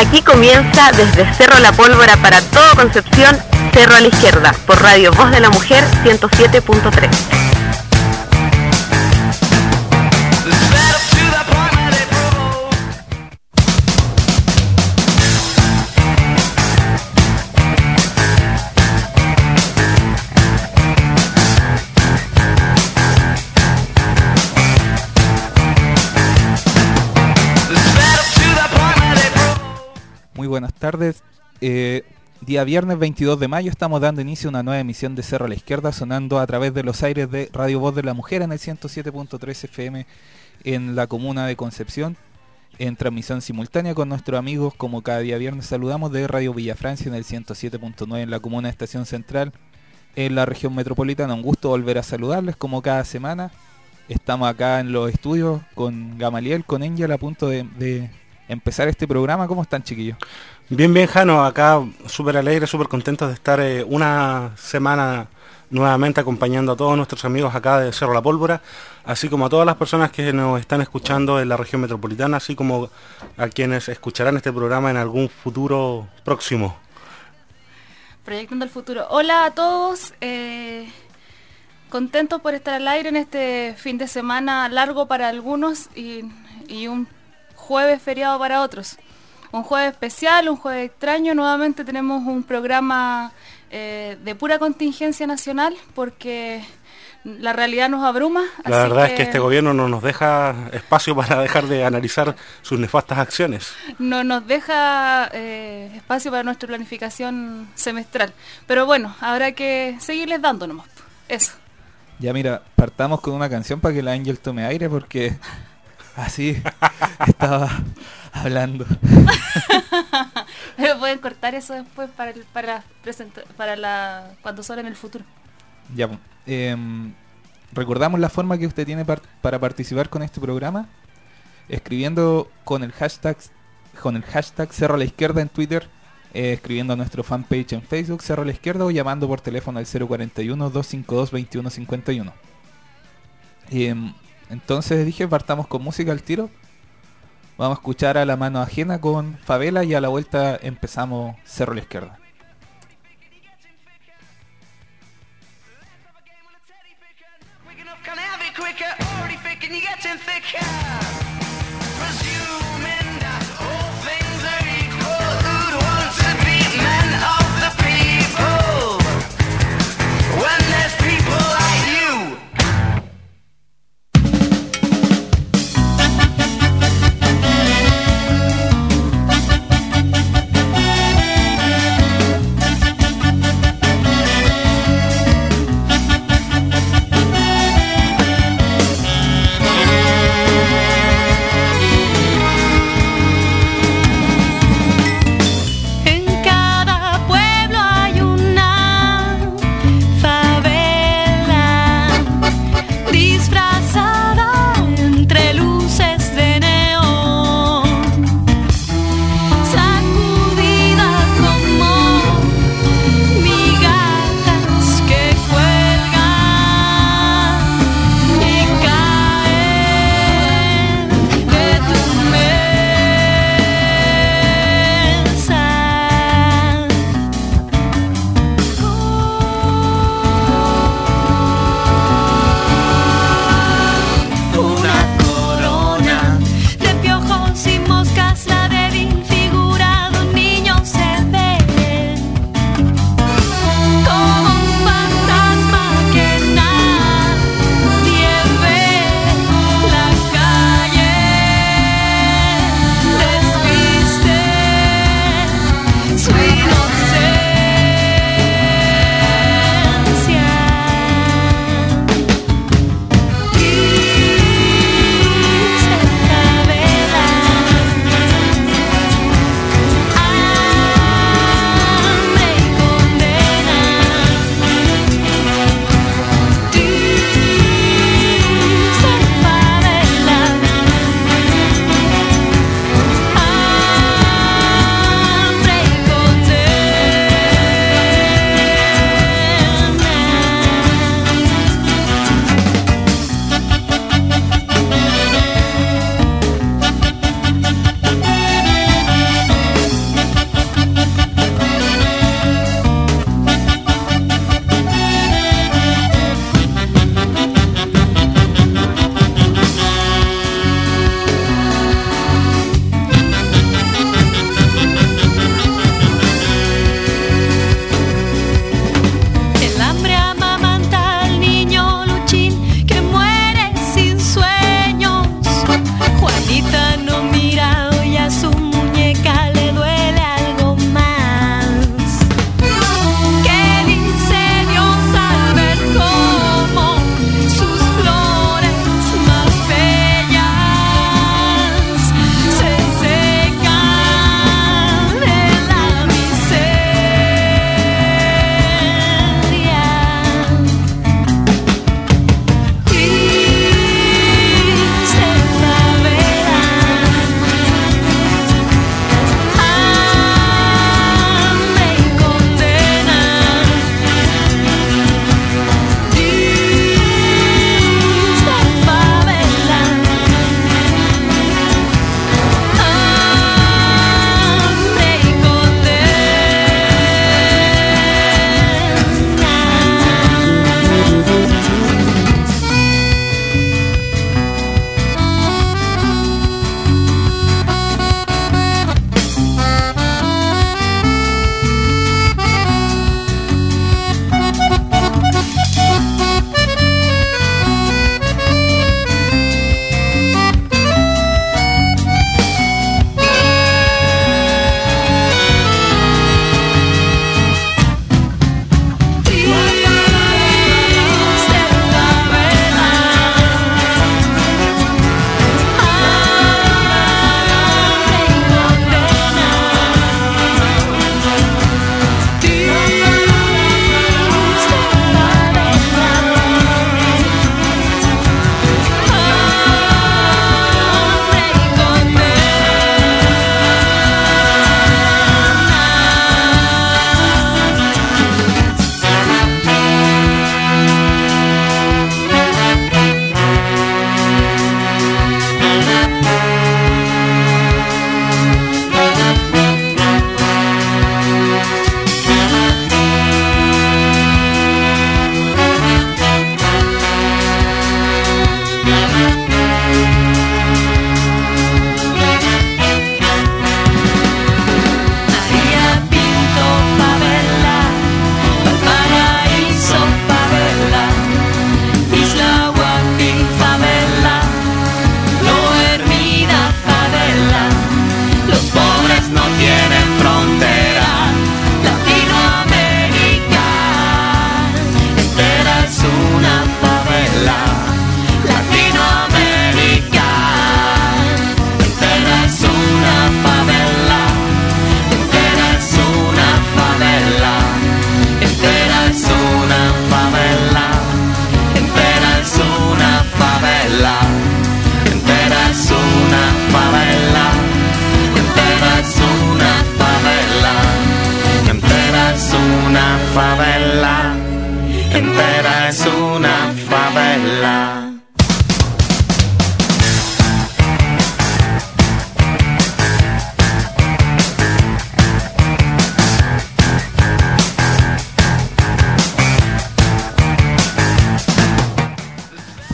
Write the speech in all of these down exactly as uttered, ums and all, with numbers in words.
Aquí comienza desde Cerro La Pólvora para todo Concepción, Cerro a la Izquierda, por Radio Voz de la Mujer ciento siete punto tres. Muy buenas tardes. Eh, día viernes veintidós de mayo estamos dando inicio a una nueva emisión de Cerro a la Izquierda, sonando a través de los aires de Radio Voz de la Mujer en el ciento siete punto tres F M en la comuna de Concepción, en transmisión simultánea con nuestros amigos, como cada día viernes saludamos, de Radio Villa Francia en el ciento siete punto nueve en la comuna de Estación Central en la región metropolitana. Un gusto volver a saludarles como cada semana. Estamos acá en los estudios con Gamaliel, con Angel, a punto de... de empezar este programa. ¿Cómo están, chiquillos? Bien, bien, Jano, acá súper alegre, súper contentos de estar eh, una semana nuevamente acompañando a todos nuestros amigos acá de Cerro La Pólvora, así como a todas las personas que nos están escuchando en la región metropolitana, así como a quienes escucharán este programa en algún futuro próximo. Proyectando el futuro. Hola a todos, eh, contentos por estar al aire en este fin de semana largo para algunos y, y un jueves feriado para otros. Un jueves especial, un jueves extraño. Nuevamente tenemos un programa eh, de pura contingencia nacional porque la realidad nos abruma. La así verdad que es que este gobierno no nos deja espacio para dejar de analizar sus nefastas acciones. No nos deja eh, espacio para nuestra planificación semestral. Pero bueno, habrá que seguirles dando nomás. Eso. Ya mira, partamos con una canción para que la Ángel tome aire porque... Así estaba hablando. Pero pueden cortar eso después para el, para presenta, para la cuando sale en el futuro. Ya, eh, recordamos la forma que usted tiene par, para participar con este programa, escribiendo con el hashtag con el hashtag Cerro a la Izquierda en Twitter, eh, escribiendo a nuestro fanpage en Facebook Cerro a la Izquierda o llamando por teléfono al cero cuarenta y uno, doscientos cincuenta y dos, veintiuno cincuenta y uno. Eh, Entonces dije, partamos con música al tiro. Vamos a escuchar a La Mano Ajena con Favela y a la vuelta empezamos Cerro a la Izquierda.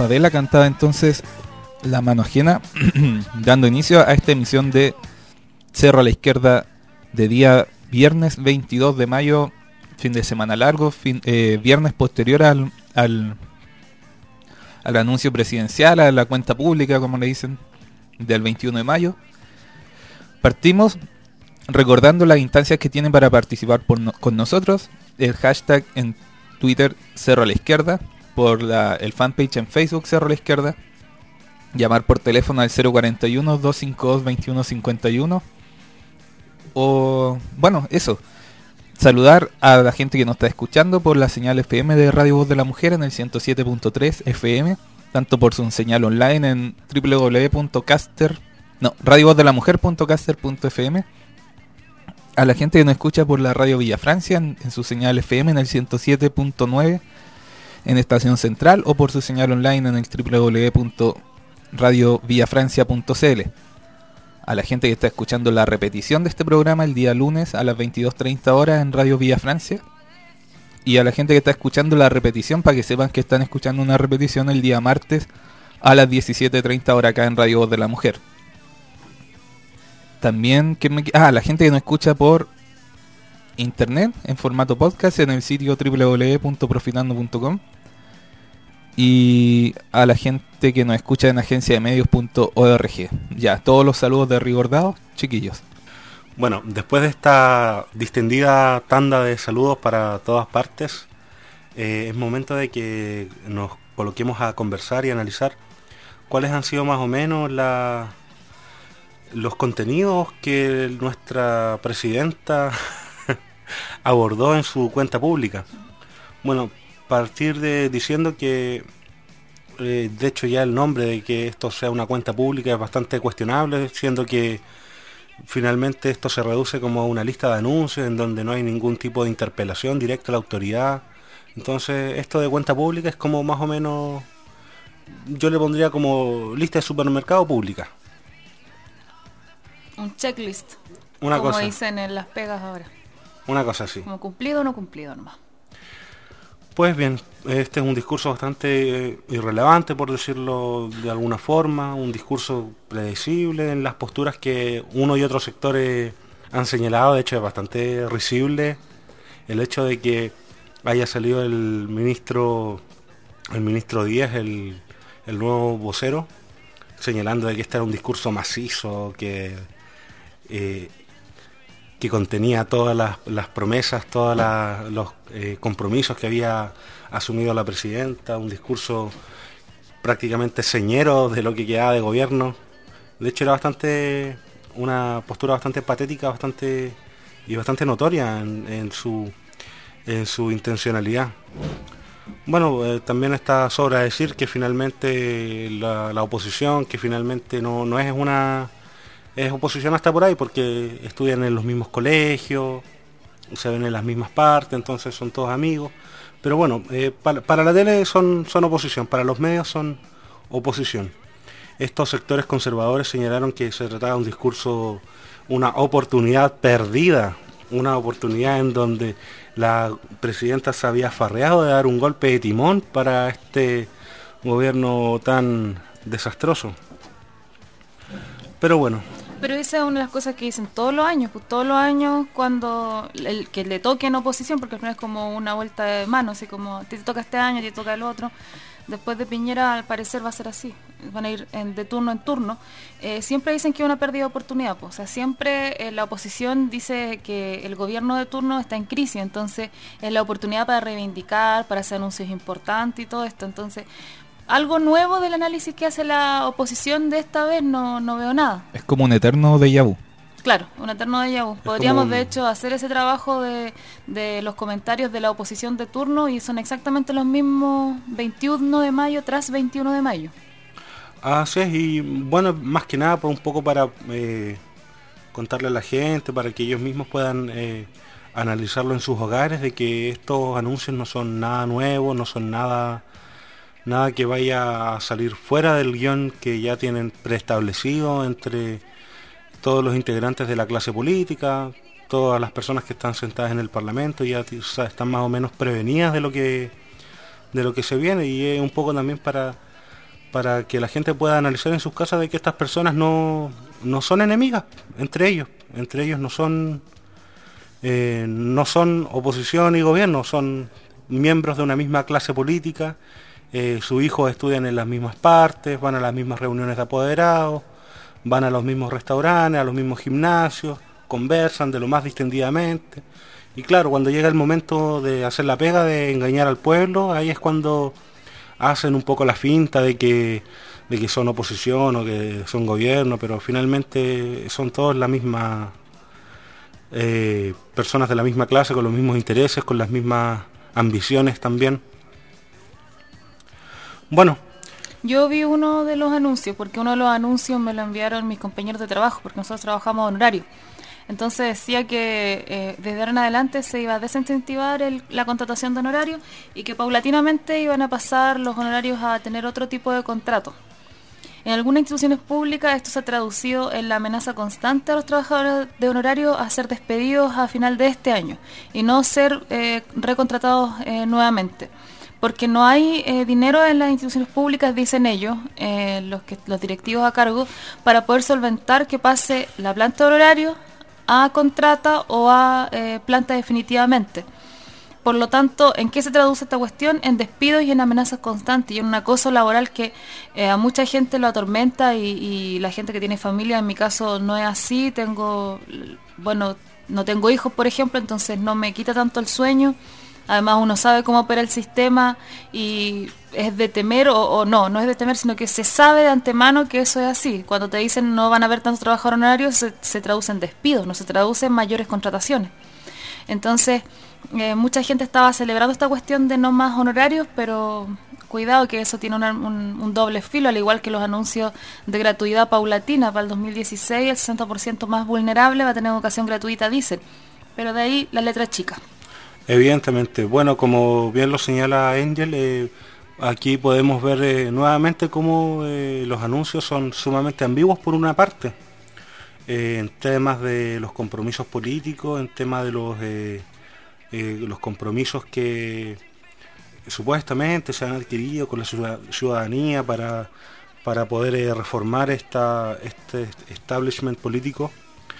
Favela cantaba entonces La Mano Ajena, dando inicio a esta emisión de Cerro a la Izquierda de día viernes veintidós de mayo, fin de semana largo, fin, eh, viernes posterior al, al, al anuncio presidencial, a la cuenta pública, como le dicen, del veintiuno de mayo. Partimos recordando las instancias que tienen para participar por no, con nosotros, el hashtag en Twitter Cerro a la Izquierda, por la, el fanpage en Facebook Cerro a la Izquierda, llamar por teléfono al cero cuarenta y uno, doscientos cincuenta y dos, veintiuno cincuenta y uno, o bueno, eso, saludar a la gente que nos está escuchando por la señal F M de Radio Voz de la Mujer en el ciento siete punto tres F M, tanto por su señal online en doble u doble u doble u punto caster, no, radio voz de la mujer punto caster punto f m, a la gente que nos escucha por la Radio Villa Francia en, en su señal F M en el ciento siete punto nueve en Estación Central, o por su señal online en el doble u doble u doble u punto radio villafrancia punto c l. A la gente que está escuchando la repetición de este programa el día lunes a las veintidós treinta horas en Radio Villa Francia, y a la gente que está escuchando la repetición, para que sepan que están escuchando una repetición el día martes a las diecisiete treinta horas acá en Radio Voz de la Mujer. También, que me... ah, la gente que nos escucha por internet en formato podcast en el sitio doble u doble u doble u punto profitando punto com, y a la gente que nos escucha en agencia de medios punto org. Ya, todos los saludos de rigor dados, chiquillos. Bueno, después de esta distendida tanda de saludos para todas partes, eh, es momento de que nos coloquemos a conversar y analizar cuáles han sido más o menos la, los contenidos que nuestra presidenta abordó en su cuenta pública. Bueno, partir de diciendo que eh, de hecho ya el nombre de que esto sea una cuenta pública es bastante cuestionable, siendo que finalmente esto se reduce como a una lista de anuncios en donde no hay ningún tipo de interpelación directa a la autoridad. Entonces esto de cuenta pública es como más o menos, yo le pondría como lista de supermercado pública. Un checklist, una como cosa, dicen en las pegas ahora. Una cosa así. Como cumplido o no cumplido nomás. Pues bien, este es un discurso bastante eh, irrelevante, por decirlo de alguna forma, un discurso predecible en las posturas que uno y otros sectores han señalado. De hecho es bastante risible el hecho de que haya salido el ministro el ministro Díaz, el, el nuevo vocero, señalando de que este era un discurso macizo, que eh, que contenía todas las, las promesas, todos los eh, compromisos que había asumido la presidenta, un discurso prácticamente señero de lo que quedaba de gobierno. De hecho era bastante una postura bastante patética, bastante y bastante notoria en, en su en su intencionalidad. Bueno, eh, también está sobra decir que finalmente la, la oposición, que finalmente no, no es una es oposición hasta por ahí, porque estudian en los mismos colegios, se ven en las mismas partes, entonces son todos amigos. Pero bueno, eh, para, para la tele son, son oposición, para los medios son oposición. Estos sectores conservadores señalaron que se trataba de un discurso, una oportunidad perdida, una oportunidad en donde la presidenta se había farreado de dar un golpe de timón para este gobierno tan desastroso. Pero bueno. Pero esa es una de las cosas que dicen todos los años, pues todos los años cuando el que le toque en oposición, porque al final es como una vuelta de mano, así como te toca este año, te toca el otro. Después de Piñera al parecer va a ser así, van a ir en, de turno en turno. Eh, siempre dicen que es una pérdida de oportunidad, pues. O sea, siempre eh, la oposición dice que el gobierno de turno está en crisis, entonces es la oportunidad para reivindicar, para hacer anuncios importantes y todo esto. Entonces, algo nuevo del análisis que hace la oposición de esta vez no, no veo nada. Es como un eterno déjà vu. Claro, un eterno déjà vu. Podríamos, un... de hecho, hacer ese trabajo de, de los comentarios de la oposición de turno y son exactamente los mismos veintiuno de mayo tras veintiuno de mayo. Así es, y bueno, más que nada pues un poco para eh, contarle a la gente, para que ellos mismos puedan eh, analizarlo en sus hogares, de que estos anuncios no son nada nuevo, no son nada... nada que vaya a salir fuera del guión que ya tienen preestablecido entre todos los integrantes de la clase política, todas las personas que están sentadas en el Parlamento ya o sea, están más o menos prevenidas de lo que de lo que se viene, y es un poco también para para que la gente pueda analizar en sus casas de que estas personas no, no son enemigas entre ellos, entre ellos no son, eh, no son oposición y gobierno, son miembros de una misma clase política, eh, sus hijos estudian en las mismas partes, van a las mismas reuniones de apoderados, van a los mismos restaurantes, a los mismos gimnasios, conversan de lo más distendidamente. Y claro, cuando llega el momento de hacer la pega, de engañar al pueblo, ahí es cuando hacen un poco la finta de que, de que son oposición o que son gobierno, pero finalmente son todos la misma, eh, personas de la misma clase, con los mismos intereses, con las mismas ambiciones también. Bueno. Yo vi uno de los anuncios, porque uno de los anuncios me lo enviaron mis compañeros de trabajo, porque nosotros trabajamos en horario. Entonces decía que eh, desde ahora en adelante se iba a desincentivar el, la contratación de honorario y que paulatinamente iban a pasar los honorarios a tener otro tipo de contrato. En algunas instituciones públicas esto se ha traducido en la amenaza constante a los trabajadores de honorario a ser despedidos a final de este año y no ser eh, recontratados eh, nuevamente. Porque no hay eh, dinero en las instituciones públicas, dicen ellos, eh, los, que, los directivos a cargo, para poder solventar que pase la planta de honorario a contrata o a eh, planta definitivamente. Por lo tanto, ¿en qué se traduce esta cuestión? En despidos y en amenazas constantes y en un acoso laboral que eh, a mucha gente lo atormenta y, y la gente que tiene familia, en mi caso no es así, tengo, bueno, no tengo hijos, por ejemplo, entonces no me quita tanto el sueño. Además uno sabe cómo opera el sistema y es de temer o, o no, no es de temer, sino que se sabe de antemano que eso es así. Cuando te dicen no van a haber tantos trabajadores honorarios, se, se traducen despidos, no se traducen mayores contrataciones. Entonces, eh, mucha gente estaba celebrando esta cuestión de no más honorarios, pero cuidado que eso tiene una, un, un doble filo, al igual que los anuncios de gratuidad paulatina. Para el dos mil dieciséis el sesenta por ciento más vulnerable va a tener educación gratuita, dicen, pero de ahí la letra chica. Evidentemente, bueno, como bien lo señala Angel, eh, aquí podemos ver eh, nuevamente cómo eh, los anuncios son sumamente ambiguos por una parte, eh, en temas de los compromisos políticos, en temas de los, eh, eh, los compromisos que supuestamente se han adquirido con la ciudadanía para, para poder eh, reformar esta, este establishment político.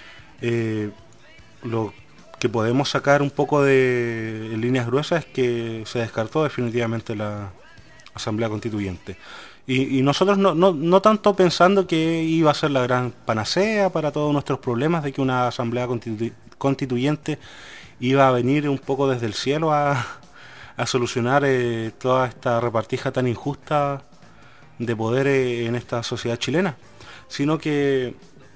Eh, lo que podemos sacar un poco de en líneas gruesas es que se descartó definitivamente la Asamblea Constituyente. Y, y nosotros no, no, no tanto pensando que iba a ser la gran panacea para todos nuestros problemas, de que una Asamblea Constitu- Constituyente iba a venir un poco desde el cielo a, a solucionar eh, toda esta repartija tan injusta de poder eh, en esta sociedad chilena, sino que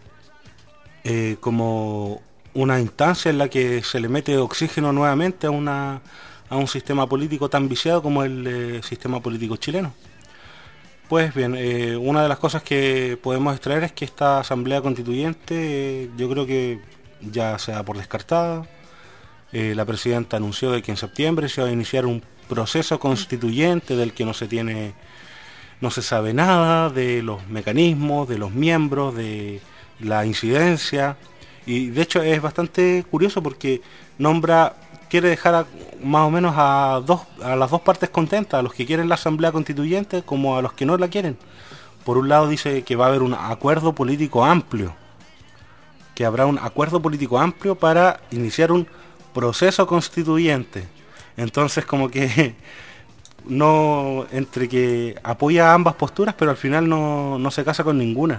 eh, como una instancia en la que se le mete oxígeno nuevamente a una a un sistema político tan viciado como el eh, sistema político chileno. Pues bien, eh, una de las cosas que podemos extraer es que esta Asamblea Constituyente eh, yo creo que ya se da por descartada. Eh, la presidenta anunció de que en septiembre se va a iniciar un proceso constituyente del que no se tiene, no se sabe nada de los mecanismos, de los miembros, de la incidencia. Y de hecho es bastante curioso porque nombra, quiere dejar a, más o menos a dos a las dos partes contentas, a los que quieren la Asamblea Constituyente como a los que no la quieren. Por un lado dice que va a haber un acuerdo político amplio, que habrá un acuerdo político amplio para iniciar un proceso constituyente. Entonces como que no, entre que apoya ambas posturas, pero al final no, no se casa con ninguna.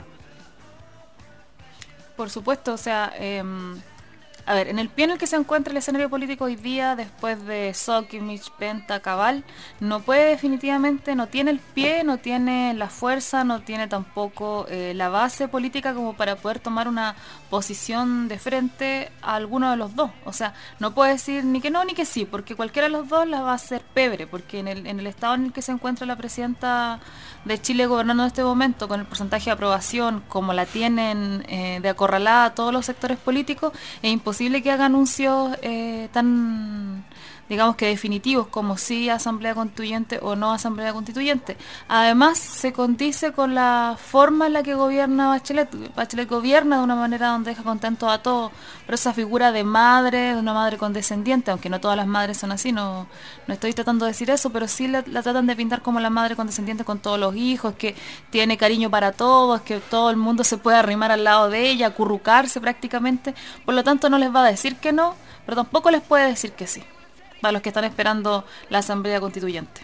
Por supuesto, o sea, eh, a ver, en el pie en el que se encuentra el escenario político hoy día, después de Sokimich, Penta, Cabal, no puede definitivamente, no tiene el pie, no tiene la fuerza, no tiene tampoco eh, la base política como para poder tomar una posición de frente a alguno de los dos. O sea, no puede decir ni que no ni que sí, porque cualquiera de los dos la va a hacer pebre, porque en el, en el estado en el que se encuentra la presidenta de Chile gobernando en este momento, con el porcentaje de aprobación como la tienen eh, de acorralada a todos los sectores políticos, es imposible que haga anuncios eh, tan digamos que definitivos, como si asamblea constituyente o no asamblea constituyente. Además, se condice con la forma en la que gobierna Bachelet. Bachelet gobierna de una manera donde deja contentos a todos, pero esa figura de madre, de una madre condescendiente, aunque no todas las madres son así, no, no estoy tratando de decir eso, pero sí la, la tratan de pintar como la madre condescendiente con todos los hijos, que tiene cariño para todos, que todo el mundo se puede arrimar al lado de ella, acurrucarse prácticamente. Por lo tanto, no les va a decir que no, pero tampoco les puede decir que sí, para los que están esperando la Asamblea Constituyente.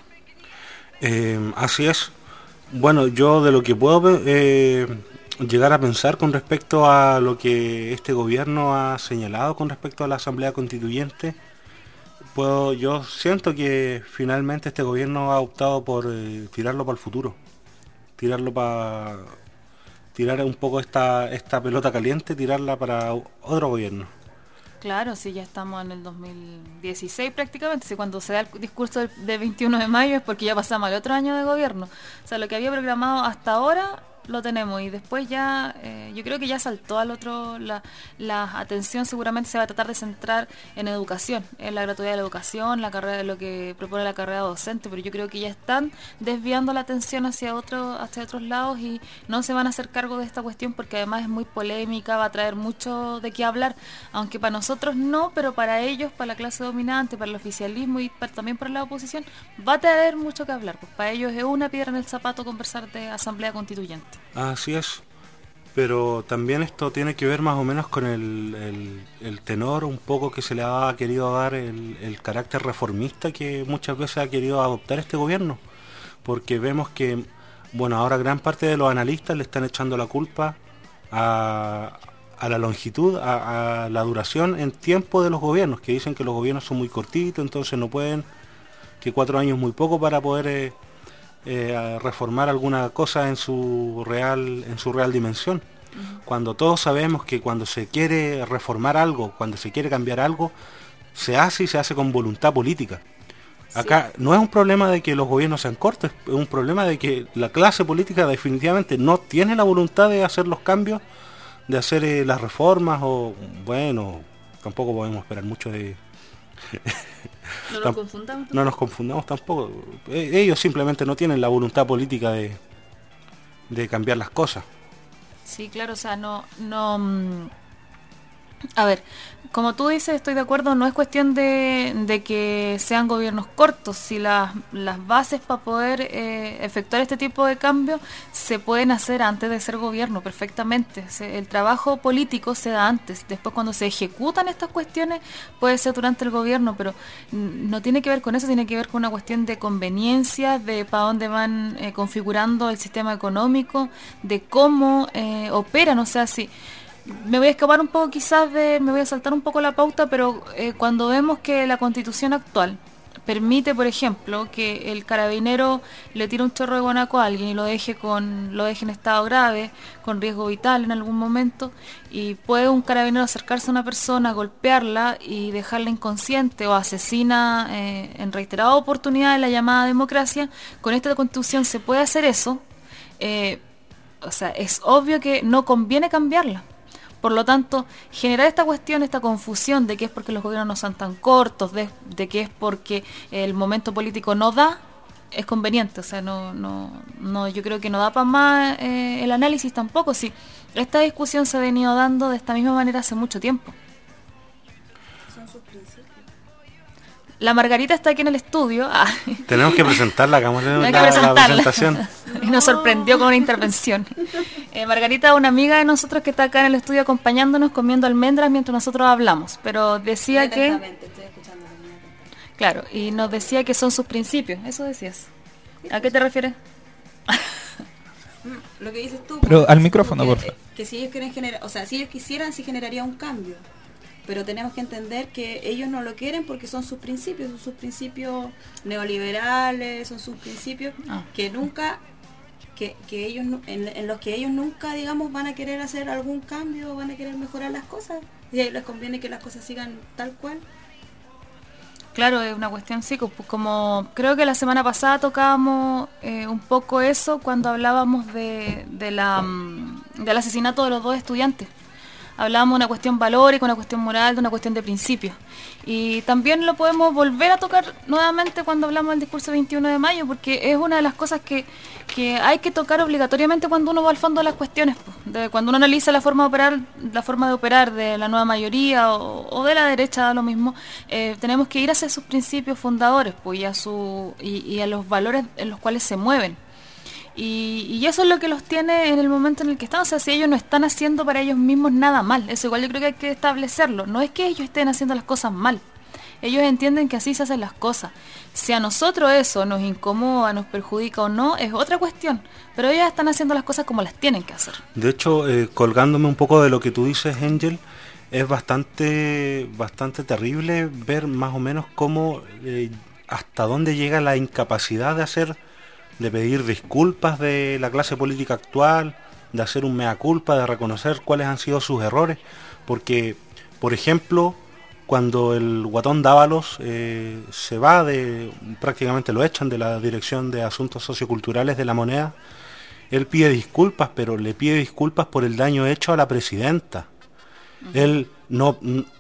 Eh, así es. Bueno, yo de lo que puedo eh, llegar a pensar con respecto a lo que este gobierno ha señalado con respecto a la Asamblea Constituyente, puedo, yo siento que finalmente este gobierno ha optado por eh, tirarlo para el futuro, tirarlo para tirar un poco esta esta pelota caliente, tirarla para otro gobierno. Claro, sí, ya estamos en el dos mil dieciséis prácticamente, si cuando se da el discurso del, del veintiuno de mayo es porque ya pasamos al otro año de gobierno. O sea, lo que había programado hasta ahora lo tenemos y después ya, eh, yo creo que ya saltó al otro, la, la atención seguramente se va a tratar de centrar en educación, en la gratuidad de la educación, la carrera, lo que propone la carrera docente, pero yo creo que ya están desviando la atención hacia otro, hacia otros lados y no se van a hacer cargo de esta cuestión porque además es muy polémica, va a traer mucho de qué hablar, aunque para nosotros no, pero para ellos, para la clase dominante, para el oficialismo y para, también para la oposición, va a traer mucho que hablar, pues para ellos es una piedra en el zapato conversar de Asamblea Constituyente. Así es, pero también esto tiene que ver más o menos con el, el, el tenor un poco que se le ha querido dar el, el carácter reformista que muchas veces ha querido adoptar este gobierno, porque vemos que, bueno, ahora gran parte de los analistas le están echando la culpa a, a la longitud, a, a la duración en tiempo de los gobiernos, que dicen que los gobiernos son muy cortitos, entonces no pueden, que cuatro años es muy poco para poder... Eh, Eh, a reformar alguna cosa en su real en su real dimensión. Uh-huh. Cuando todos sabemos que cuando se quiere reformar algo, cuando se quiere cambiar algo, se hace y se hace con voluntad política. Sí. Acá no es un problema de que los gobiernos sean cortos, es un problema de que la clase política definitivamente no tiene la voluntad de hacer los cambios, de hacer eh, las reformas, o bueno, tampoco podemos esperar mucho de... No nos confundamos. No nos confundamos tampoco. Ellos simplemente no tienen la voluntad política de, de cambiar las cosas. Sí, claro, o sea, no... no a ver, como tú dices, estoy de acuerdo, no es cuestión de, de que sean gobiernos cortos, si las, las bases para poder eh, efectuar este tipo de cambios se pueden hacer antes de ser gobierno, perfectamente. Se, el trabajo político se da antes, después cuando se ejecutan estas cuestiones puede ser durante el gobierno, pero no tiene que ver con eso, tiene que ver con una cuestión de conveniencia, de para dónde van eh, configurando el sistema económico, de cómo eh, operan, o sea, si... Me voy a escapar un poco quizás de, me voy a saltar un poco la pauta, pero eh, cuando vemos que la constitución actual permite, por ejemplo, que el carabinero le tire un chorro de guanaco a alguien y lo deje con, lo deje en estado grave, con riesgo vital en algún momento, y puede un carabinero acercarse a una persona, golpearla y dejarla inconsciente o asesina eh, en reiteradas oportunidades la llamada democracia, con esta constitución se puede hacer eso, eh, o sea, es obvio que no conviene cambiarla. Por lo tanto, generar esta cuestión, esta confusión de que es porque los gobiernos no son tan cortos, de, de que es porque el momento político no da, es conveniente. O sea, no, no, no, yo creo que no da para más eh, el análisis tampoco. Sí, esta discusión se ha venido dando de esta misma manera hace mucho tiempo. Son sus principios. La Margarita está aquí en el estudio. Ah. Tenemos que presentarla, hagamos la, que presentarla. la presentación. Y nos sorprendió con una intervención. Eh, Margarita es una amiga de nosotros que está acá en el estudio acompañándonos, comiendo almendras mientras nosotros hablamos. Pero decía que... Estoy escuchando. Claro, y nos decía que son sus principios. Eso decías. ¿A qué te refieres? Lo que dices tú. Pero al micrófono, que, por favor. Que si ellos quieren generar, o sea, si ellos quisieran, sí generaría un cambio. Pero tenemos que entender que ellos no lo quieren porque son sus principios, son sus principios neoliberales, son sus principios ah. que nunca, que, que ellos en, en los que ellos nunca, digamos, van a querer hacer algún cambio, van a querer mejorar las cosas, y a ellos les conviene que las cosas sigan tal cual. Claro, es una cuestión, sí, como creo que la semana pasada tocábamos eh, un poco eso cuando hablábamos de, de la, del asesinato de los dos estudiantes. Hablábamos de una cuestión valórica, una cuestión moral, de una cuestión de principios. Y también lo podemos volver a tocar nuevamente cuando hablamos del discurso veintiuno de mayo, porque es una de las cosas que, que hay que tocar obligatoriamente cuando uno va al fondo de las cuestiones. Pues, de cuando uno analiza la forma de operar, la forma de operar de la nueva mayoría o, o de la derecha, da lo mismo, eh, tenemos que ir hacia sus principios fundadores, pues, y a su y, y a los valores en los cuales se mueven. Y, y eso es lo que los tiene en el momento en el que están. O sea, si ellos no están haciendo para ellos mismos nada mal, eso igual yo creo que hay que establecerlo. No es que ellos estén haciendo las cosas mal, ellos entienden que así se hacen las cosas. Si a nosotros eso nos incomoda, nos perjudica o no, es otra cuestión, pero ellos están haciendo las cosas como las tienen que hacer. De hecho, eh, colgándome un poco de lo que tú dices, Angel, es bastante bastante terrible ver más o menos cómo eh, hasta dónde llega la incapacidad de hacer de pedir disculpas de la clase política actual, de hacer un mea culpa, de reconocer cuáles han sido sus errores, porque, por ejemplo, cuando el guatón Dávalos eh, se va, de prácticamente lo echan de la Dirección de Asuntos Socioculturales de La Moneda, él pide disculpas, pero le pide disculpas por el daño hecho a la presidenta. Uh-huh. Él no...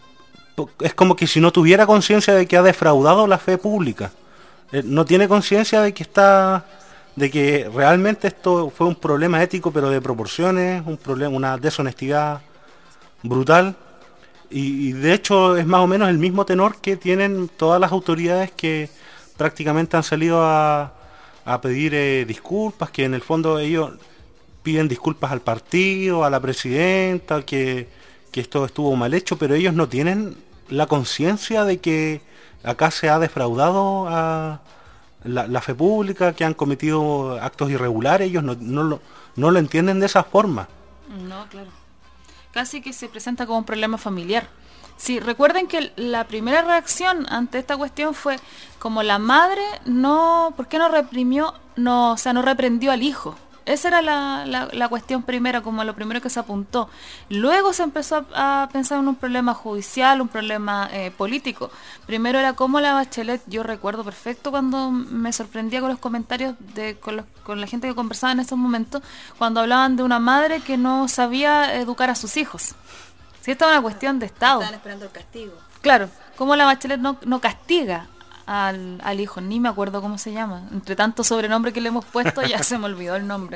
Es como que si no tuviera conciencia de que ha defraudado la fe pública. Él no tiene conciencia de que está... de que realmente esto fue un problema ético, pero de proporciones, un problema, una deshonestidad brutal, y, y de hecho es más o menos el mismo tenor que tienen todas las autoridades que prácticamente han salido a, a pedir eh, disculpas, que en el fondo ellos piden disculpas al partido, a la presidenta, que, que esto estuvo mal hecho, pero ellos no tienen la conciencia de que acá se ha defraudado a La, la fe pública, que han cometido actos irregulares. Ellos no, no, lo, no lo entienden de esa forma. No, claro. Casi que se presenta como un problema familiar. Sí, recuerden que la primera reacción ante esta cuestión fue como la madre no, ¿por qué no reprimió? No, o sea, no reprendió al hijo. Esa era la, la, la cuestión primera, como lo primero que se apuntó. Luego se empezó a, a pensar en un problema judicial, un problema eh, político. Primero era cómo la Bachelet, yo recuerdo perfecto cuando me sorprendía con los comentarios de con, los, con la gente que conversaba en esos momentos, cuando hablaban de una madre que no sabía educar a sus hijos. Si esta es una cuestión de Estado. Estaban esperando el castigo. Claro, cómo la Bachelet no, no castiga Al, al hijo, ni me acuerdo cómo se llama, entre tanto sobrenombre que le hemos puesto ya se me olvidó el nombre.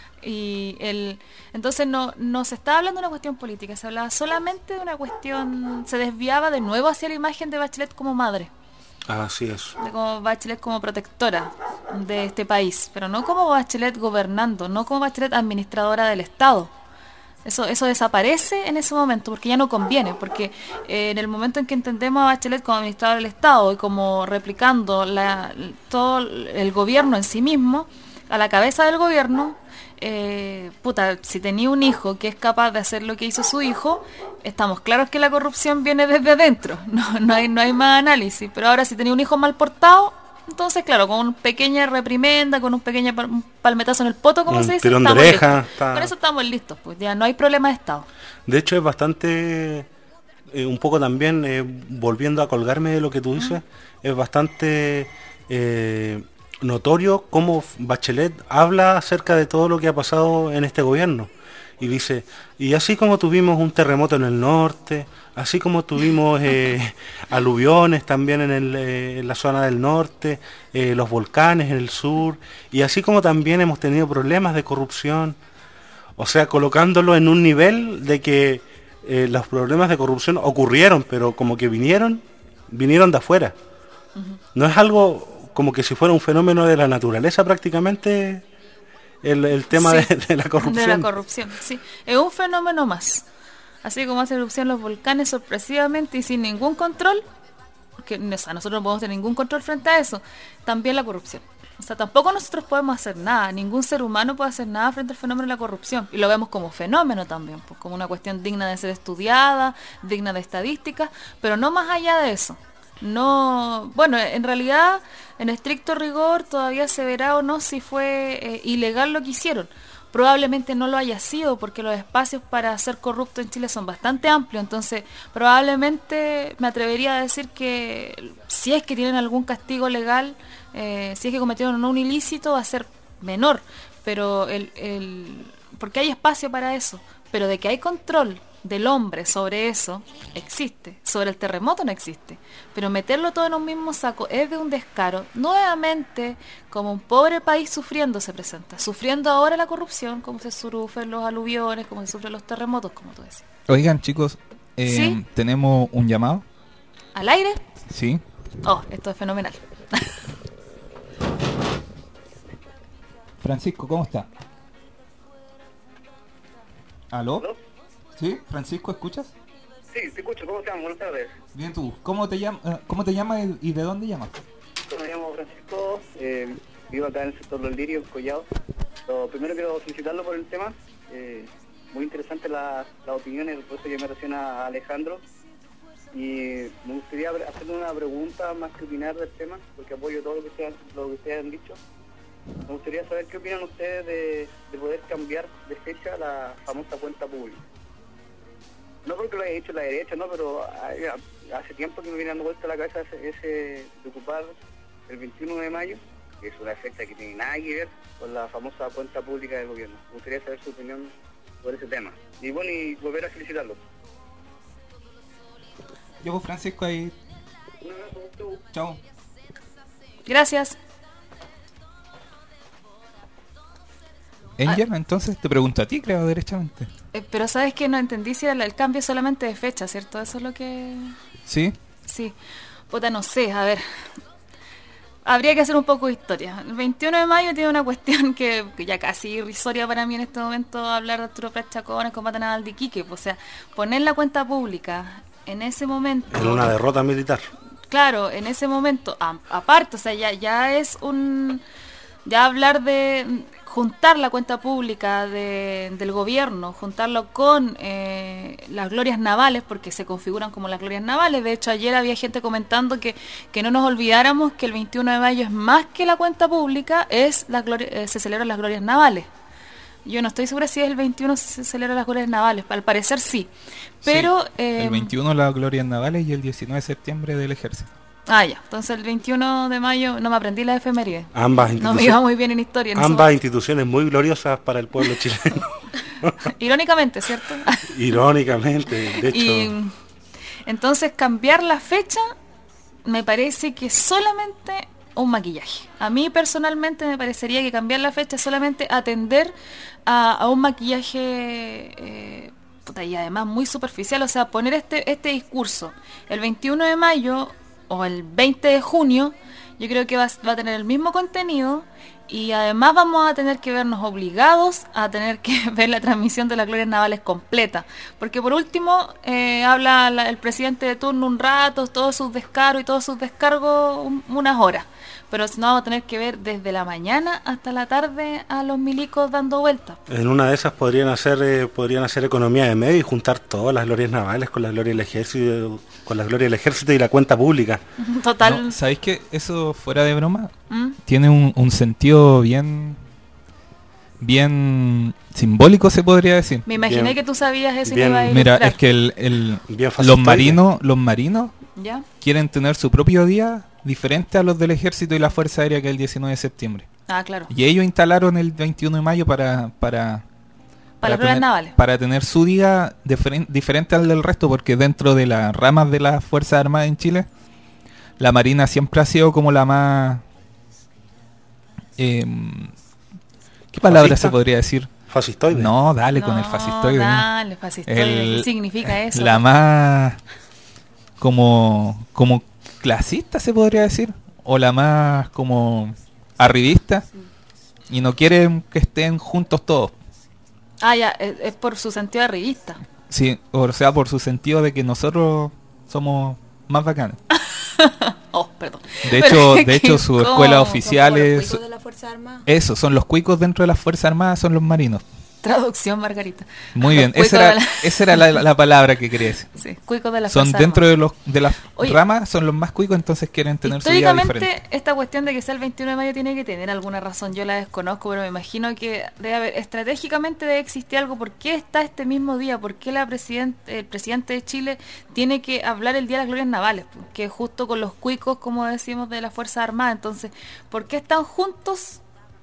Y el entonces no, no se estaba hablando de una cuestión política, se hablaba solamente de una cuestión, se desviaba de nuevo hacia la imagen de Bachelet como madre. Así es. De como Bachelet como protectora de este país, pero no como Bachelet gobernando, no como Bachelet administradora del Estado. Eso, eso desaparece en ese momento, porque ya no conviene, porque eh, en el momento en que entendemos a Bachelet como administrador del Estado y como replicando la, todo el gobierno en sí mismo, a la cabeza del gobierno, eh, puta, si tenía un hijo que es capaz de hacer lo que hizo su hijo, estamos claros que la corrupción viene desde adentro, no, no hay, no hay más análisis, pero ahora si tenía un hijo mal portado, entonces, claro, con una pequeña reprimenda, con un pequeño palmetazo en el poto, como un se dice, tirón de estamos oreja, listos. está... Con eso estamos listos, pues ya no hay problema de Estado. De hecho, es bastante, eh, un poco también, eh, volviendo a colgarme de lo que tú dices, uh-huh. es bastante eh, notorio cómo Bachelet habla acerca de todo lo que ha pasado en este gobierno. Y dice, y así como tuvimos un terremoto en el norte, así como tuvimos eh, aluviones también en, el, eh, en la zona del norte, eh, los volcanes en el sur, y así como también hemos tenido problemas de corrupción, o sea, colocándolo en un nivel de que eh, los problemas de corrupción ocurrieron, pero como que vinieron, vinieron de afuera. Uh-huh. No es algo como que si fuera un fenómeno de la naturaleza prácticamente... El, el tema sí, de, de la corrupción. De la corrupción, sí. Es un fenómeno más. Así como hace erupción los volcanes sorpresivamente y sin ningún control, porque o sea, nosotros no podemos tener ningún control frente a eso, también la corrupción. O sea, tampoco nosotros podemos hacer nada, ningún ser humano puede hacer nada frente al fenómeno de la corrupción. Y lo vemos como fenómeno también, pues como una cuestión digna de ser estudiada, digna de estadísticas, pero no más allá de eso. No, bueno, en realidad, en estricto rigor, todavía se verá o no si fue eh, ilegal lo que hicieron. Probablemente no lo haya sido, porque los espacios para ser corrupto en Chile son bastante amplios, entonces probablemente me atrevería a decir que si es que tienen algún castigo legal, eh, si es que cometieron un ilícito, va a ser menor, pero el, el porque hay espacio para eso, pero de que hay control del hombre sobre eso existe, sobre el terremoto no existe, pero meterlo todo en un mismo saco es de un descaro. Nuevamente, como un pobre país sufriendo se presenta, sufriendo ahora la corrupción, como se sufren los aluviones, como se sufren los terremotos, como tú decías. Oigan, chicos, eh, ¿Sí? tenemos un llamado. ¿Al aire? Sí. Oh, esto es fenomenal. Francisco, ¿cómo está? ¿Aló? ¿Aló? ¿Sí? Francisco, ¿escuchas? Sí, te escucho. ¿Cómo están? Buenas tardes. Bien, tú. ¿Cómo te, llama, eh, ¿cómo te llamas y de dónde llamas? Yo me llamo Francisco, eh, vivo acá en el sector Los Lirios, Collado. Lo primero quiero felicitarlo por el tema. Eh, muy interesante las la opiniones, por eso yo me relaciono a Alejandro. Y me gustaría hacerle una pregunta más que opinar del tema, porque apoyo todo lo que ustedes, lo que ustedes han dicho. Me gustaría saber qué opinan ustedes de, de poder cambiar de fecha la famosa cuenta pública. No porque lo haya dicho la derecha, no, pero hay, hace tiempo que me viene dando vuelta a la cabeza ese, ese de ocupar el veintiuno de mayo, que es una fecha que tiene nada que ver con la famosa cuenta pública del gobierno. Me gustaría saber su opinión sobre ese tema. Y bueno, y volver a felicitarlo. Yo, Francisco, ahí. Un abrazo, Chao. Gracias. Angel, entonces te pregunto a ti, creo, derechamente. Eh, pero sabes que no entendí si era el cambio solamente de fecha, ¿cierto? Eso es lo que... ¿Sí? Sí. Puta, no sé, a ver. Habría que hacer un poco de historia. El veintiuno de mayo tiene una cuestión que, que ya casi irrisoria para mí en este momento hablar de Arturo Prat Chacón, combate naval de Iquique. O sea, poner la cuenta pública en ese momento... En una derrota militar. Claro, en ese momento, a, aparte, o sea, ya, ya es un... Ya hablar de juntar la cuenta pública de, del gobierno, juntarlo con eh, las glorias navales, porque se configuran como las glorias navales. De hecho, ayer había gente comentando que, que no nos olvidáramos que el veintiuno de mayo es más que la cuenta pública, es la gloria, eh, se celebran las glorias navales. Yo no estoy segura si es el veintiuno se celebran las glorias navales, al parecer sí. Pero Sí, eh, el veintiuno las glorias navales y el diecinueve de septiembre del ejército. Ah, ya. Entonces el veintiuno de mayo no me aprendí la efeméride. Ambas No me instituciones, iba muy bien en historia. En ambas instituciones muy gloriosas para el pueblo chileno. Irónicamente, ¿cierto? Irónicamente, de hecho. Y entonces cambiar la fecha me parece que es solamente un maquillaje. A mí personalmente me parecería que cambiar la fecha es solamente atender a, a un maquillaje eh, puta, y además muy superficial. O sea, poner este, este discurso el veintiuno de mayo o el veinte de junio, yo creo que va, va a tener el mismo contenido y además vamos a tener que vernos obligados a tener que ver la transmisión de las glorias navales completa, porque por último eh, habla la, el presidente de turno un rato, todos sus descaros y todos sus descargos un, unas horas, pero si no vamos a tener que ver desde la mañana hasta la tarde a los milicos dando vueltas. En una de esas podrían hacer eh, podrían hacer economía de medio y juntar todas las glorias navales con las glorias del ejército, con las glorias del ejército y la cuenta pública. Total. No, ¿sabéis que eso, fuera de broma, ¿Mm? tiene un, un sentido bien bien simbólico, se podría decir? Me imaginé Bien. que tú sabías eso y Bien. me iba a Mira, ilustrar. es que el, el- Bien los fascistoide. marinos los marinos ¿Ya? quieren tener su propio día diferente a los del ejército y la fuerza aérea, que es el diecinueve de septiembre. Ah, claro. Y ellos instalaron el veintiuno de mayo para para Para las glorias tener, navales. para tener su día diferen- diferente al del resto, porque dentro de las ramas de las Fuerzas Armadas en Chile, la Marina siempre ha sido como la más... Eh, ¿Qué palabra ¿Fascista? se podría decir? Fascistoide. No, dale con No, el fascistoide. ¿no? Dale, fascistoide. El- ¿Qué significa eso? La más como como clasista, se podría decir, o la más como arribista, y no quieren que estén juntos todos. Ah, ya, es, es por su sentido de revista. Sí, o sea, por su sentido de que nosotros somos más bacanes. Oh, perdón. De Pero hecho, es de que hecho su ¿cómo? escuela Son oficial como los es cuicos de la Fuerza Armada. eso, son los cuicos dentro de las Fuerzas Armadas, son los marinos. Traducción, Margarita. Muy bien, Cuico esa de era, la- esa era la, la palabra que quería decir. Sí, cuicos de la Son Fuerza dentro Armada. de los de las Oye, ramas, son los más cuicos, entonces quieren tener su día Históricamente, diferente. esta cuestión de que sea el veintiuno de mayo tiene que tener alguna razón. Yo la desconozco, pero me imagino que debe haber, estratégicamente debe existir algo. ¿Por qué está este mismo día? ¿Por qué la presidente, el presidente de Chile tiene que hablar el Día de las Glorias Navales? Que es justo con los cuicos, como decimos, de la Fuerza Armada. Entonces, ¿por qué están juntos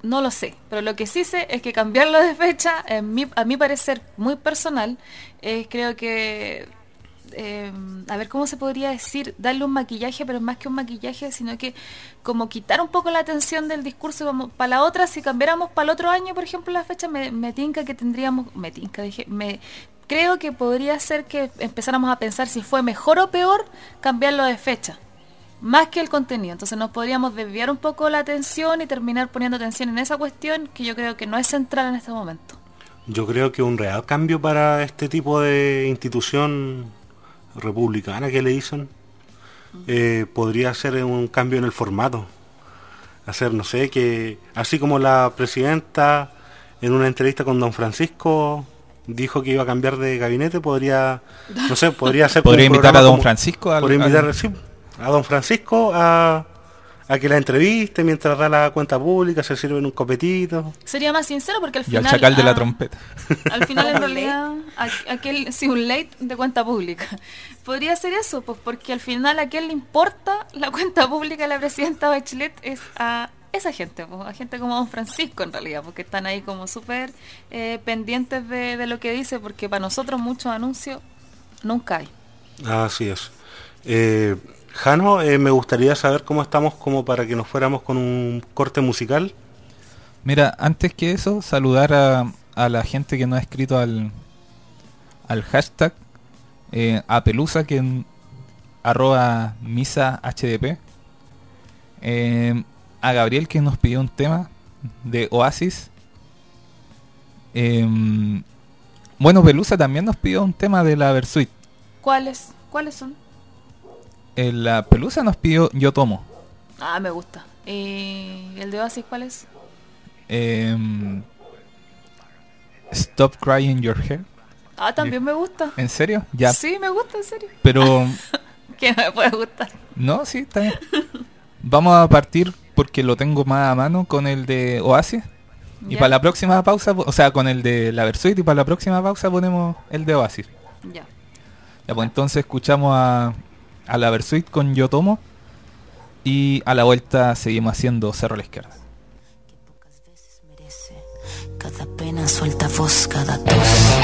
no lo sé, pero lo que sí sé es que cambiarlo de fecha, en mi, a mi parecer muy personal, eh, creo que, eh, a ver, ¿cómo se podría decir? Darle un maquillaje, pero más que un maquillaje, sino que como quitar un poco la atención del discurso, como para la otra, si cambiáramos para el otro año, por ejemplo, la fecha, me, me tinca que tendríamos, me tinca, dije, me... Creo que podría ser que empezáramos a pensar si fue mejor o peor cambiarlo de fecha, más que el contenido. Entonces nos podríamos desviar un poco la atención y terminar poniendo atención en esa cuestión que yo creo que no es central en este momento. Yo creo que un real cambio para este tipo de institución republicana que le dicen, eh, podría ser un cambio en el formato. Hacer, no sé, que así como la presidenta en una entrevista con don Francisco dijo que iba a cambiar de gabinete, podría, no sé, podría ser... ¿Podría invitar a don Francisco? Al, podría invitar al... sí, a don Francisco a, a que la entreviste mientras da la cuenta pública, se sirve en un copetito. Sería más sincero porque al y final... Y al chacal de ah, la trompeta. Al final en realidad, aquel, sí, un late de cuenta pública. Podría ser eso, pues porque al final a quién le importa la cuenta pública de la presidenta Bachelet es a... esa gente, pues, a gente como don Francisco en realidad, porque están ahí como súper eh, pendientes de, de lo que dice, porque para nosotros muchos anuncios nunca hay. Así es. Eh, Jano, eh, me gustaría saber cómo estamos como para que nos fuéramos con un corte musical. Mira, antes que eso, saludar a, a la gente que nos ha escrito al, al hashtag, eh, a Pelusa, que en arroba misa H D P, eh, a Gabriel, que nos pidió un tema de Oasis. Eh, bueno, Pelusa también nos pidió un tema de la Versuit. ¿Cuáles? ¿Cuáles son? Eh, la Pelusa nos pidió Yo Tomo. Ah, me gusta. ¿Y el de Oasis cuál es? Eh, Stop Crying Your Hair. Ah, también me gusta. ¿En serio? Ya. Sí, me gusta, en serio. Pero... ¿Qué no me puede gustar? No, sí, está bien. Vamos a partir, porque lo tengo más a mano, con el de Oasis. Y ya. Para la próxima pausa, o sea, con el de la Versuit, y para la próxima pausa ponemos el de Oasis. Ya. Ya, pues entonces escuchamos a, a la Versuit con Yo Tomo. Y a la vuelta seguimos haciendo Cerro a la Izquierda. Cada pena suelta voz, cada tos.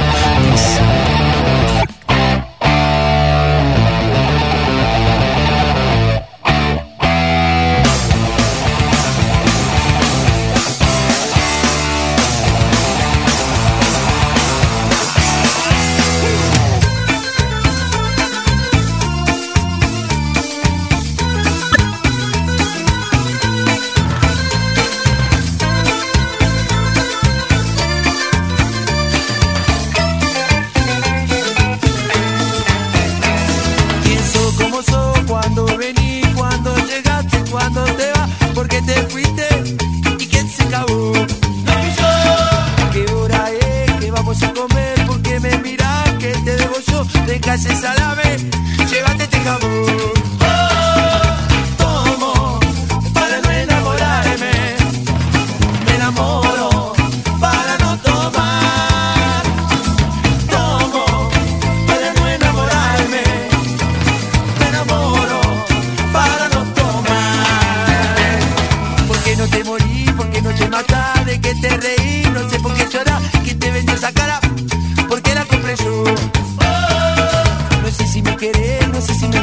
Ese salame, llévate este jamón. Oh, tomo para no enamorarme, me enamoro para no tomar. Tomo para no enamorarme, me enamoro para no tomar. ¿Por qué no te morí? ¿Por qué no te matás? ¿De qué te reí? No sé por qué llorás. ¿Quién te vendió esa cara? ¿Por qué la compré yo? No sé si me querés, no sé si me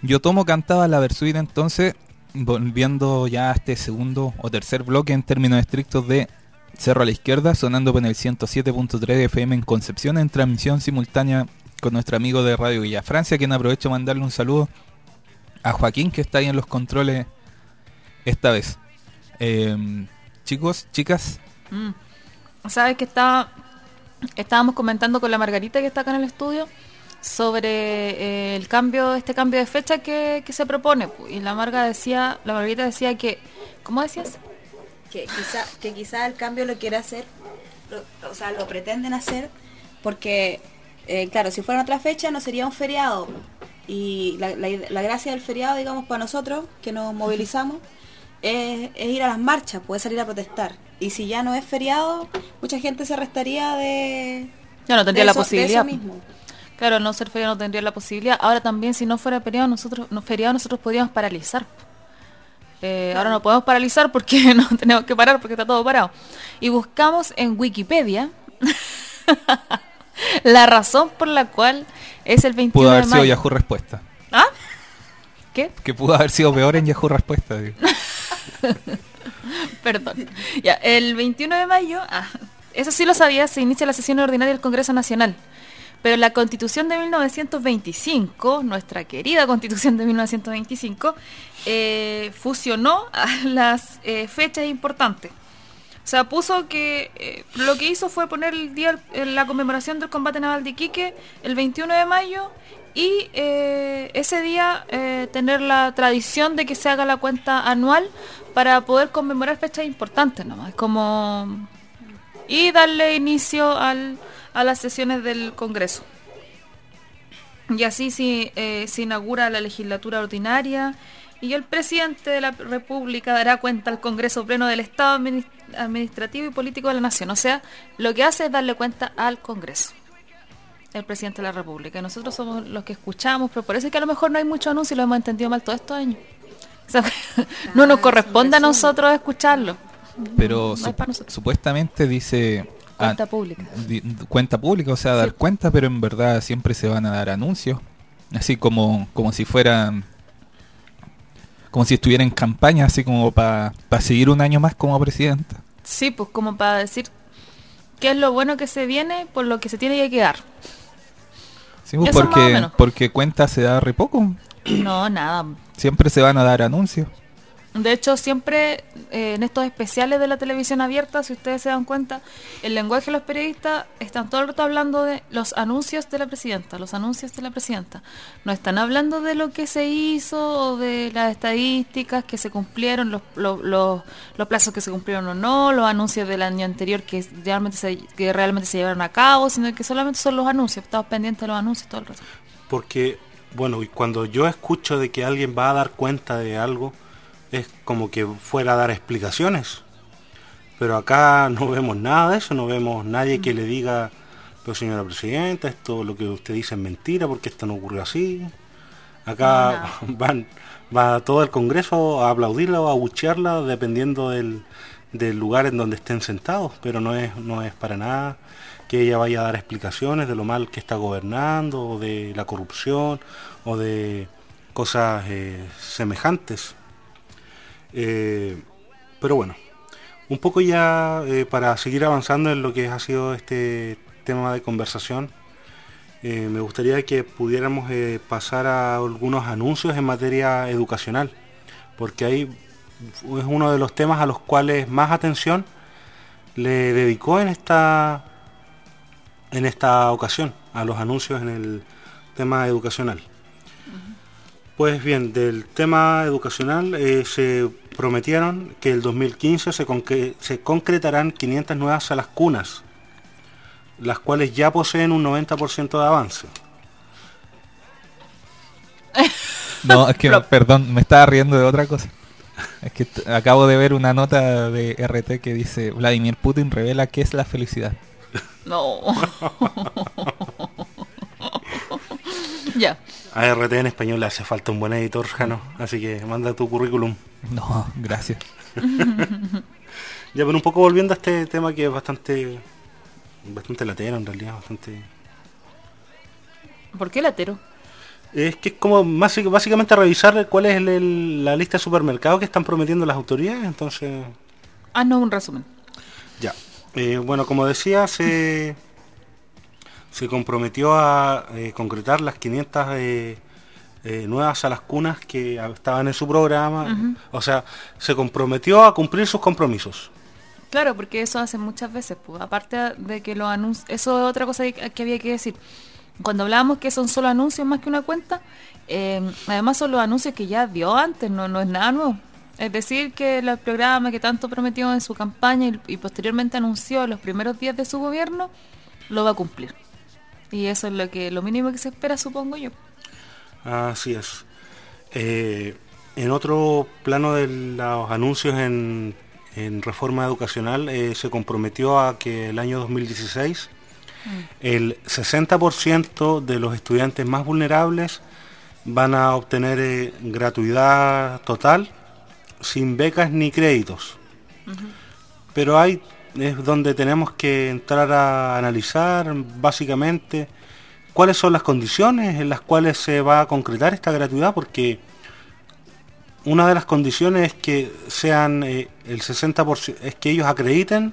Yo Tomo cantaba la Versuit entonces, volviendo ya a este segundo o tercer bloque en términos estrictos de Cerro a la Izquierda, sonando con el ciento siete punto tres de F M en Concepción, en transmisión simultánea con nuestro amigo de Radio Villa Francia, quien aprovecho mandarle un saludo a Joaquín, que está ahí en los controles esta vez. Eh, chicos, chicas. Mm. Sabes que estaba, estábamos comentando con la Margarita, que está acá en el estudio, sobre eh, el cambio, este cambio de fecha que, que se propone. Y la Marga decía, la Margarita decía que, ¿cómo decías? Que quizá, que quizá el cambio lo quiere hacer, lo, o sea, lo pretenden hacer, porque, eh, claro, si fuera otra fecha no sería un feriado. Y la, la, la gracia del feriado, digamos, para nosotros, que nos movilizamos, es, es ir a las marchas, poder salir a protestar. Y si ya no es feriado, mucha gente se restaría de... Ya no tendría de la eso, posibilidad. de eso mismo. Claro, no ser feriado no tendría la posibilidad. Ahora también, si no fuera feriado, nosotros, no, feriado, nosotros podríamos paralizar. Eh, ahora no podemos paralizar porque no tenemos que parar porque está todo parado. Y buscamos en Wikipedia la razón por la cual es el veintiuno Pudo haber de sido mayo. Yahoo Respuesta. ¿Ah? ¿Qué? Que pudo haber sido peor en Yahoo Respuesta, digo. Perdón. Ya, el veintiuno de mayo, ah, eso sí lo sabía, se inicia la sesión ordinaria del Congreso Nacional. Pero la Constitución de mil novecientos veinticinco, nuestra querida Constitución de mil novecientos veinticinco, eh, fusionó a las eh, fechas importantes. O sea, puso que eh, lo que hizo fue poner el día, la conmemoración del combate naval de Iquique el veintiuno de mayo y eh, ese día eh, tener la tradición de que se haga la cuenta anual para poder conmemorar fechas importantes nomás, como y darle inicio al, a las sesiones del Congreso. Y así se, eh, se inaugura la legislatura ordinaria y el presidente de la República dará cuenta al Congreso Pleno del Estado Administrativo y Político de la Nación. O sea, lo que hace es darle cuenta al Congreso, el presidente de la República. Y nosotros somos los que escuchamos, pero parece que a lo mejor no hay mucho anuncio y lo hemos entendido mal todos estos años. O sea, no nos corresponde a nosotros escucharlo. Pero No su- es para nosotros. supuestamente dice... Cuenta ah, pública. di- cuenta pública, o sea, dar Sí. cuenta, pero en verdad siempre se van a dar anuncios. Así como, como si fueran... Como si estuviera en campaña, así como para seguir un año más como presidenta. Sí, pues como para decir qué es lo bueno que se viene, por lo que se tiene que quedar. Sí, pues Eso más o porque, menos. porque cuenta se da re poco. No, nada. Siempre se van a dar anuncios. De hecho, siempre eh, en estos especiales de la televisión abierta, si ustedes se dan cuenta, el lenguaje de los periodistas están todo el rato hablando de los anuncios de la presidenta, los anuncios de la presidenta. No están hablando de lo que se hizo o de las estadísticas que se cumplieron, los, los, los, los plazos que se cumplieron o no, los anuncios del año anterior que realmente se, que realmente se llevaron a cabo, sino que solamente son los anuncios. Estamos pendientes de los anuncios todo el rato. Porque, bueno, y cuando yo escucho de que alguien va a dar cuenta de algo, es como que fuera a dar explicaciones. Pero acá no vemos nada de eso, no vemos nadie que le diga, pero señora presidenta, esto lo que usted dice es mentira, porque esto no ocurrió así. Acá no, van va todo el Congreso a aplaudirla o a abuchearla dependiendo del, del lugar en donde estén sentados, pero no es, no es para nada que ella vaya a dar explicaciones de lo mal que está gobernando, o de la corrupción, o de cosas eh, semejantes. Eh, pero bueno, un poco ya eh, para seguir avanzando en lo que ha sido este tema de conversación, eh, me gustaría que pudiéramos eh, pasar a algunos anuncios en materia educacional, porque ahí es uno de los temas a los cuales más atención le dedicó en esta en esta ocasión, a los anuncios en el tema educacional. Pues bien, del tema educacional eh, se prometieron que el dos mil quince se, concre- se concretarán quinientas nuevas salas cunas, las cuales ya poseen un noventa por ciento de avance. No, es que, perdón, me estaba riendo de otra cosa. Es que t- acabo de ver una nota de R T que dice: Vladimir Putin revela qué es la felicidad. No. Ya. A R T en español le hace falta un buen editor, Jano, así que manda tu currículum. No, gracias. Ya, pero un poco volviendo a este tema que es bastante bastante latero en realidad, bastante... ¿Por qué latero? Es que es como básic- básicamente revisar cuál es el- el- la lista de supermercados que están prometiendo las autoridades, entonces... Haznos un resumen. Ya. Eh, bueno, como decía, se, se comprometió a eh, concretar las quinientas eh, eh, nuevas salas cunas que estaban en su programa. Ujú. O sea, se comprometió a cumplir sus compromisos. Claro, porque eso hacen muchas veces, pues. Aparte de que los anuncios, eso es otra cosa que, que había que decir. Cuando hablábamos que son solo anuncios más que una cuenta, eh, además son los anuncios que ya dio antes, no, no es nada nuevo. Es decir, que el programa que tanto prometió en su campaña y, y posteriormente anunció en los primeros días de su gobierno, lo va a cumplir. Y eso es lo que lo mínimo que se espera, supongo yo. Así es. Eh, en otro plano de los anuncios en, en reforma educacional, eh, se comprometió a que el año dos mil dieciséis el sesenta por ciento de los estudiantes más vulnerables van a obtener eh, gratuidad total, sin becas ni créditos. Uh-huh. Pero hay es donde tenemos que entrar a analizar básicamente cuáles son las condiciones en las cuales se va a concretar esta gratuidad, porque una de las condiciones es que sean eh, el sesenta por ciento, es que ellos acrediten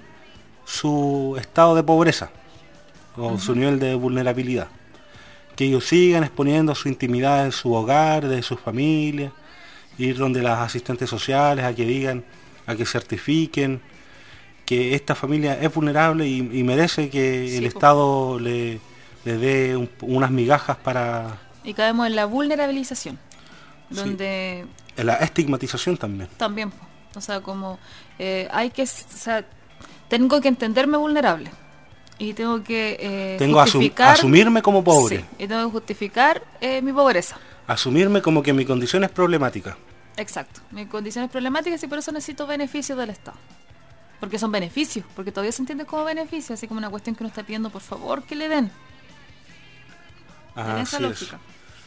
su estado de pobreza o uh-huh. su nivel de vulnerabilidad, que ellos sigan exponiendo su intimidad en su hogar, de sus familias, ir donde las asistentes sociales a que digan, a que certifiquen que esta familia es vulnerable y, y merece que sí, el pues. Estado le, le dé un, unas migajas para... Y caemos en la vulnerabilización, donde... Sí. En la estigmatización también. También, o sea, como eh, hay que... O sea, tengo que entenderme vulnerable. Y tengo que eh, tengo justificar... Asum, asumirme como pobre. Sí, y tengo que justificar eh, mi pobreza. Asumirme como que mi condición es problemática. Exacto, mi condición es problemática y por eso necesito beneficios del Estado. Porque son beneficios, porque todavía se entiende como beneficio, así como una cuestión que uno está pidiendo, por favor, que le den. Ah, en esa lógica.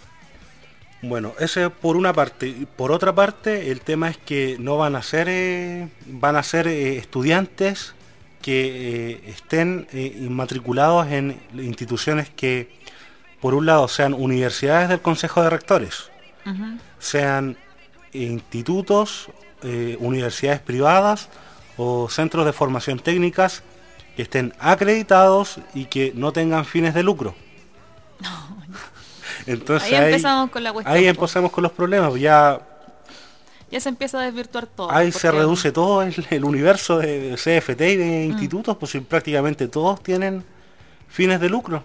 Es. Bueno, ese por una parte. Por otra parte, el tema es que no van a ser, eh, van a ser eh, estudiantes que eh, estén eh, inmatriculados en instituciones que, por un lado, sean universidades del Consejo de Rectores, uh-huh. sean institutos, eh, universidades privadas o centros de formación técnicas que estén acreditados y que no tengan fines de lucro. No. Entonces ahí empezamos ahí, con la cuestión. Ahí empezamos con los problemas, ya... Ya se empieza a desvirtuar todo. Ahí se reduce todo el, el universo de C F T y de mm. institutos, pues prácticamente todos tienen fines de lucro.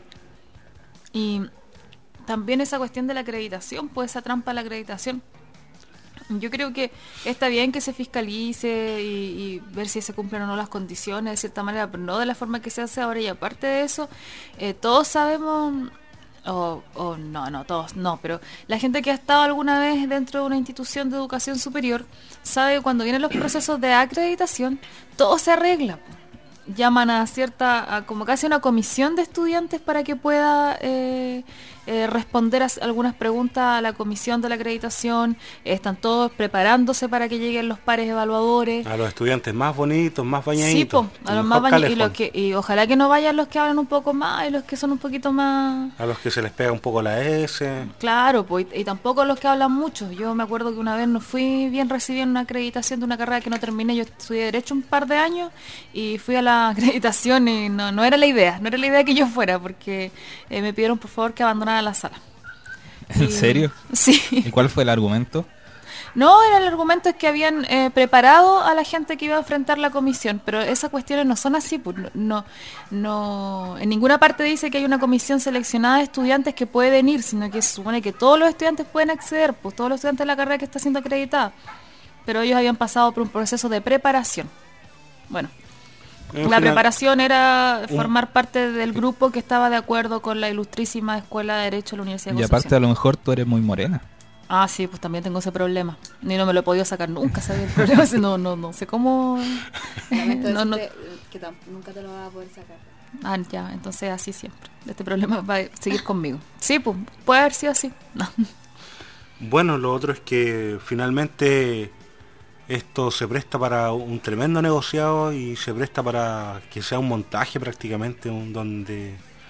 Y también esa cuestión de la acreditación, pues esa trampa de la acreditación. Yo creo que está bien que se fiscalice y, y ver si se cumplen o no las condiciones de cierta manera, pero no de la forma que se hace ahora. Y aparte de eso, eh, todos sabemos... O oh, oh, no, no, todos, no, pero la gente que ha estado alguna vez dentro de una institución de educación superior sabe que cuando vienen los procesos de acreditación, todo se arregla. Llaman a cierta, a como casi una comisión de estudiantes para que pueda eh, eh, responder a algunas preguntas a la comisión de la acreditación. Están todos preparándose para que lleguen los pares evaluadores. A los estudiantes más bonitos, más bañaditos. Sí, po, a los más bañaditos. Y, los que, y ojalá que no vayan los que hablan un poco más y los que son un poquito más... A los que se les pega un poco la S. Claro, pues, y, y tampoco los que hablan mucho. Yo me acuerdo que una vez no fui bien recibida en una acreditación de una carrera que no terminé. Yo estudié Derecho un par de años y fui a la acreditación y no, no era la idea, no era la idea que yo fuera, porque eh, me pidieron por favor que abandonara la sala. ¿En y, serio? Sí. ¿Y cuál fue el argumento? No, era el argumento es que habían eh, preparado a la gente que iba a enfrentar la comisión, pero esas cuestiones no son así, pues no, no, en ninguna parte dice que hay una comisión seleccionada de estudiantes que pueden ir, sino que se supone que todos los estudiantes pueden acceder, pues todos los estudiantes de la carrera que está siendo acreditada, pero ellos habían pasado por un proceso de preparación. Bueno, la final, preparación era formar un, parte del grupo que estaba de acuerdo con la ilustrísima Escuela de Derecho de la Universidad de Concepción. Y aparte a lo mejor tú eres muy morena. Ah, sí, pues también tengo ese problema. Ni no me lo he podido sacar nunca, ¿sabes? El problema es no, no, no sé cómo... no, no. Que nunca te lo vas a poder sacar. Ah, ya, entonces así siempre. Este problema va a seguir conmigo. Sí, pues puede haber sido así. No. Bueno, lo otro es que finalmente... Esto se presta para un tremendo negociado y se presta para que sea un montaje prácticamente, un, donde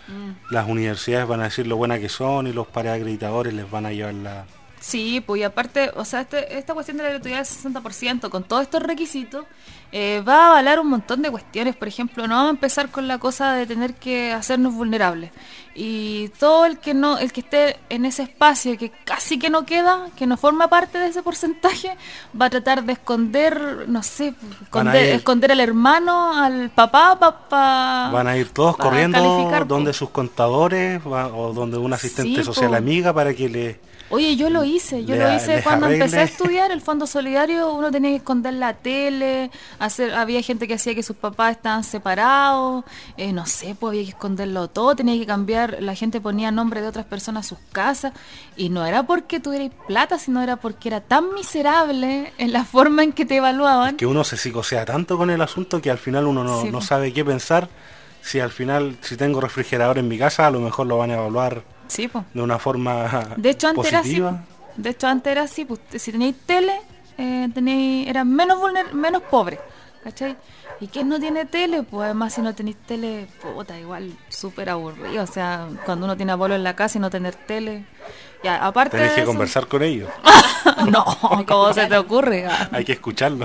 mm. las universidades van a decir lo buenas que son y los paraacreditadores les van a llevar la... Sí, pues y aparte, o sea, este, esta cuestión de la gratuidad del sesenta por ciento, con todos estos requisitos, eh, va a avalar un montón de cuestiones. Por ejemplo, no vamos a empezar con la cosa de tener que hacernos vulnerables. Y todo el que no, el que esté en ese espacio, que casi que no queda, que no forma parte de ese porcentaje, va a tratar de esconder, no sé, esconder, ir, esconder al hermano, al papá, papá. Van a ir todos corriendo donde sus contadores va, o donde un asistente sí, social po. amiga para que le... Oye, yo lo hice, yo le, lo hice cuando arregle. empecé a estudiar el Fondo Solidario. Uno tenía que esconder la tele, hacer, había gente que hacía que sus papás estaban separados, eh, no sé, pues había que esconderlo todo, tenía que cambiar, la gente ponía nombre de otras personas a sus casas, y no era porque tuvierais plata, sino era porque era tan miserable en la forma en que te evaluaban. Es que uno se psicosea tanto con el asunto que al final uno no, sí, no sabe qué pensar. Si al final, si tengo refrigerador en mi casa, a lo mejor lo van a evaluar sí, po. de una forma de hecho, antes positiva. Era así, de hecho, antes era así, pues, si tenéis tele, eh, tenéis, eran menos vulner, menos pobres, ¿cachai? ¿Y quién no tiene tele? Pues además si no tenéis tele, puta, igual súper aburrido. O sea, cuando uno tiene abuelo en la casa y no tener tele... Ya, aparte Tenés que eso... conversar con ellos. No, ¿cómo se te ocurre? Hay que escucharlo.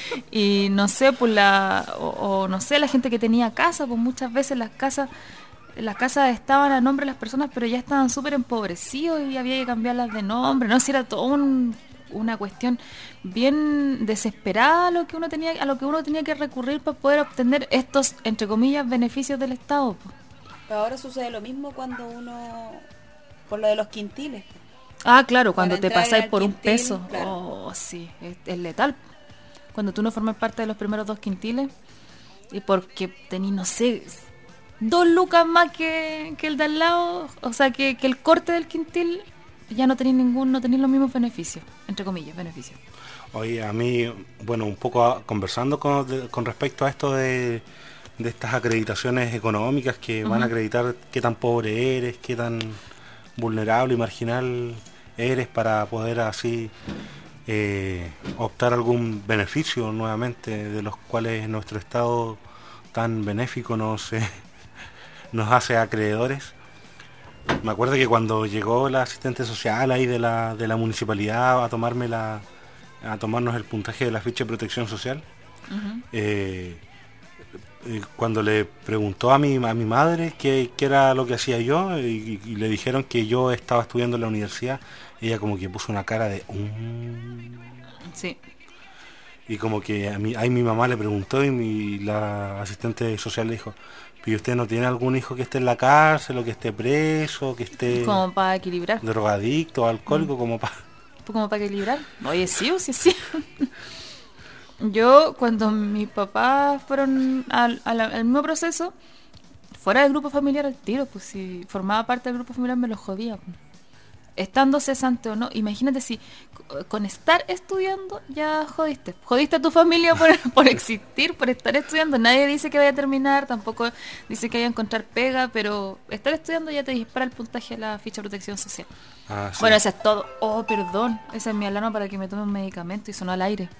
Y no sé, pues la... O, o no sé, la gente que tenía casa, pues muchas veces las casas... Las casas estaban a nombre de las personas, pero ya estaban súper empobrecidos y había que cambiarlas de nombre. No, si era todo un... una cuestión bien desesperada a lo que uno tenía a lo que uno tenía que recurrir para poder obtener estos, entre comillas, beneficios del Estado. Pero ahora sucede lo mismo cuando uno, por lo de los quintiles. Ah, claro, cuando te pasáis por quintil, un peso. Claro. Oh, sí, es, es letal. Cuando tú no formas parte de los primeros dos quintiles y porque tenís, no sé, dos lucas más que, que el de al lado, o sea, que, que el corte del quintil, ya no tenéis ningún, no tenéis los mismos beneficios, entre comillas, beneficios. Oye, a mí, bueno, un poco a, conversando con, de, con respecto a esto de, de estas acreditaciones económicas que uh-huh. van a acreditar qué tan pobre eres, qué tan vulnerable y marginal eres para poder así eh, optar algún beneficio nuevamente de los cuales nuestro Estado tan benéfico nos, eh, nos hace acreedores. Me acuerdo que cuando llegó la asistente social ahí de la de la municipalidad a tomarme la a tomarnos el puntaje de la ficha de protección social, uh-huh. eh, eh, cuando le preguntó a mi a mi madre qué, qué era lo que hacía yo y, y le dijeron que yo estaba estudiando en la universidad, ella como que puso una cara de um... sí. Y como que a mí ahí mi mamá le preguntó y mi, la asistente social le dijo: ¿y usted no tiene algún hijo que esté en la cárcel o que esté preso, que esté como para equilibrar, drogadicto, alcohólico, mm. como para como para equilibrar? Oye, sí o sí, sí. Yo cuando mis papás fueron al, al, al mismo proceso, fuera del grupo familiar al tiro, pues si formaba parte del grupo familiar me lo jodía, pues. Estando cesante o no, imagínate si con estar estudiando ya jodiste. Jodiste a tu familia por, por existir, por estar estudiando. Nadie dice que vaya a terminar, tampoco dice que vaya a encontrar pega, pero estar estudiando ya te dispara el puntaje a la ficha de protección social. Ah, sí. Bueno, eso es todo. Oh, perdón, esa es mi alarma para que me tome un medicamento y sonó al aire.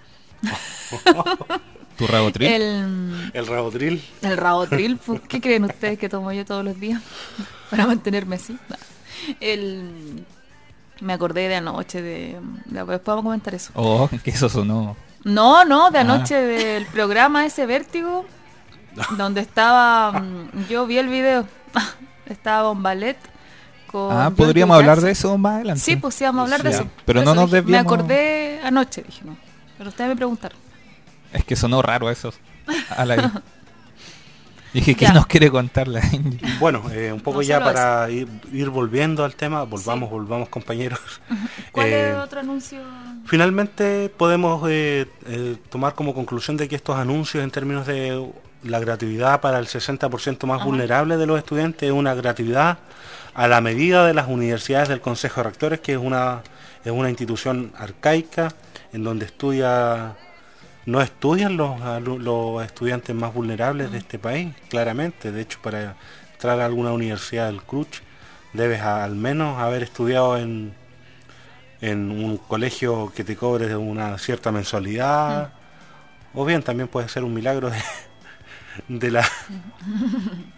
¿Tu Rabotril? El, el Rabotril. El Rabotril, ¿qué creen ustedes que tomo yo todos los días para mantenerme así? No. El... Me acordé de anoche de... Después vamos a comentar eso. Oh, que eso sonó. No, no, de anoche ah. del programa ese Vértigo, donde estaba... Yo vi el video. Estaba un ballet con... Ah, ¿podríamos hablar Jackson. de eso más adelante? Sí, pues sí, vamos a hablar sí, de eso. Pero Por no eso nos dije, desviamos... Me acordé anoche, dije no. Pero ustedes me preguntaron. Es que sonó raro eso. Al aire. Dije, ¿qué ya. nos quiere contar la Angie? Bueno, eh, un poco no ya para ir, ir volviendo al tema, volvamos, sí. volvamos compañeros. ¿Cuál eh, es otro anuncio? Finalmente podemos eh, eh, tomar como conclusión de que estos anuncios en términos de la gratuidad para el sesenta por ciento más Ajá. vulnerable de los estudiantes es una gratuidad a la medida de las universidades del Consejo de Rectores, que es una, es una institución arcaica en donde estudia... No estudian los, los estudiantes más vulnerables de este país, claramente. De hecho, para entrar a alguna universidad del C R U C H debes a, al menos haber estudiado en, en un colegio que te cobre una cierta mensualidad. Mm. O bien también puede ser un milagro de, de la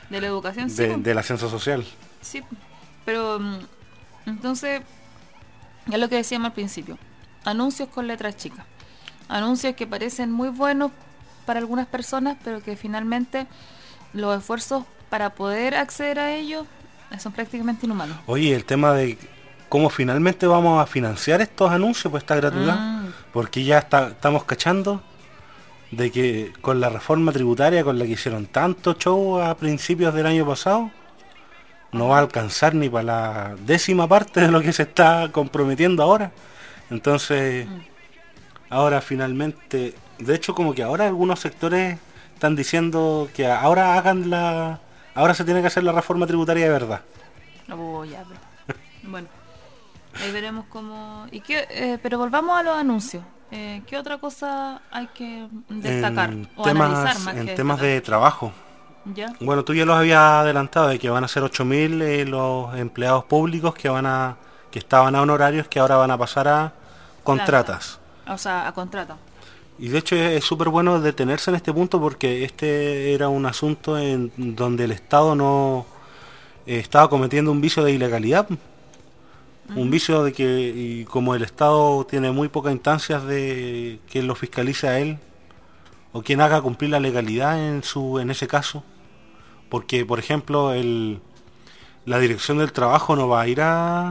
De la educación, sí. de, po. del ascenso social. Sí, pero mm, entonces, es lo que decíamos al principio, anuncios con letras chicas, anuncios que parecen muy buenos para algunas personas, pero que finalmente los esfuerzos para poder acceder a ellos son prácticamente inhumanos. Oye, el tema de cómo finalmente vamos a financiar estos anuncios, pues esta gratuidad, Mm. porque ya está, estamos cachando de que con la reforma tributaria con la que hicieron tanto show a principios del año pasado, no va a alcanzar ni para la décima parte de lo que se está comprometiendo ahora. Entonces, Mm. ahora finalmente, de hecho como que ahora algunos sectores están diciendo que ahora hagan la, ahora se tiene que hacer la reforma tributaria de verdad. Oh, ya, pero- bueno, ahí veremos cómo... ¿Y qué, eh, pero volvamos a los anuncios. Eh, ¿Qué otra cosa hay que destacar En o analizar temas, más en que temas destacar? de trabajo. ¿Ya? Bueno, tú ya los habías adelantado de que van a ser ocho mil eh, los empleados públicos que van a que estaban a honorarios que ahora van a pasar a contratas. O sea, a contrata. Y de hecho es súper bueno detenerse en este punto porque este era un asunto en donde el Estado no eh, estaba cometiendo un vicio de ilegalidad. Un vicio de que, y como el Estado tiene muy pocas instancias de que lo fiscalice a él, o quien haga cumplir la legalidad en su en ese caso, porque por ejemplo el la dirección del trabajo no va a ir a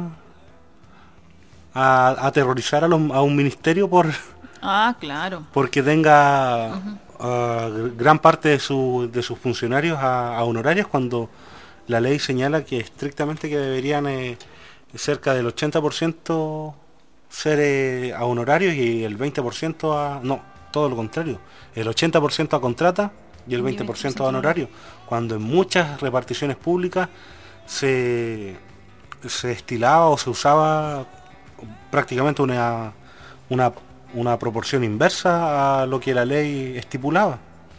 a, a aterrorizar a, los- a un ministerio por Ah, claro. porque tenga ah, gr- gran parte de, su, de sus funcionarios a, a honorarios cuando la ley señala que estrictamente que deberían eh, cerca del ochenta por ciento ser eh, a honorarios y el veinte por ciento a... no, todo lo contrario, el ochenta por ciento a contrata y el Y veinte por ciento veinte por ciento a honorarios, cuando en muchas reparticiones públicas se, se estilaba o se usaba prácticamente una, una, una proporción inversa a lo que la ley estipulaba.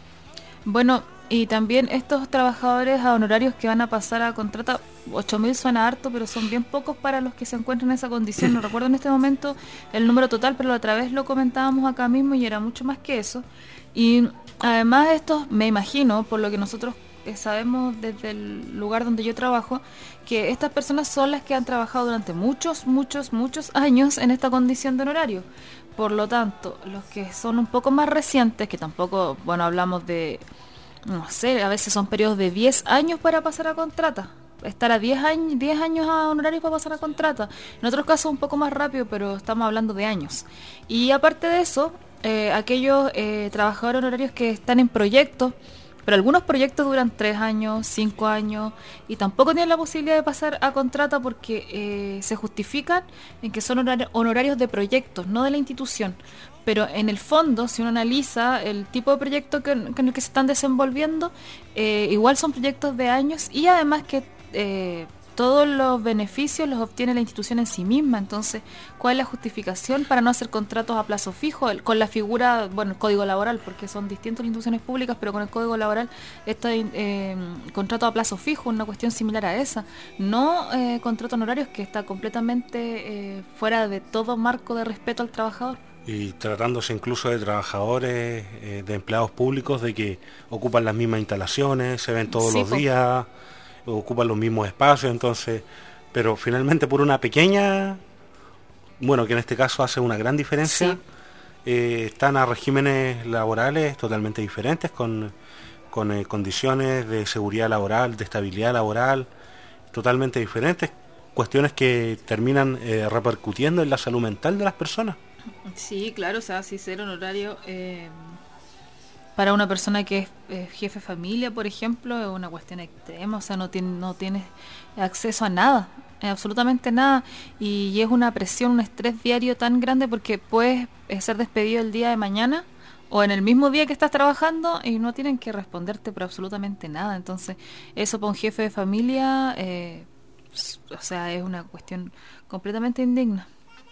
Bueno, y también estos trabajadores a honorarios que van a pasar a contrata, ocho mil suena harto, pero son bien pocos para los que se encuentran en esa condición. No recuerdo en este momento el número total, pero la otra vez lo comentábamos acá mismo y era mucho más que eso. Y además estos, me imagino, por lo que nosotros eh, sabemos desde el lugar donde yo trabajo, que estas personas son las que han trabajado durante muchos, muchos, muchos años en esta condición de honorario. Por lo tanto, los que son un poco más recientes, que tampoco, bueno, hablamos de, no sé, a veces son periodos de diez años para pasar a contrata. Estar a diez años, diez años a honorarios para pasar a contrata. En otros casos un poco más rápido, pero estamos hablando de años. Y aparte de eso, eh, aquellos eh, trabajadores honorarios que están en proyectos, pero algunos proyectos duran tres años, cinco años, y tampoco tienen la posibilidad de pasar a contrata porque eh, se justifican en que son horar- honorarios de proyectos, no de la institución. Pero en el fondo, si uno analiza el tipo de proyecto que, en el que se están desenvolviendo, eh, igual son proyectos de años y además que eh, todos los beneficios los obtiene la institución en sí misma. Entonces, ¿cuál es la justificación para no hacer contratos a plazo fijo? El- con la figura, bueno, el código laboral, porque son distintas las instituciones públicas, pero con el código laboral, este eh, contrato a plazo fijo, una cuestión similar a esa. No eh, contratos honorarios que está completamente eh, fuera de todo marco de respeto al trabajador. Y tratándose incluso de trabajadores, eh, de empleados públicos, de que ocupan las mismas instalaciones, se ven todos Sí, los po. días, ocupan los mismos espacios, entonces, pero finalmente por una pequeña, bueno, que en este caso hace una gran diferencia, Sí. eh, están a regímenes laborales totalmente diferentes, con, con eh, condiciones de seguridad laboral, de estabilidad laboral, totalmente diferentes, cuestiones que terminan eh, repercutiendo en la salud mental de las personas. Sí, claro, o sea, si ser honorario eh, para una persona que es eh, jefe de familia, por ejemplo, es una cuestión extrema, o sea, no tiene, no tienes acceso a nada, eh, absolutamente nada, y, y es una presión, un estrés diario tan grande porque puedes eh, ser despedido el día de mañana o en el mismo día que estás trabajando y no tienen que responderte por absolutamente nada. Entonces, eso para un jefe de familia, eh, o sea, es una cuestión completamente indigna.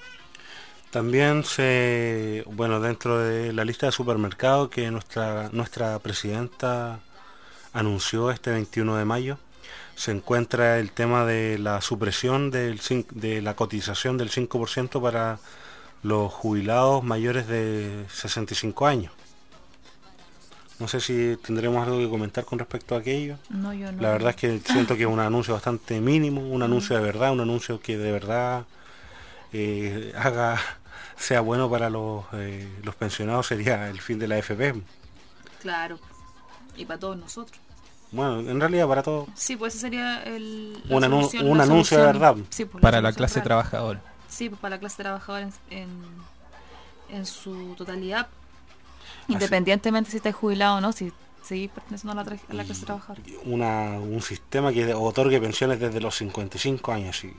También se, bueno, dentro de la lista de supermercados que nuestra nuestra presidenta anunció este veintiuno de mayo, se encuentra el tema de la supresión del cin- de la cotización del cinco por ciento para los jubilados mayores de sesenta y cinco años. No sé si tendremos algo que comentar con respecto a aquello. No, yo no. La verdad es que siento que es un anuncio bastante mínimo, un anuncio de verdad, un anuncio que de verdad eh, haga sea bueno para los, eh, los pensionados, sería el fin de la A F P. Claro. Y para todos nosotros. Bueno, en realidad para todos. Sí, pues ese sería el, la un, anu solución, un la anuncio de solución. verdad. Sí, pues, Para la solución clase real. trabajadora. Sí, pues para la clase trabajadora en, en, en su totalidad. Independientemente si estáis jubilado o no, si seguís perteneciendo a la, tra- a la clase trabajadora. Una, un sistema que otorgue pensiones desde los cincuenta y cinco años. Sí.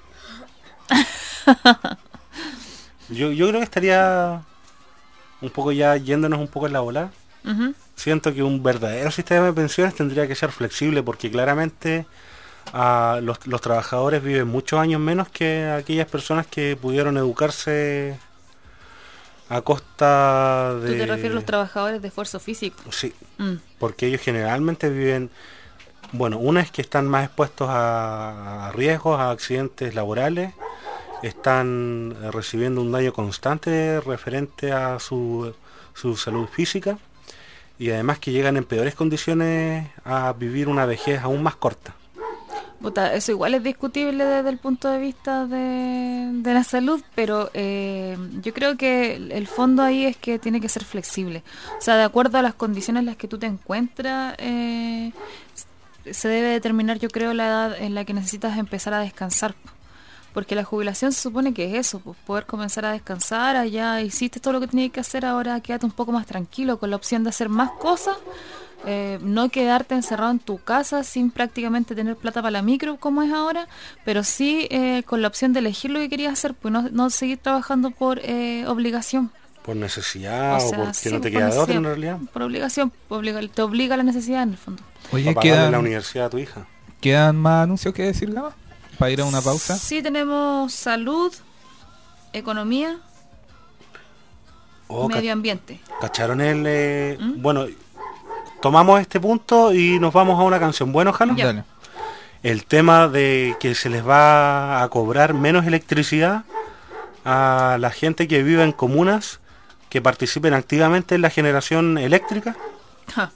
yo, yo creo que estaría un poco ya yéndonos un poco en la bola. Uh-huh. Siento que un verdadero sistema de pensiones tendría que ser flexible porque claramente uh, los, los trabajadores viven muchos años menos que aquellas personas que pudieron educarse a costa de... ¿Tú te refieres a los trabajadores de esfuerzo físico? Sí, Mm. porque ellos generalmente viven... Bueno, una es que están más expuestos a, a riesgos, a accidentes laborales, están eh, recibiendo un daño constante referente a su, su salud física y además que llegan en peores condiciones a vivir una vejez aún más corta. Puta, eso igual es discutible desde el punto de vista de, de la salud, pero eh, yo creo que el, el fondo ahí es que tiene que ser flexible. O sea, de acuerdo a las condiciones en las que tú te encuentras, eh, se debe determinar, yo creo, la edad en la que necesitas empezar a descansar. Porque la jubilación se supone que es eso, pues, poder comenzar a descansar, allá hiciste todo lo que tenías que hacer, ahora quédate un poco más tranquilo con la opción de hacer más cosas. Eh, no quedarte encerrado en tu casa sin prácticamente tener plata para la micro como es ahora, pero sí eh, con la opción de elegir lo que querías hacer, pues no, no seguir trabajando por eh, obligación. Por necesidad o, O sea, porque sí, no te por queda de otra en necesidad, realidad. Por obligación, obliga, te obliga a la necesidad en el fondo. Oye, Para pagarle ¿quedan, la universidad a tu hija. ¿quedan más anuncios que decir, Gama? Para ir a una pausa. Sí, tenemos salud, economía, Oh, medio ambiente. ¿Cacharon el...? Eh, ¿Mm? Bueno, tomamos este punto y nos vamos a una canción. Bueno, Jano. Ya. Dale. El tema de que se les va a cobrar menos electricidad a la gente que vive en comunas que participen activamente en la generación eléctrica. Ja.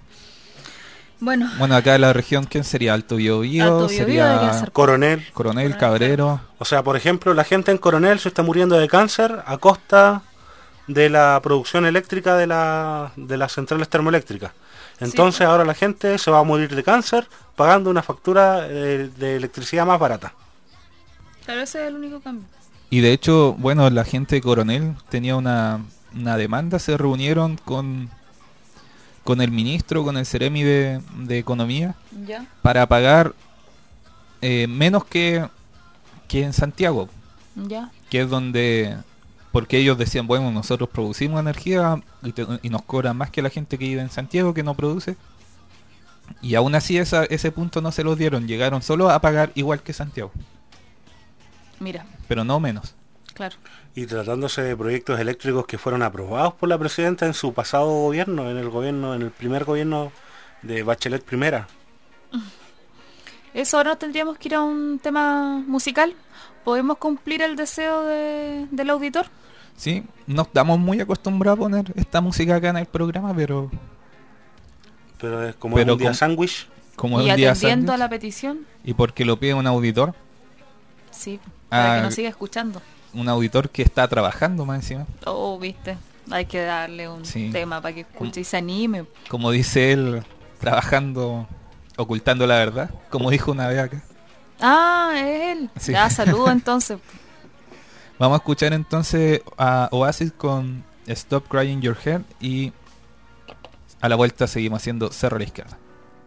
Bueno, Bueno, acá en la región, ¿quién sería? Alto Biobío, Alto Biobío debería sería ser. Coronel. Coronel, Cabrero. O sea, por ejemplo, la gente en Coronel se está muriendo de cáncer a costa de la producción eléctrica de, la, de las centrales termoeléctricas. Entonces Sí. ahora la gente se va a morir de cáncer pagando una factura de, de electricidad más barata. claro, ese es el único cambio. Y de hecho, bueno, la gente de Coronel tenía una, una demanda, se reunieron con, con el ministro, con el Ceremi de, de Economía, Ya. para pagar eh, menos que, que en Santiago, Ya. que es donde... Porque ellos decían, bueno, nosotros producimos energía y, te- y nos cobran más que la gente que vive en Santiago, que no produce. Y aún así esa, ese punto no se los dieron, llegaron solo a pagar igual que Santiago, Mira, pero no menos. claro. Y tratándose de proyectos eléctricos que fueron aprobados por la presidenta en su pasado gobierno, en el gobierno, en el primer gobierno de Bachelet primera. Eso, ahora nos tendríamos que ir a un tema musical. ¿Podemos cumplir el deseo de, del auditor? Sí, nos estamos muy acostumbrados a poner esta música acá en el programa, pero Pero es como Pero un día con- sándwich. como es y un día atendiendo a sándwich, la petición, y porque lo pide un auditor, sí, para Ah, que nos siga escuchando. un auditor que está trabajando más encima, Oh, viste, hay que darle un Sí. tema para que escuche y se anime. como dice él, trabajando, ocultando la verdad, como dijo una vez acá. Ah, es él. Sí. Ya, saludo entonces. Vamos a escuchar entonces a Oasis con Stop Crying Your Head y a la vuelta seguimos haciendo Cerro a la Izquierda.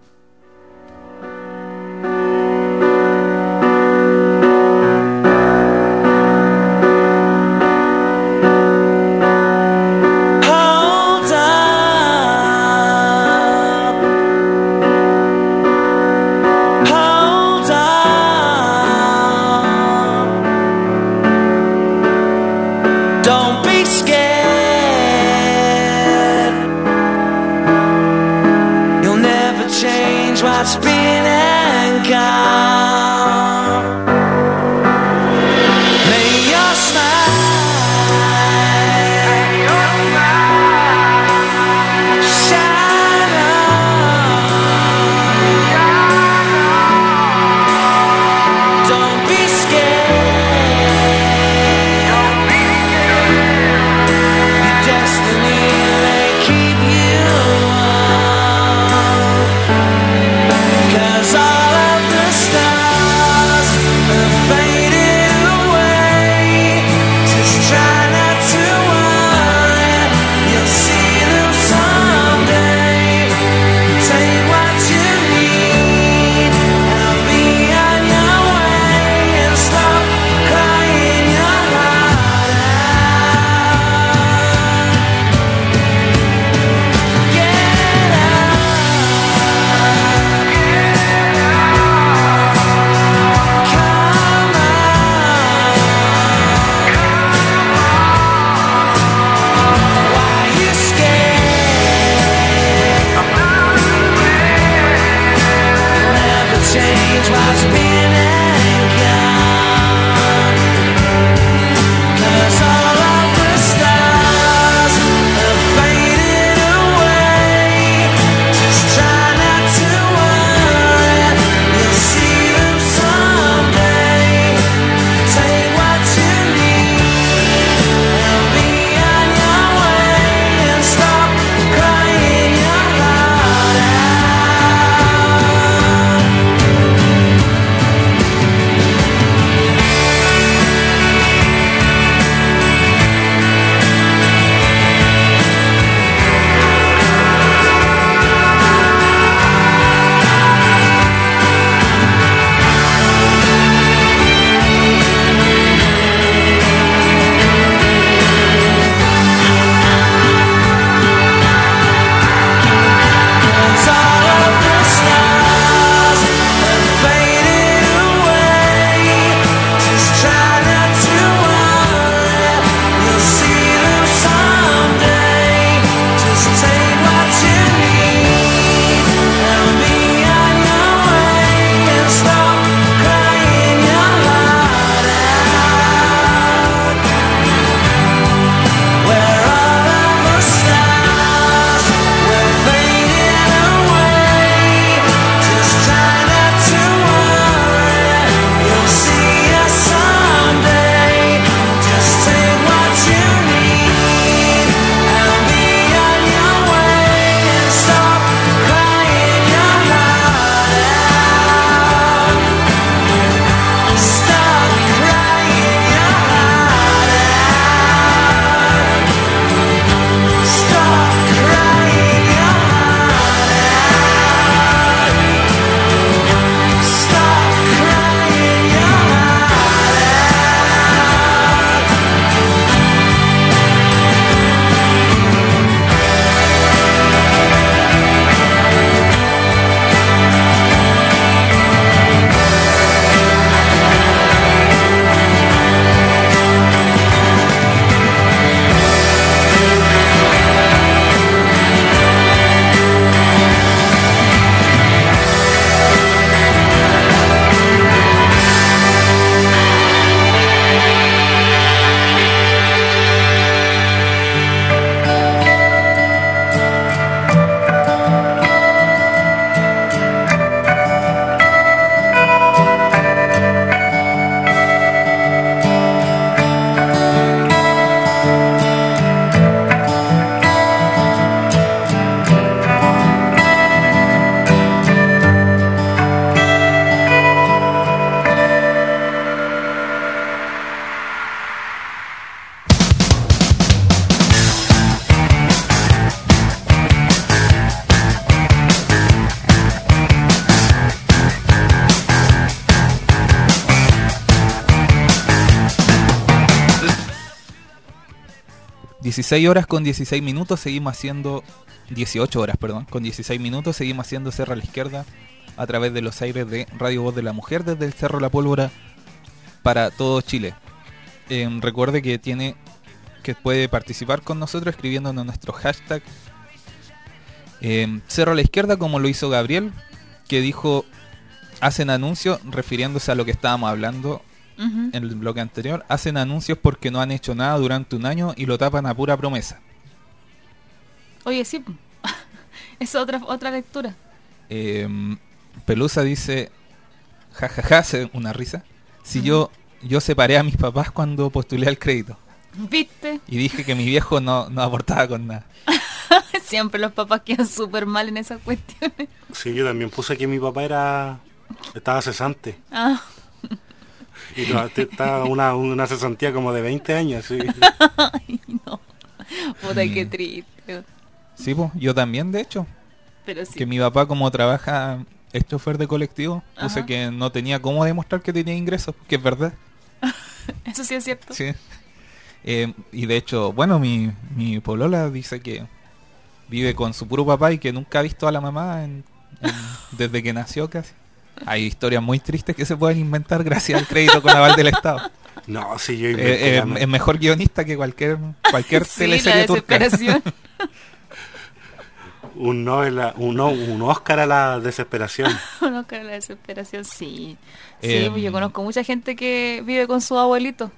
Hold up. Hold up. Don't be scared. You'll never dieciséis horas con dieciséis minutos seguimos haciendo... dieciocho horas, perdón, con dieciséis minutos seguimos haciendo Cerro a la Izquierda a través de los aires de Radio Voz de la Mujer desde el Cerro La Pólvora para todo Chile. Eh, recuerde que tiene que puede participar con nosotros escribiéndonos nuestro hashtag eh, Cerro a la Izquierda, como lo hizo Gabriel, que dijo, hacen anuncios, refiriéndose a lo que estábamos hablando uh-huh. en el bloque anterior, hacen anuncios porque no han hecho nada durante un año y lo tapan a pura promesa. Oye, sí, es otra otra lectura. Eh, Pelusa dice, jajaja, ja, una risa. Si uh-huh. yo yo separé a mis papás cuando postulé al crédito. ¿Viste? Y dije que mi viejo no, no aportaba con nada. Siempre los papás quedan súper mal en esas cuestiones. Sí, yo también puse que mi papá era estaba cesante. Ah. Y no, estaba una, una cesantía como de veinte años, sí. Ay, no. Puta, mm. qué triste. Sí, pues, yo también, de hecho. Pero sí. Que mi papá, como trabaja, es chofer de colectivo, puse Ajá. que no tenía cómo demostrar que tenía ingresos, que es verdad. Eso sí es cierto. Sí. Eh, y de hecho, bueno, mi, mi polola dice que vive con su puro papá y que nunca ha visto a la mamá en, en, desde que nació casi. Hay historias muy tristes que se pueden inventar gracias al crédito con aval del Estado. No, sí, yo eh, eh, es mejor guionista que cualquier cualquier sí, teleserie turca. un, Nobel, un, un Oscar a la desesperación. Un Oscar a la desesperación, sí. Sí, eh, yo conozco mucha gente que vive con su abuelito.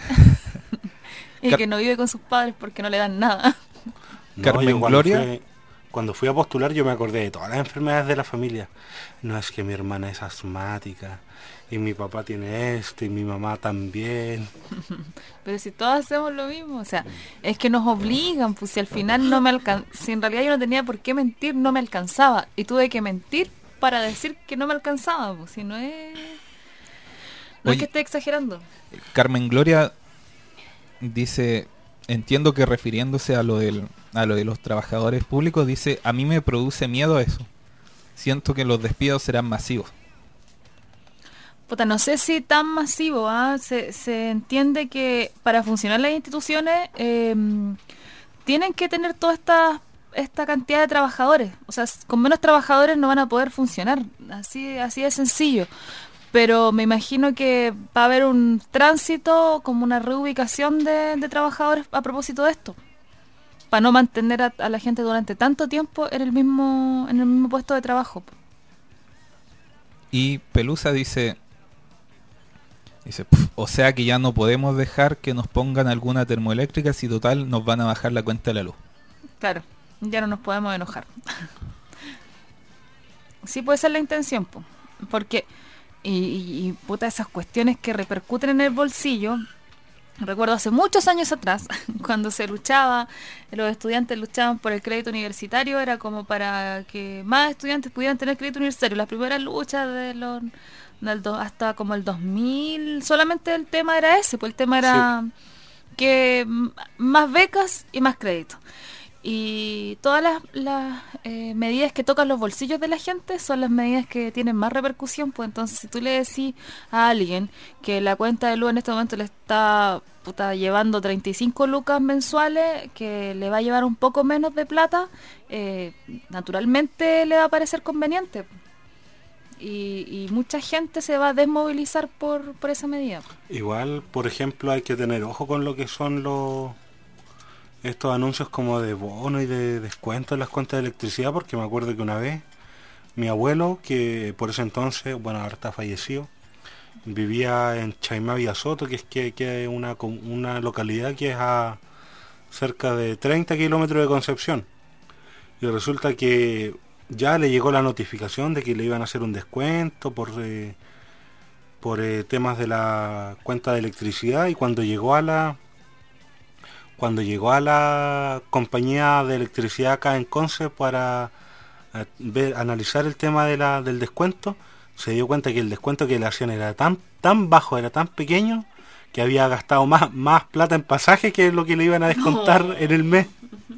Y Car- que no vive con sus padres porque no le dan nada. No, Carmen cuando Gloria. Fui, cuando fui a postular yo me acordé de todas las enfermedades de la familia. No, es que mi hermana es asmática y mi papá tiene esto y mi mamá también. Pero si todos hacemos lo mismo, o sea, es que nos obligan, pues si al final no me alcanzaba, si en realidad yo no tenía por qué mentir, no me alcanzaba y tuve que mentir para decir que no me alcanzaba, pues si no es... No Oye, es que esté exagerando. Carmen Gloria dice, entiendo que refiriéndose a lo del a lo de los trabajadores públicos, dice, a mí me produce miedo eso. Siento que los despidos serán masivos. Puta, no sé si tan masivo, ¿eh? se, se entiende que para funcionar las instituciones eh, tienen que tener toda esta esta cantidad de trabajadores. O sea, con menos trabajadores no van a poder funcionar. Así, así de sencillo. Pero me imagino que va a haber un tránsito, como una reubicación de, de trabajadores a propósito de esto, para no mantener a, a la gente durante tanto tiempo en el mismo en el mismo puesto de trabajo. Y Pelusa dice, dice, o sea que ya no podemos dejar que nos pongan alguna termoeléctrica si total nos van a bajar la cuenta de la luz. Claro, ya no nos podemos enojar. Sí puede ser la intención, po, porque Y, y, y puta, esas cuestiones que repercuten en el bolsillo. Recuerdo hace muchos años atrás, cuando se luchaba, los estudiantes luchaban por el crédito universitario, era como para que más estudiantes pudieran tener crédito universitario. Las primeras luchas de los del do, hasta como el dos mil, solamente el tema era ese, pues el tema era sí. que m- más becas y más crédito. Y todas las, las eh, medidas que tocan los bolsillos de la gente son las medidas que tienen más repercusión. Pues entonces, si tú le decís a alguien que la cuenta de luz en este momento le está puta, llevando treinta y cinco lucas mensuales, que le va a llevar un poco menos de plata, eh, naturalmente le va a parecer conveniente. Y, y mucha gente se va a desmovilizar por, por esa medida. Igual, por ejemplo, hay que tener ojo con lo que son los... estos anuncios como de bono y de descuento en las cuentas de electricidad, porque me acuerdo que una vez mi abuelo, que por ese entonces, bueno, ahora está fallecido, vivía en Chaimá Villasoto, que es que, que es una, una localidad que es a cerca de treinta kilómetros de Concepción. Y resulta que ya le llegó la notificación de que le iban a hacer un descuento por, eh, por eh, temas de la cuenta de electricidad, y cuando llegó a la... Cuando llegó a la compañía de electricidad acá en Conce para eh, ver, analizar el tema de la, del descuento, se dio cuenta que el descuento que le hacían era tan tan bajo, era tan pequeño, que había gastado más, más plata en pasaje que lo que le iban a descontar no. en el mes.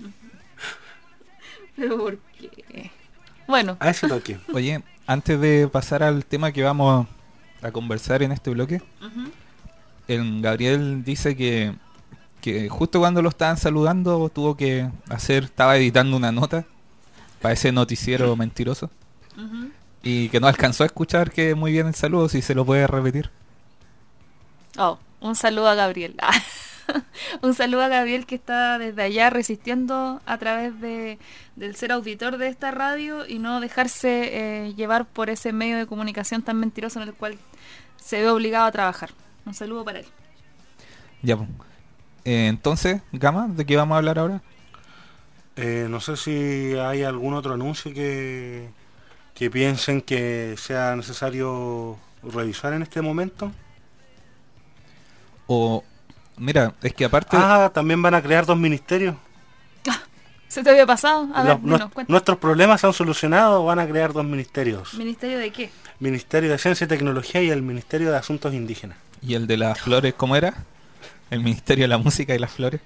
¿Pero por qué? Bueno. A ese toque. Oye, antes de pasar al tema que vamos a conversar en este bloque, uh-huh. el Gabriel dice que que justo cuando lo estaban saludando tuvo que hacer, estaba editando una nota para ese noticiero mentiroso. Uh-huh. Y que no alcanzó a escuchar que muy bien el saludo, si se lo puede repetir. Oh, un saludo a Gabriel. Un saludo a Gabriel que está desde allá resistiendo a través de del ser auditor de esta radio y no dejarse eh, llevar por ese medio de comunicación tan mentiroso en el cual se ve obligado a trabajar. Un saludo para él. Ya, pues. Eh, entonces, Gama, ¿de qué vamos a hablar ahora? Eh, no sé si hay algún otro anuncio que, que piensen que sea necesario revisar en este momento. O... Mira, es que aparte... Ah, también van a crear dos ministerios. ¿Se te había pasado? A ver, Los, dinos, nuestros problemas se han solucionado, van a crear dos ministerios. ¿Ministerio de qué? Ministerio de Ciencia y Tecnología y el Ministerio de Asuntos Indígenas. ¿Y el de las flores cómo era? ¿El Ministerio de la Música y las Flores?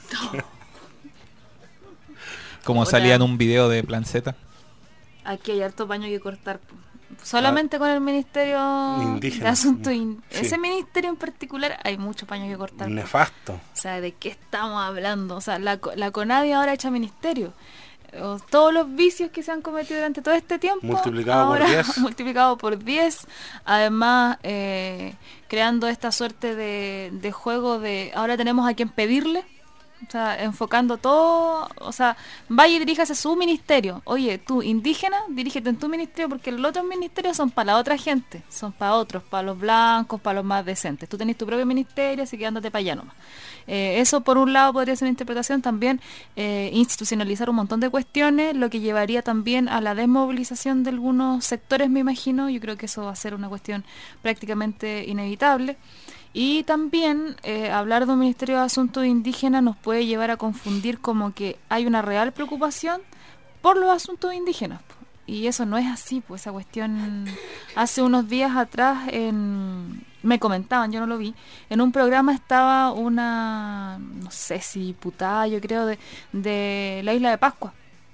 Como Hola. salía en un video de Plan Z. Aquí hay harto paño que cortar. Solamente con el Ministerio Indígena. de Asuntos in... Sí. Ese ministerio en particular hay mucho paño que cortar. Nefasto. O sea, ¿de qué estamos hablando? O sea, la, la CONADI ahora echa ministerio. O todos los vicios que se han cometido durante todo este tiempo multiplicado ahora, por diez. multiplicado por diez. Además, eh, creando esta suerte de, de juego de ahora tenemos a quien pedirle. O sea, enfocando todo, o sea, vaya y diríjase a su ministerio. Oye, tú, indígena, dirígete en tu ministerio porque los otros ministerios son para la otra gente, son para otros, para los blancos, para los más decentes. Tú tenés tu propio ministerio, así que ándate para allá nomás. Eh, eso por un lado podría ser una interpretación, también eh, institucionalizar un montón de cuestiones, lo que llevaría también a la desmovilización de algunos sectores, me imagino. Yo creo que eso va a ser una cuestión prácticamente inevitable. Y también eh, hablar de un Ministerio de Asuntos Indígenas nos puede llevar a confundir como que hay una real preocupación por los asuntos indígenas. Y eso no es así, pues esa cuestión hace unos días atrás en, me comentaban, yo no lo vi, en un programa estaba una, no sé si diputada, yo creo, de, de la isla de Pascua.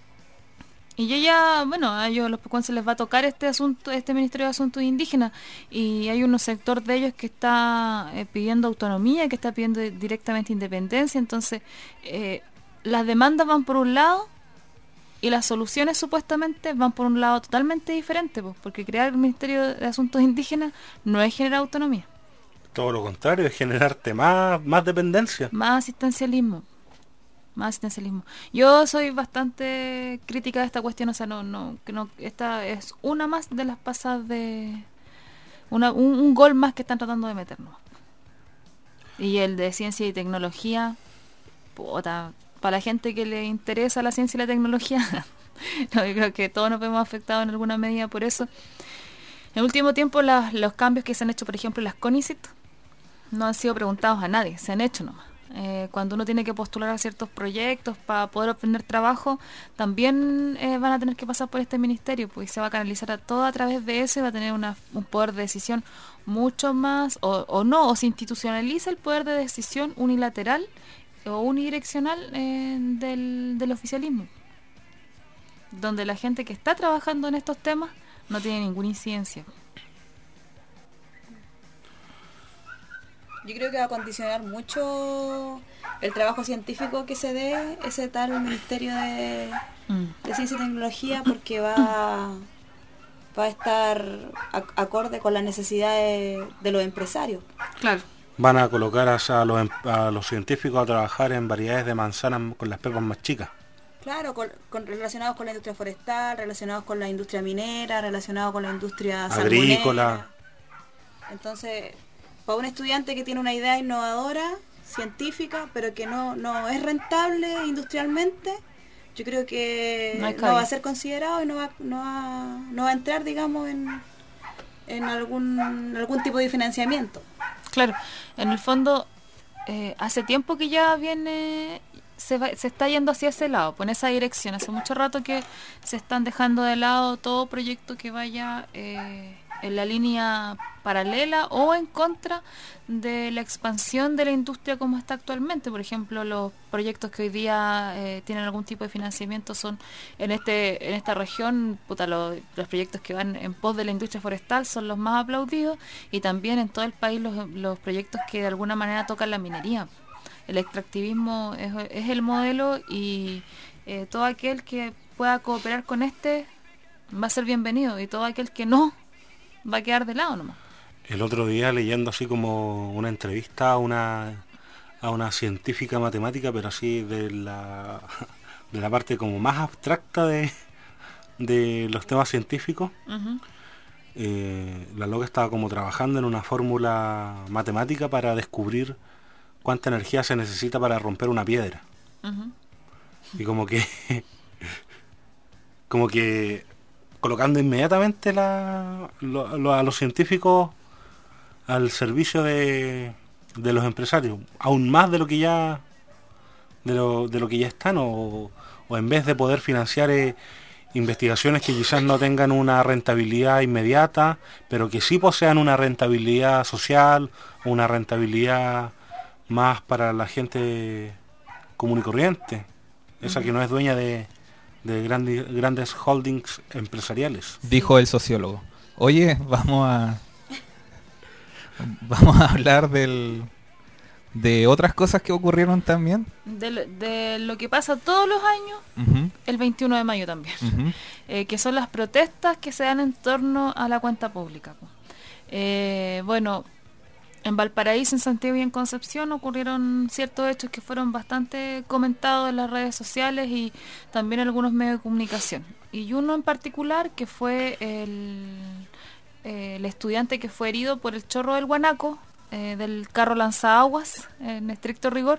Y ella, bueno, a ellos los pecuenses les va a tocar este asunto, este Ministerio de Asuntos Indígenas, y hay un sector de ellos que está eh, pidiendo autonomía, que está pidiendo directamente independencia. Entonces, eh, las demandas van por un lado y las soluciones supuestamente van por un lado totalmente diferente, pues, porque crear el Ministerio de Asuntos Indígenas no es generar autonomía. Todo lo contrario, es generarte más, más dependencia. Más asistencialismo. Más asistencialismo. Yo soy bastante crítica de esta cuestión, o sea, no, no, que no, esta es una más de las pasadas de una, un, un gol más que están tratando de meternos. Y el de ciencia y tecnología, puta, para la gente que le interesa la ciencia y la tecnología, no, yo creo que todos nos vemos afectados en alguna medida por eso. En el último tiempo las, los cambios que se han hecho, por ejemplo, en las CONICET, no han sido preguntados a nadie, se han hecho nomás. Eh, cuando uno tiene que postular a ciertos proyectos para poder obtener trabajo, también eh, van a tener que pasar por este ministerio, pues se va a canalizar a todo a través de ese, va a tener una, un poder de decisión mucho más, o, o no, o se institucionaliza el poder de decisión unilateral o unidireccional eh, del, del oficialismo, donde la gente que está trabajando en estos temas no tiene ninguna incidencia. Yo creo que va a condicionar mucho el trabajo científico que se dé ese tal Ministerio de, mm. de Ciencia y Tecnología, porque va, va a estar a, acorde con las necesidades de los empresarios. Claro. Van a colocar a, a, los, a los científicos a trabajar en variedades de manzanas con las pepas más chicas. Claro, con, con, relacionados con la industria forestal, relacionados con la industria minera, relacionados con la industria agrícola. Salmonera. Entonces, para un estudiante que tiene una idea innovadora, científica, pero que no, no es rentable industrialmente, yo creo que no, no va a ser considerado y no va, no va, no va a entrar, digamos, en, en algún, algún tipo de financiamiento. Claro, en el fondo, eh, hace tiempo que ya viene, se, va, se está yendo hacia ese lado, pues en esa dirección. Hace mucho rato que se están dejando de lado todo proyecto que vaya eh, en la línea paralela o en contra de la expansión de la industria como está actualmente. Por ejemplo, los proyectos que hoy día eh, tienen algún tipo de financiamiento son en este en esta región, puta, los, los proyectos que van en pos de la industria forestal son los más aplaudidos, y también en todo el país los, los proyectos que de alguna manera tocan la minería. el extractivismo es, es el modelo y eh, todo aquel que pueda cooperar con este va a ser bienvenido y todo aquel que no va a quedar de lado nomás. El otro día leyendo así como una entrevista a una a una científica matemática, pero así de la de la parte como más abstracta de, de los temas científicos. Uh-huh. eh, la loca estaba como trabajando en una fórmula matemática para descubrir cuánta energía se necesita para romper una piedra. Uh-huh. Y como que como que colocando inmediatamente la, lo, lo, a los científicos al servicio de, de los empresarios, aún más de lo que ya de lo, de lo que ya están, o, o en vez de poder financiar eh, investigaciones que quizás no tengan una rentabilidad inmediata, pero que sí posean una rentabilidad social, o una rentabilidad más para la gente común y corriente, esa que no es dueña de, de grandes, grandes holdings empresariales. Dijo el sociólogo. Oye, vamos a vamos a hablar del de otras cosas que ocurrieron también. De lo, de lo que pasa todos los años, Uh-huh. el veintiuno de mayo también, Uh-huh. eh, que son las protestas que se dan en torno a la cuenta pública. po. Eh, bueno, en Valparaíso, en Santiago y en Concepción ocurrieron ciertos hechos que fueron bastante comentados en las redes sociales y también en algunos medios de comunicación. Y uno en particular que fue el, eh, el estudiante que fue herido por el chorro del guanaco, eh, del carro lanzaguas, en estricto rigor,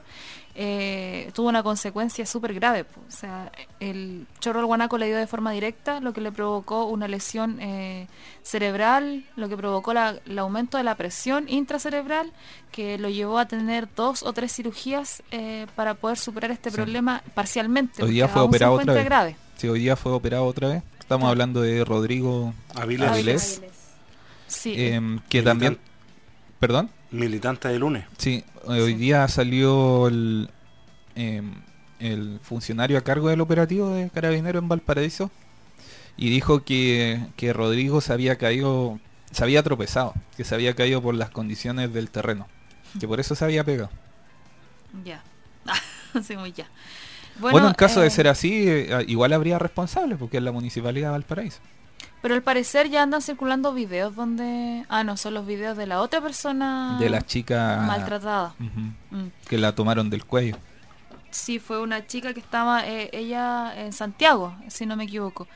eh, tuvo una consecuencia súper grave. po. O sea, el chorro del guanaco le dio de forma directa, lo que le provocó una lesión eh, cerebral, lo que provocó la, el aumento de la presión intracerebral, que lo llevó a tener dos o tres cirugías eh, para poder superar este Sí. problema parcialmente. Hoy día porque fue aún se operado otra encuentra vez. grave. Sí, hoy día fue operado otra vez. Estamos Claro. hablando de Rodrigo Avilés, Avilés, Sí, em, que Militan- también... ¿Perdón? militante de lunes. Sí, eh, hoy día salió el, em, el funcionario a cargo del operativo de Carabineros en Valparaíso y dijo que, que Rodrigo se había caído, se había tropezado, que se había caído por las condiciones del terreno, que por eso se había pegado. ya. Sí, muy ya. Bueno, en caso eh, de ser así, eh, igual habría responsables, porque es la Municipalidad de Valparaíso. Pero al parecer ya andan circulando videos donde... Ah, no, son los videos de la otra persona De la chica maltratada. Ujú, Mm. que la tomaron del cuello. Sí, fue una chica que estaba, eh, ella en Santiago, si no me equivoco.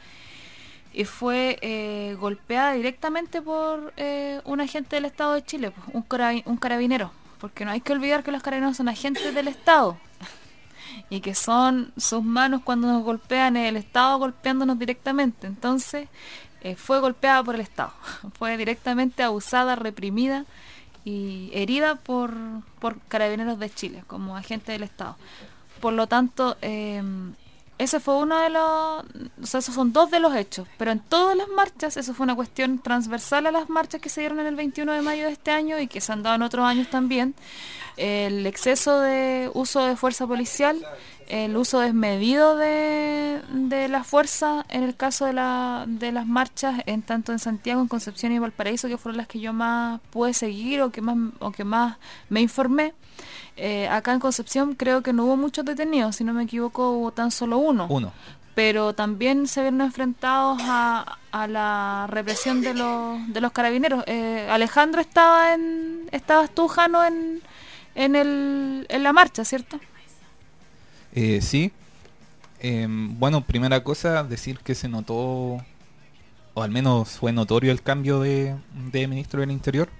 Y fue eh, golpeada directamente por eh, un agente del Estado de Chile, pues, un, carabi- un carabinero. Porque no hay que olvidar que los carabineros son agentes del Estado. Y que son sus manos cuando nos golpean, el Estado golpeándonos directamente. Entonces, eh, fue golpeada por el Estado. Fue directamente abusada, reprimida y herida por, por carabineros de Chile, como agente del Estado. Por lo tanto, eh, ese fue uno de los... O sea, esos son dos de los hechos. Pero en todas las marchas, eso fue una cuestión transversal a las marchas que se dieron en el veintiuno de mayo de este año y que se han dado en otros años también. El exceso de uso de fuerza policial, el uso desmedido de, de la fuerza en el caso de, la, de las marchas, en tanto en Santiago, en Concepción y Valparaíso, que fueron las que yo más pude seguir o que más, o que más me informé. Eh, acá en Concepción creo que no hubo muchos detenidos, si no me equivoco hubo tan solo uno. Uno. Pero también se vieron enfrentados a, a la represión de los, de los carabineros. Eh, Alejandro estaba en, estabas tú, Jano, en, en, el, en la marcha, ¿cierto? Eh, sí. Eh, bueno, primera cosa, decir que se notó, o al menos fue notorio el cambio de, de ministro del Interior.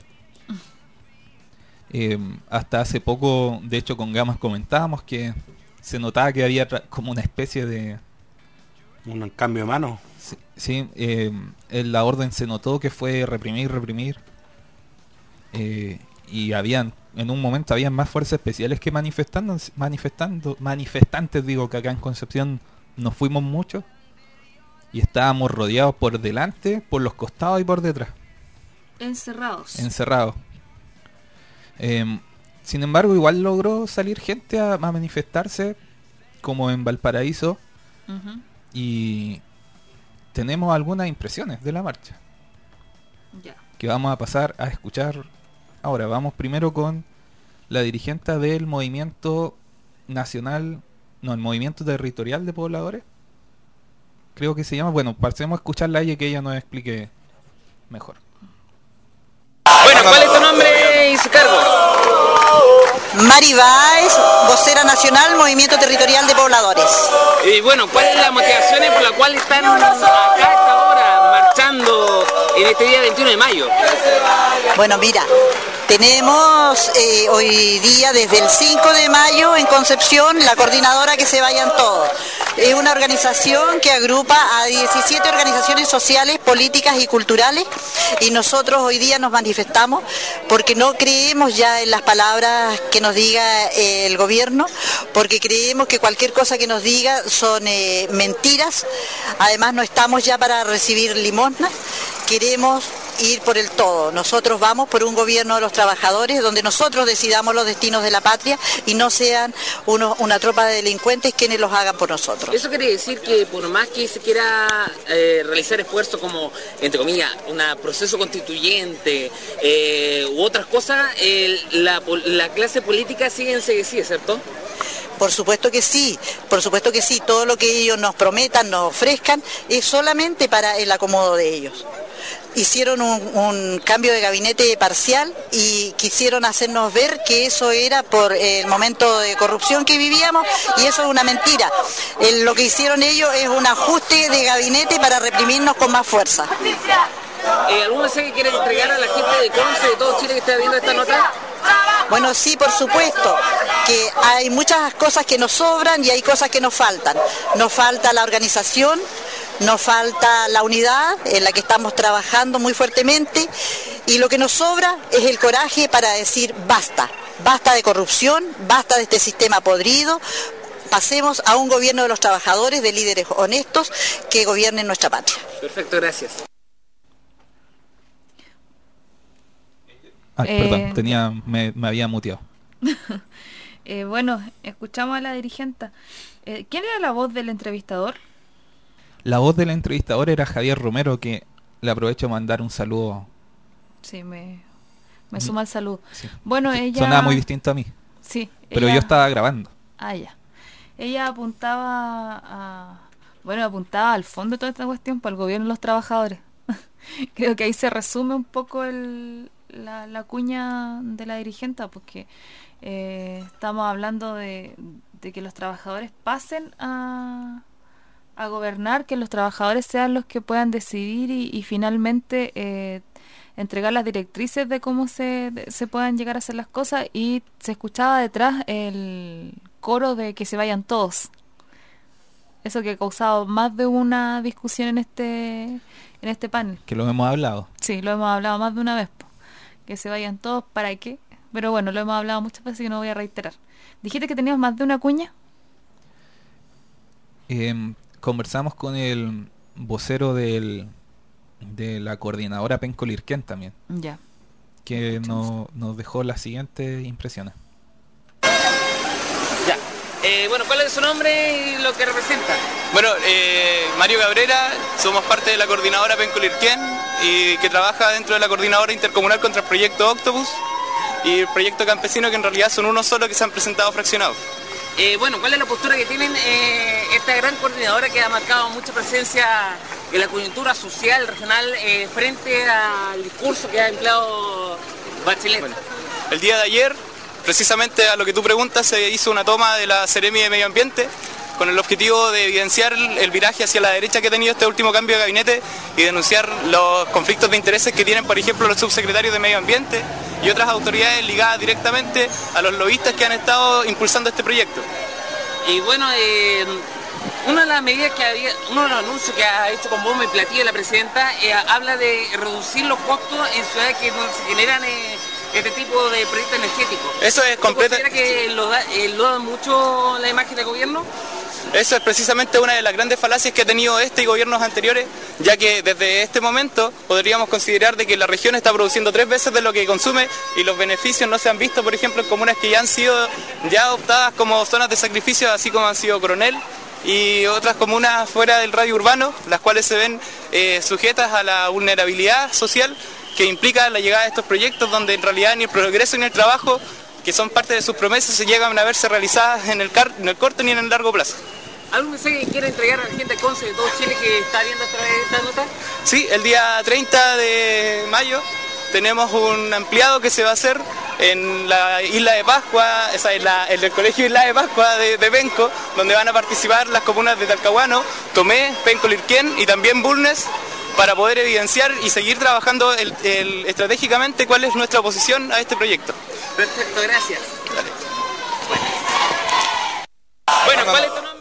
Eh, hasta hace poco, de hecho con Gamas comentábamos que se notaba que había tra- como una especie de... Un cambio de mano. Sí, sí, eh, en la orden se notó que fue reprimir, reprimir. Eh, y habían, en un momento habían más fuerzas especiales que manifestando, manifestando, manifestantes, digo, que acá en Concepción nos fuimos muchos. Y estábamos rodeados por delante, por los costados y por detrás. Encerrados. Encerrados. Eh, sin embargo, igual logró salir gente a, a manifestarse, como en Valparaíso. Ujú. Y tenemos algunas impresiones de la marcha Ya. que vamos a pasar a escuchar ahora. Vamos primero con la dirigente del movimiento nacional, no, el movimiento territorial de pobladores, creo que se llama. Bueno, pasemos a escucharla a ella, que ella nos explique mejor. Bueno, ¿cuál es tu nombre y su cargo? Mari Báez, vocera nacional, Movimiento Territorial de Pobladores. Y bueno, ¿cuáles son las motivaciones por las cuales están acá a esta hora marchando en este día veintiuno de mayo? Bueno, mira, tenemos eh, hoy día desde el cinco de mayo en Concepción la coordinadora Que Se Vayan Todos. Es una organización que agrupa a diecisiete organizaciones sociales, políticas y culturales, y nosotros hoy día nos manifestamos porque no creemos ya en las palabras que nos diga eh, el gobierno, porque creemos que cualquier cosa que nos diga son eh, mentiras. Además no estamos ya para recibir limosnas, queremos ir por el todo. Nosotros vamos por un gobierno de los trabajadores donde nosotros decidamos los destinos de la patria y no sean uno, una tropa de delincuentes quienes los hagan por nosotros. Eso quiere decir que por más que se quiera eh, realizar esfuerzos como, entre comillas, un proceso constituyente eh, u otras cosas, eh, la, la clase política sigue enseguecida, ¿cierto? Por supuesto que sí, por supuesto que sí. Todo lo que ellos nos prometan, nos ofrezcan, es solamente para el acomodo de ellos. Hicieron un, un cambio de gabinete parcial y quisieron hacernos ver que eso era por el momento de corrupción que vivíamos, y eso es una mentira. El, lo que hicieron ellos es un ajuste de gabinete para reprimirnos con más fuerza. Eh, ¿Algún mensaje que quiere entregar a la gente de Conce, de todo Chile que está viendo esta nota? Bueno, sí, por supuesto, que hay muchas cosas que nos sobran y hay cosas que nos faltan. Nos falta la organización, nos falta la unidad en la que estamos trabajando muy fuertemente, y lo que nos sobra es el coraje para decir basta, basta de corrupción, basta de este sistema podrido, pasemos a un gobierno de los trabajadores, de líderes honestos que gobiernen nuestra patria. Perfecto, gracias. Ah, Eh, perdón, tenía, me, me había muteado. eh, bueno, escuchamos a la dirigente. Eh, ¿Quién era la voz del entrevistador? La voz del entrevistador era Javier Romero, que le aprovecho a mandar un saludo. Sí, me, me suma el saludo. Sí. Bueno, Sí, ella... sonaba muy distinto a mí. Sí. Pero ella- yo estaba grabando. Ah, ya. Ella apuntaba a... Bueno, apuntaba al fondo de toda esta cuestión para el gobierno de los trabajadores. Creo que ahí se resume un poco el, la, la cuña de la dirigente, porque eh, estamos hablando de, de que los trabajadores pasen a, a gobernar, que los trabajadores sean los que puedan decidir y, y finalmente eh, entregar las directrices de cómo se, de- se puedan llegar a hacer las cosas, y se escuchaba detrás el coro de Que Se Vayan Todos. Eso que ha causado más de una discusión en este en este panel. Que lo hemos hablado. Sí, lo hemos hablado más de una vez. Po. Que se vayan todos, ¿para qué? Pero bueno, lo hemos hablado muchas veces y no voy a reiterar. ¿Dijiste que tenías más de una cuña? Eh, conversamos con el vocero del, de la coordinadora Penco Lirquén también, Ya. que no, nos dejó las siguientes impresiones. Ya. Eh, bueno, ¿cuál es su nombre y lo que representa? Bueno, eh, Mario Cabrera, somos parte de la coordinadora Penco Lirquén y que trabaja dentro de la coordinadora intercomunal contra el proyecto Octopus y el proyecto campesino, que en realidad son uno solo que se han presentado fraccionados. Eh, bueno, ¿cuál es la postura que tienen eh, esta gran coordinadora que ha marcado mucha presencia en la coyuntura social, regional, eh, frente al discurso que ha empleado Bachelet? Bueno, el día de ayer, precisamente a lo que tú preguntas, se hizo una toma de la Seremi de Medio Ambiente con el objetivo de evidenciar el, el viraje hacia la derecha que ha tenido este último cambio de gabinete y denunciar los conflictos de intereses que tienen, por ejemplo, los subsecretarios de Medio Ambiente y otras autoridades ligadas directamente a los lobistas que han estado impulsando este proyecto. Y bueno, eh, una de las medidas que había, uno de los anuncios que ha hecho con bombo y platillo la presidenta, eh, habla de reducir los costos en ciudades que no se generan eh, este tipo de proyectos energéticos. Eso es completa- ¿Considera que lo da, eh, lo da mucho la imagen del gobierno? Eso es precisamente una de las grandes falacias que ha tenido este y gobiernos anteriores, ya que desde este momento podríamos considerar de que la región está produciendo tres veces de lo que consume y los beneficios no se han visto, por ejemplo, en comunas que ya han sido ya adoptadas como zonas de sacrificio, así como han sido Coronel y otras comunas fuera del radio urbano, las cuales se ven eh, sujetas a la vulnerabilidad social que implica la llegada de estos proyectos, donde en realidad ni el progreso ni el trabajo que son parte de sus promesas se llegan a verse realizadas en el, car en el corto ni en el largo plazo. ¿Algún mensaje que quiera entregar a la gente de Conce, de todo Chile que está viendo esta, esta nota? Sí, el día treinta de mayo tenemos un ampliado que se va a hacer en la isla de Pascua, esa es la, el del colegio Isla de Pascua de, de Penco, donde van a participar las comunas de Talcahuano, Tomé, Penco Lirquén y también Bulnes, para poder evidenciar y seguir trabajando el, el, estratégicamente cuál es nuestra oposición a este proyecto. Perfecto, gracias. Dale. Bueno, ¿cuál es tu nombre?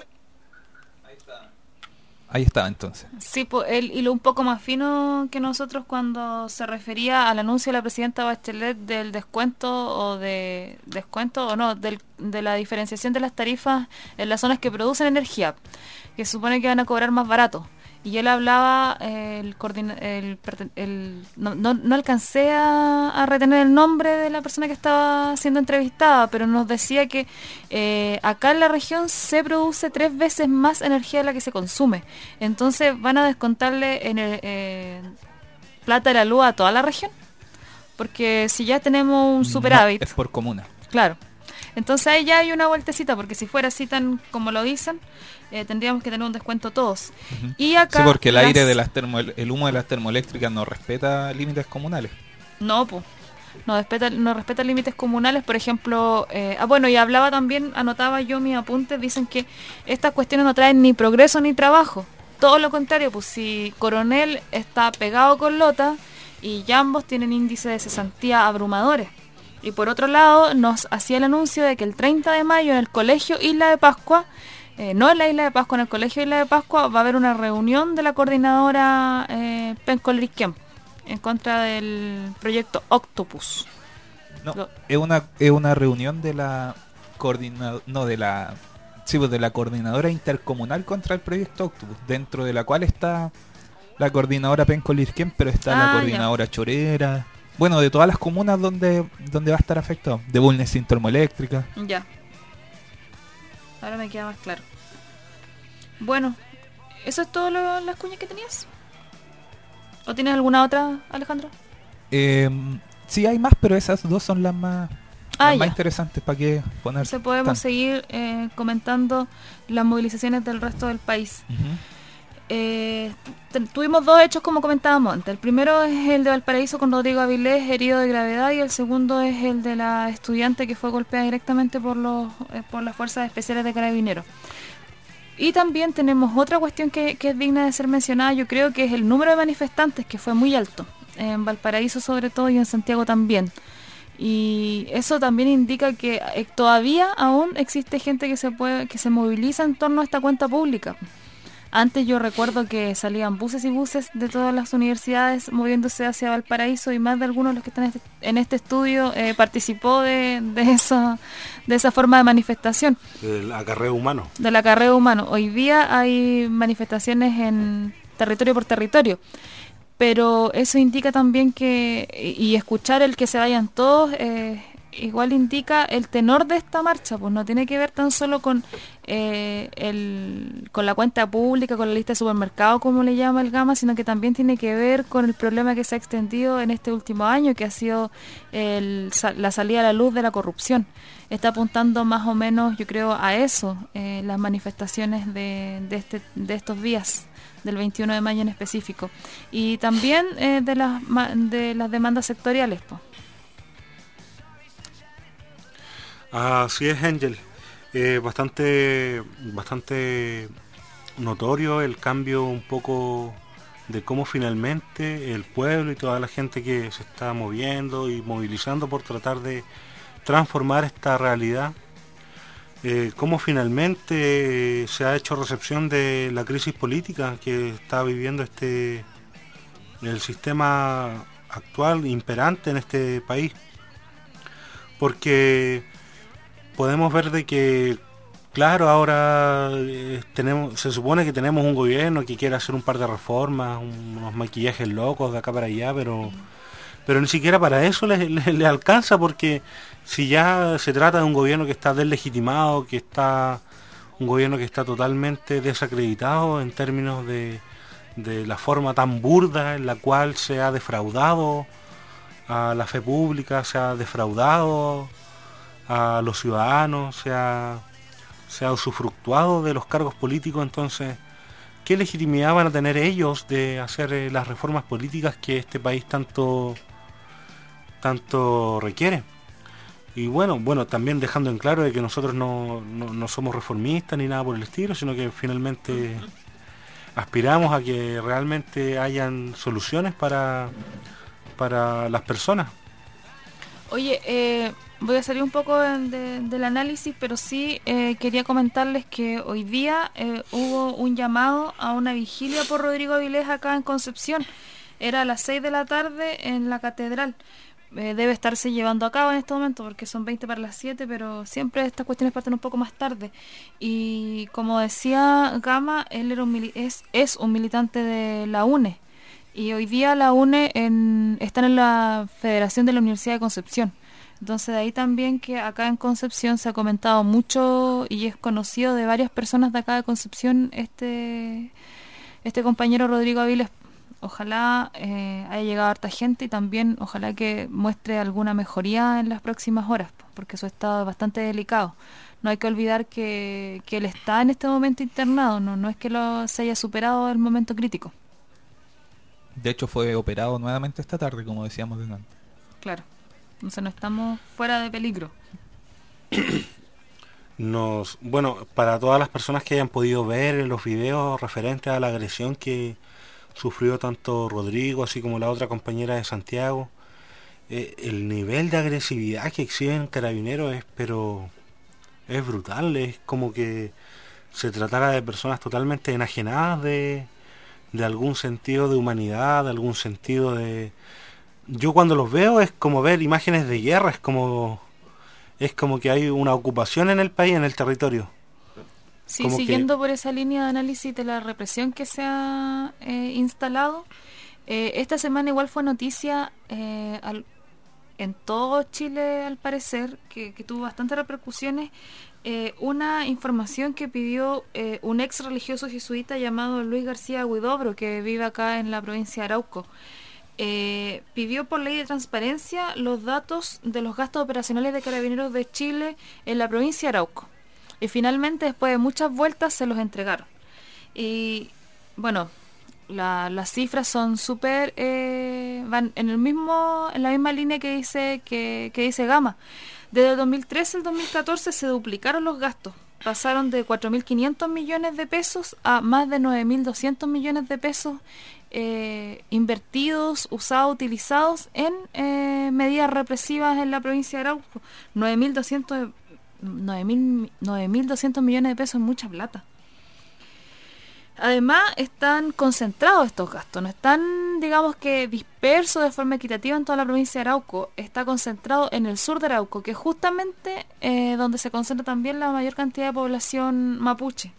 Ahí estaba entonces. Sí, pues él hilo un poco más fino que nosotros cuando se refería al anuncio de la presidenta Bachelet del descuento o de descuento o no, del, de la diferenciación de las tarifas en las zonas que producen energía, que se supone que van a cobrar más barato. Y él hablaba, eh, el, el, el no, no, no alcancé a, a retener el nombre de la persona que estaba siendo entrevistada, pero nos decía que eh, acá en la región se produce tres veces más energía de la que se consume. Entonces van a descontarle en el, eh, plata de la luz a toda la región, porque si ya tenemos un superávit... No, es por comuna. Claro. Entonces ahí ya hay una vueltecita, porque si fuera así tan como lo dicen... Eh, tendríamos que tener un descuento todos. Uh-huh. Y acá sí, porque el las... aire de las termo, el humo de las termoeléctricas no respeta límites comunales. No, pues. No respeta, no respeta límites comunales, por ejemplo. Eh, ah, bueno, y hablaba también, anotaba yo mis apuntes, dicen que estas cuestiones no traen ni progreso ni trabajo. Todo lo contrario, pues si Coronel está pegado con Lota y ya ambos tienen índices de cesantía abrumadores. Y por otro lado, nos hacía el anuncio de que el treinta de mayo en el colegio Isla de Pascua, Eh, no en la Isla de Pascua, en el colegio Isla de Pascua, va a haber una reunión de la coordinadora eh, Penco Lirquén en contra del proyecto Octopus. No, Lo... es una es una reunión de la coordinadora, no de la sí, pues de la coordinadora intercomunal contra el proyecto Octopus, dentro de la cual está la coordinadora Penco Lirquén, pero está ah, la coordinadora ya. Chorera, bueno, de todas las comunas donde donde va a estar afectado, de Bulnes sin termoeléctrica. Ya. Ahora me queda más claro. Bueno, ¿eso es todo lo, las cuñas que tenías? ¿O tienes alguna otra, Alejandro? Eh, sí, hay más, pero esas dos son las más, ah, las más interesantes para que poner. Entonces podemos tan. seguir eh, comentando las movilizaciones del resto del país. Uh-huh. Eh, tuvimos dos hechos como comentábamos antes. El primero es el de Valparaíso con Rodrigo Avilés, herido de gravedad, y el segundo es el de la estudiante que fue golpeada directamente por los eh, por las fuerzas especiales de Carabineros. Y también tenemos otra cuestión que, que es digna de ser mencionada, yo creo que es el número de manifestantes, que fue muy alto, en Valparaíso sobre todo y en Santiago también. Y eso también indica que eh, todavía aún existe gente que se puede que se moviliza en torno a esta cuenta pública. Antes yo recuerdo que salían buses y buses de todas las universidades moviéndose hacia Valparaíso, y más de algunos de los que están en este estudio eh, participó de, de, esa, de esa forma de manifestación. Del acarreo humano. Del acarreo humano. Hoy día hay manifestaciones en territorio por territorio, pero eso indica también que, y escuchar el que se vayan todos, eh, igual indica el tenor de esta marcha, pues no tiene que ver tan solo con eh, el con la cuenta pública, con la lista de supermercados, como le llama el Gama, sino que también tiene que ver con el problema que se ha extendido en este último año, que ha sido el, la salida a la luz de la corrupción. Está apuntando más o menos, yo creo, a eso, eh, las manifestaciones de, de, este, de estos días, del veintiuno de mayo en específico. Y también eh, de, las, de las demandas sectoriales, pues. Así es, Ángel. Eh, bastante, bastante notorio el cambio un poco de cómo finalmente el pueblo y toda la gente que se está moviendo y movilizando por tratar de transformar esta realidad, eh, cómo finalmente se ha hecho recepción de la crisis política que está viviendo este el sistema actual imperante en este país, porque podemos ver de que, claro, ahora eh, tenemos, se supone que tenemos un gobierno que quiere hacer un par de reformas, un, unos maquillajes locos de acá para allá, pero pero ni siquiera para eso le, le, le alcanza, porque si ya se trata de un gobierno que está deslegitimado, que está un gobierno que está totalmente desacreditado en términos de, de la forma tan burda en la cual se ha defraudado a la fe pública, se ha defraudado a los ciudadanos, se ha, se ha usufructuado de los cargos políticos. Entonces, ¿qué legitimidad van a tener ellos de hacer eh, las reformas políticas que este país tanto, tanto requiere? Y bueno, bueno, también dejando en claro de que nosotros no, no, no somos reformistas ni nada por el estilo, sino que finalmente aspiramos a que realmente hayan soluciones para, para las personas. Oye, eh, voy a salir un poco de, del análisis, pero sí eh, quería comentarles que hoy día eh, hubo un llamado a una vigilia por Rodrigo Avilés acá en Concepción. Era a las seis de la tarde en la catedral. Eh, debe estarse llevando a cabo en este momento porque son veinte para las siete, pero siempre estas cuestiones parten un poco más tarde. Y como decía Gama, él era un mili- es, es un militante de la U N E. Y hoy día la U N E en, está en la Federación de la Universidad de Concepción. Entonces de ahí también que acá en Concepción se ha comentado mucho y es conocido de varias personas de acá de Concepción este, este compañero Rodrigo Avilés. Ojalá eh, haya llegado harta gente y también ojalá que muestre alguna mejoría en las próximas horas, porque su estado es bastante delicado. No hay que olvidar que, que él está en este momento internado, no, no es que lo, se haya superado el momento crítico. De hecho fue operado nuevamente esta tarde, como decíamos delante. Claro, entonces no estamos fuera de peligro. Nos, bueno, para todas las personas que hayan podido ver los videos referentes a la agresión que sufrió tanto Rodrigo así como la otra compañera de Santiago, eh, el nivel de agresividad que exhiben Carabineros es pero es brutal, es como que se tratara de personas totalmente enajenadas de de algún sentido de humanidad, de algún sentido de... Yo cuando los veo es como ver imágenes de guerra, es como es como que hay una ocupación en el país, en el territorio. Sí, como siguiendo que... por esa línea de análisis de la represión que se ha eh, instalado, eh, esta semana igual fue noticia eh, al, en todo Chile, al parecer, que, que tuvo bastantes repercusiones, eh, una información que pidió eh, un ex religioso jesuita llamado Luis García Huidobro, que vive acá en la provincia de Arauco. Eh, pidió por ley de transparencia los datos de los gastos operacionales de Carabineros de Chile en la provincia de Arauco. Y finalmente, después de muchas vueltas, se los entregaron. Y bueno, la, las cifras son súper... Eh, van en el mismo en la misma línea que dice que, que dice Gama. Desde el dos mil trece al dos mil catorce se duplicaron los gastos. Pasaron de cuatro mil quinientos millones de pesos a más de nueve mil doscientos millones de pesos eh, invertidos, usados, utilizados en eh, medidas represivas en la provincia de Arauco. nueve mil doscientos nueve mil doscientos millones de pesos es mucha plata. Además están concentrados estos gastos, no están, digamos que dispersos de forma equitativa en toda la provincia de Arauco, está concentrado en el sur de Arauco, que es justamente eh, donde se concentra también la mayor cantidad de población mapuche.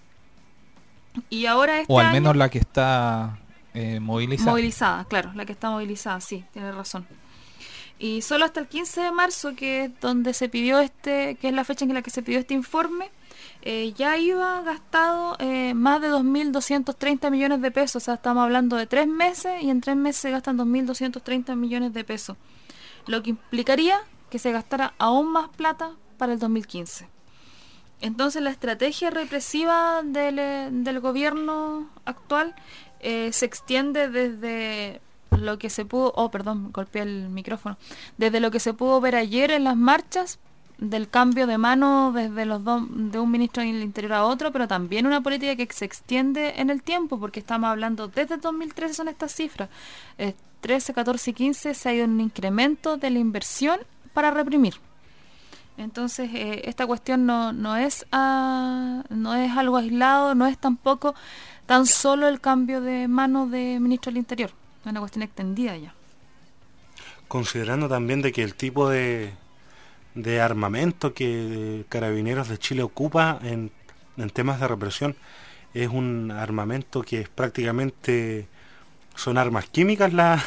Y ahora este o al menos año, la que está eh, movilizada. Movilizada, claro, la que está movilizada, sí, tiene razón. Y solo hasta el quince de marzo, que es donde se pidió este, que es la fecha en la que se pidió este informe, eh, ya iba gastado eh, más de dos mil doscientos treinta millones de pesos. O sea, estamos hablando de tres meses y en tres meses se gastan dos mil doscientos treinta millones de pesos. Lo que implicaría que se gastara aún más plata para el dos mil quince. Entonces la estrategia represiva del, del gobierno actual eh, se extiende desde... lo que se pudo, oh perdón, golpeé el micrófono, desde lo que se pudo ver ayer en las marchas, del cambio de mano desde los dos, de un ministro del Interior a otro, pero también una política que se extiende en el tiempo, porque estamos hablando desde el dos mil trece son estas cifras, eh, trece, catorce y quince se ha ido un incremento de la inversión para reprimir. Entonces eh, esta cuestión no, no es uh, no es algo aislado, no es tampoco tan solo el cambio de mano de ministro del Interior. Es una cuestión extendida ya. Considerando también de que el tipo de, de armamento que Carabineros de Chile ocupa en, en temas de represión es un armamento que es prácticamente, son armas químicas, las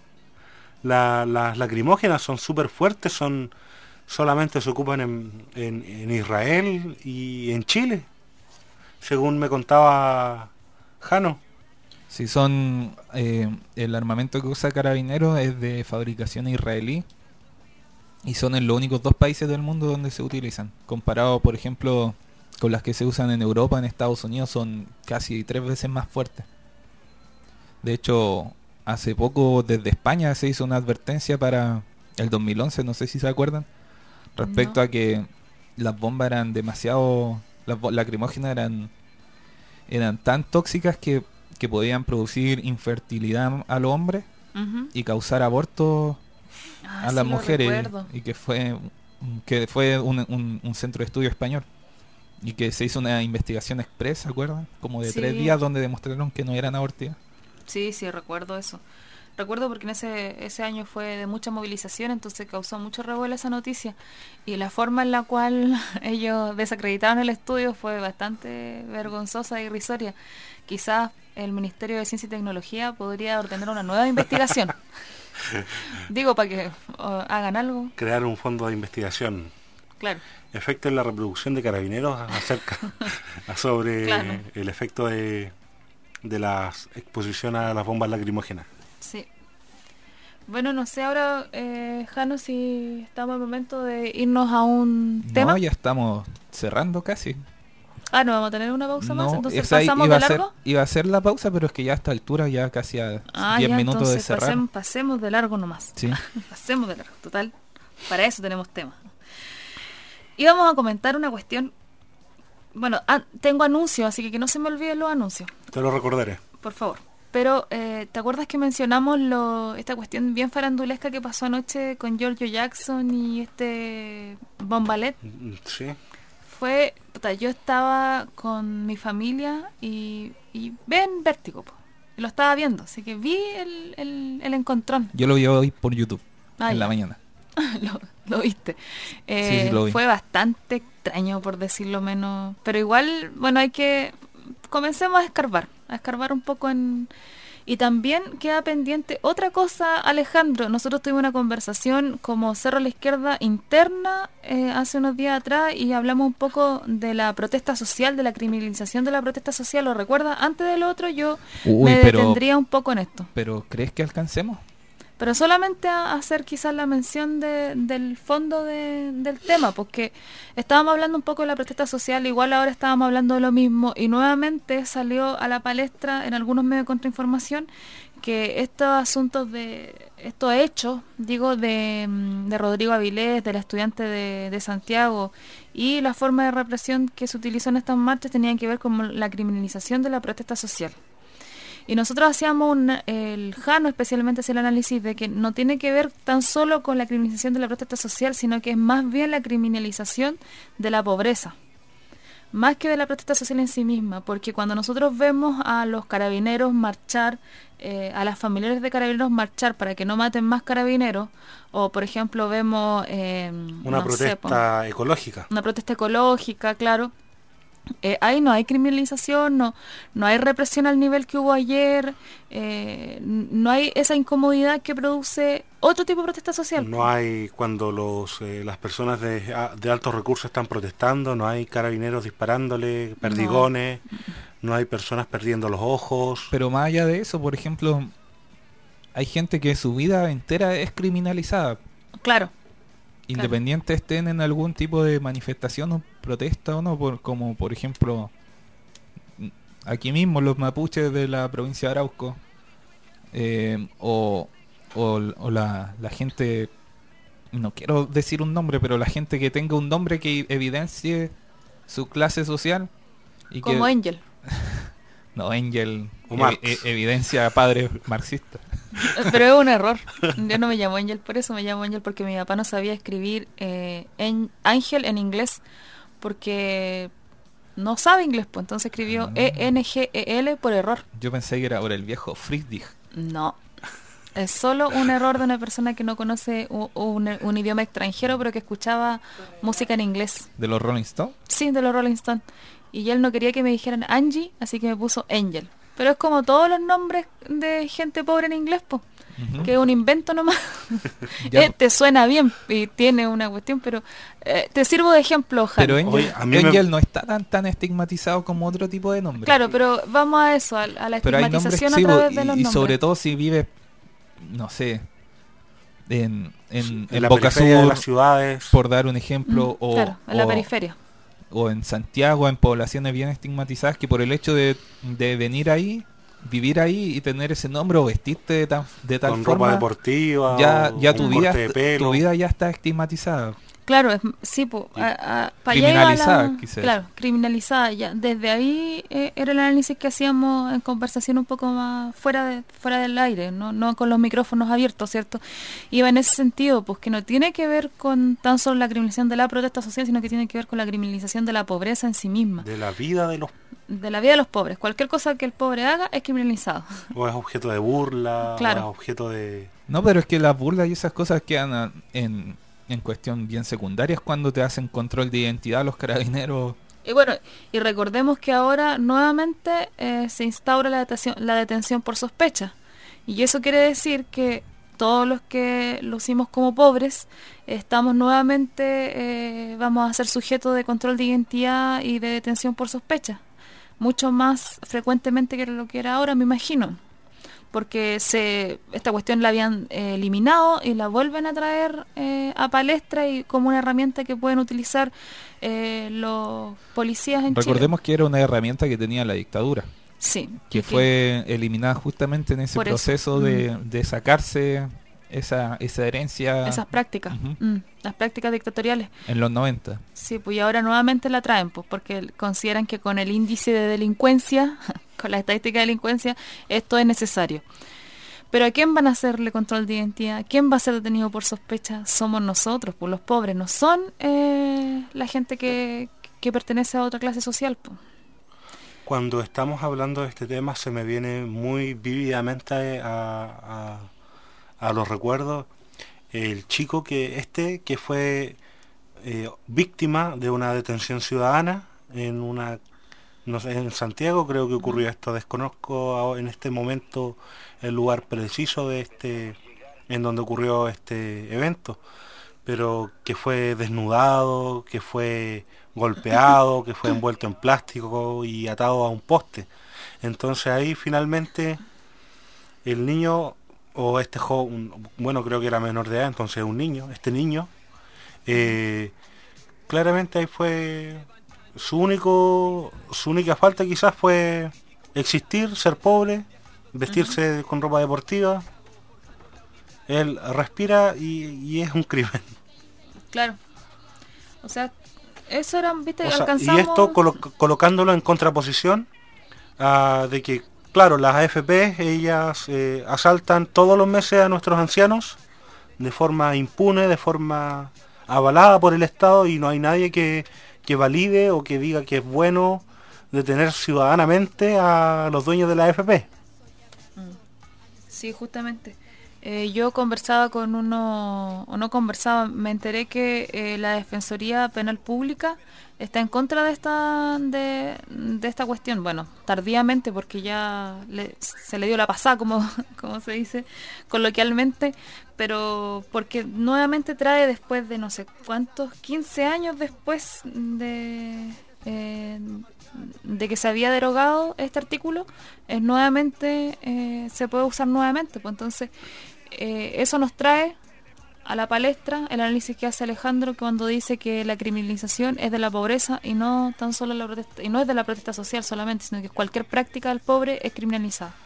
la, la, lacrimógenas son súper fuertes, son solamente se ocupan en, en, en Israel y en Chile, según me contaba Jano. Sí, son eh, el armamento que usa Carabineros es de fabricación israelí Y son en los únicos dos países del mundo donde se utilizan. Comparado, por ejemplo, con las que se usan en Europa, en Estados Unidos, son casi tres veces más fuertes. De hecho, hace poco desde España se hizo una advertencia para el dos mil once, no sé si se acuerdan, respecto No. a que las bombas eran demasiado, las bo- lacrimógenas eran eran tan tóxicas que, que podían producir infertilidad a los hombres Ujú. y causar abortos Ah, a sí, las lo mujeres, recuerdo. y que fue que fue un, un, un centro de estudio español y que se hizo una investigación express, ¿se acuerdan? Como de Sí. tres días donde demostraron que no eran abortivas. Sí, sí, recuerdo eso. Recuerdo porque en ese ese año fue de mucha movilización, entonces causó mucho revuelo esa noticia. Y la forma en la cual ellos desacreditaron el estudio fue bastante vergonzosa e irrisoria. Quizás el Ministerio de Ciencia y Tecnología podría ordenar una nueva investigación. Digo, para que uh, hagan algo. Crear un fondo de investigación. Claro. Efecto en la reproducción de carabineros acerca sobre Claro. el efecto de, de la exposición a las bombas lacrimógenas. Sí. Bueno, no sé ahora, eh, Jano, si estamos al momento de irnos a un tema. No, ya estamos cerrando casi. Ah, ¿no vamos a tener una pausa más? No, Entonces esa pasamos iba de a ser, largo. iba a ser la pausa, pero es que ya a esta altura, ya casi a Ah, diez ya, minutos de entonces cerrar. pasemos, pasemos de largo nomás. Sí. Pasemos de largo, total. Para eso tenemos tema. Y vamos a comentar una cuestión. Bueno, ah, tengo anuncios, así que que no se me olviden los anuncios, Te lo recordaré. por favor. Pero, eh, ¿te acuerdas que mencionamos lo, esta cuestión bien farandulesca que pasó anoche con Giorgio Jackson y este Bombalet? Sí. Fue, puta, yo estaba con mi familia y, y ven Vértigo, po, y lo estaba viendo, así que vi el, el, el encontrón. Yo lo vi hoy por YouTube, Ah, en ya. la mañana. lo, lo viste. Eh, Sí, sí, lo vi. Fue bastante extraño, por decirlo menos. Pero igual, bueno, hay que... Comencemos a escarbar, a escarbar un poco en... Y también queda pendiente otra cosa, Alejandro. Nosotros tuvimos una conversación como Cerro a la Izquierda interna eh, hace unos días atrás y hablamos un poco de la protesta social, de la criminalización de la protesta social. ¿Lo recuerdas? Antes de lo otro yo Uy, me pero- detendría un poco en esto. Pero ¿crees que alcancemos? Pero solamente a hacer quizás la mención de, del fondo de- del tema, porque estábamos hablando un poco de la protesta social, igual ahora estábamos hablando de lo mismo, y nuevamente salió a la palestra en algunos medios de contrainformación que estos asuntos de, estos hechos, digo, de, mm, de Rodrigo Avilés, de la estudiante de, de Santiago, y la forma de represión que se utilizó en estas marchas tenían que ver con la criminalización de la protesta social. Y nosotros hacíamos, un, el Jano especialmente hacía el análisis de que no tiene que ver tan solo con la criminalización de la protesta social, sino que es más bien la criminalización de la pobreza, más que de la protesta social en sí misma, porque cuando nosotros vemos a los carabineros marchar, eh, a las familiares de carabineros marchar para que no maten más carabineros, o por ejemplo vemos... Eh, Una no sé, protesta po, ecológica. una protesta ecológica, claro. Eh, ahí no hay criminalización, no no hay represión al nivel que hubo ayer, eh, n- no hay esa incomodidad que produce otro tipo de protesta social. No hay, cuando los eh, las personas de, a- de altos recursos están protestando, no hay carabineros disparándole, perdigones, no, hay personas perdiendo los ojos. Pero más allá de eso, por ejemplo, hay gente que su vida entera es criminalizada. Claro. Independiente estén en algún tipo de manifestación o protesta o no, por, como por ejemplo aquí mismo los mapuches de la provincia de Arauco, eh, o, o, o la, la gente, no quiero decir un nombre, pero la gente que tenga un nombre que evidencie su clase social. Y Como que, Angel. No, Angel O Marx. e- e- evidencia padre marxista. Pero es un error. Yo no me llamo Angel por eso, me llamo Angel porque mi papá no sabía escribir eh, en, Ángel en inglés, porque no sabe inglés, pues entonces escribió E N G E L por error. Yo pensé que era por el viejo Friedrich. No, es solo un error de una persona que no conoce un, un, un idioma extranjero, pero que escuchaba música en inglés. ¿De los Rolling Stones? Sí, de los Rolling Stones. Y él no quería que me dijeran Angie, así que me puso Angel. Pero es como todos los nombres de gente pobre en inglés, po, Ujú. que es un invento nomás. Ya, Eh, te suena bien y tiene una cuestión, pero eh, te sirvo de ejemplo, Jano. Pero Angel, Oye, a mí me- Angel no está tan tan estigmatizado como otro tipo de nombre. Claro, pero vamos a eso, a, a la Pero hay nombres, estigmatización sí, a través y, de los y nombres. sobre todo si vive, no sé, en, en, en, en la Boca periferia Sur, de las ciudades, por dar un ejemplo, Mm, o, claro, en la o- periferia. o en Santiago, en poblaciones bien estigmatizadas, que por el hecho de, de venir ahí, vivir ahí y tener ese nombre o vestirte de, tan- de tal con forma, ropa deportiva, ya, o ya un tu vida, corte de pelo. tu vida ya está estigmatizada. Claro, es, sí, po, Y a- a- pa' allá iba criminalizada, la- quise claro, criminalizada. Ya. Desde ahí eh, era el análisis que hacíamos en conversación un poco más fuera de fuera del aire, no, no con los micrófonos abiertos, ¿cierto? Iba en ese sentido, pues que no tiene que ver con tan solo la criminalización de la protesta social, sino que tiene que ver con la criminalización de la pobreza en sí misma, de la vida de los de la vida de los pobres. Cualquier cosa que el pobre haga es criminalizado. o es objeto de burla, Claro. o es objeto de No, pero es que las burlas y esas cosas quedan a- en, en cuestión bien secundarias cuando te hacen control de identidad los carabineros. Y bueno, y recordemos que ahora nuevamente eh, se instaura la detención, la detención por sospecha. Y eso quiere decir que todos los que lucimos como pobres estamos nuevamente, eh, vamos a ser sujetos de control de identidad y de detención por sospecha. Mucho más frecuentemente que lo que era ahora, me imagino. Porque se esta cuestión la habían eh, eliminado y la vuelven a traer eh, a palestra y como una herramienta que pueden utilizar eh, los policías en Recordemos que era una herramienta que tenía la dictadura, Chile. Sí. que y fue eliminada justamente en ese Por eso. proceso de, de sacarse esa, esa herencia esas prácticas, Ujú. mm, las prácticas dictatoriales. en los noventa. Sí, pues y ahora nuevamente la traen, pues porque consideran que con el índice de delincuencia, con la estadística de delincuencia, esto es necesario. Pero ¿a quién van a hacerle control de identidad? ¿Quién va a ser detenido por sospecha? Somos nosotros, pues los pobres, no son eh, la gente que, que pertenece a otra clase social, pues. Cuando estamos hablando de este tema se me viene muy vívidamente a, a, a los recuerdos el chico que este que fue eh, víctima de una detención ciudadana en una no sé, en Santiago creo que ocurrió esto, desconozco ahora en este momento el lugar preciso de este en donde ocurrió este evento, pero que fue desnudado, que fue golpeado, que fue envuelto en plástico y atado a un poste. Entonces ahí finalmente el niño, o este joven, bueno creo que era menor de edad, entonces un niño, este niño, eh, claramente ahí fue su único, su única falta quizás fue existir, ser pobre, vestirse uh-huh. con ropa deportiva. Él respira y, y es un crimen. Claro. O sea, eso era, viste, o sea, alcanzamos... Y esto colo colocándolo en contraposición uh, de que, claro, las A F P, ellas eh, asaltan todos los meses a nuestros ancianos de forma impune, de forma avalada por el Estado, y no hay nadie que, que valide o que diga que es bueno detener ciudadanamente a los dueños de la A F P. Sí, justamente. Eh, yo conversaba con uno, o no conversaba, me enteré que eh, la Defensoría Penal Pública está en contra de esta de, de esta cuestión. Bueno, tardíamente porque ya le, se le dio la pasada, como, como se dice coloquialmente, pero porque nuevamente trae después de no sé cuántos, quince años después de... Eh, de que se había derogado este artículo, es nuevamente eh, se puede usar nuevamente, pues entonces eh, eso nos trae a la palestra el análisis que hace Alejandro cuando dice que la criminalización es de la pobreza y no tan solo la protesta, y no es de la protesta social solamente, sino que cualquier práctica del pobre es criminalizada.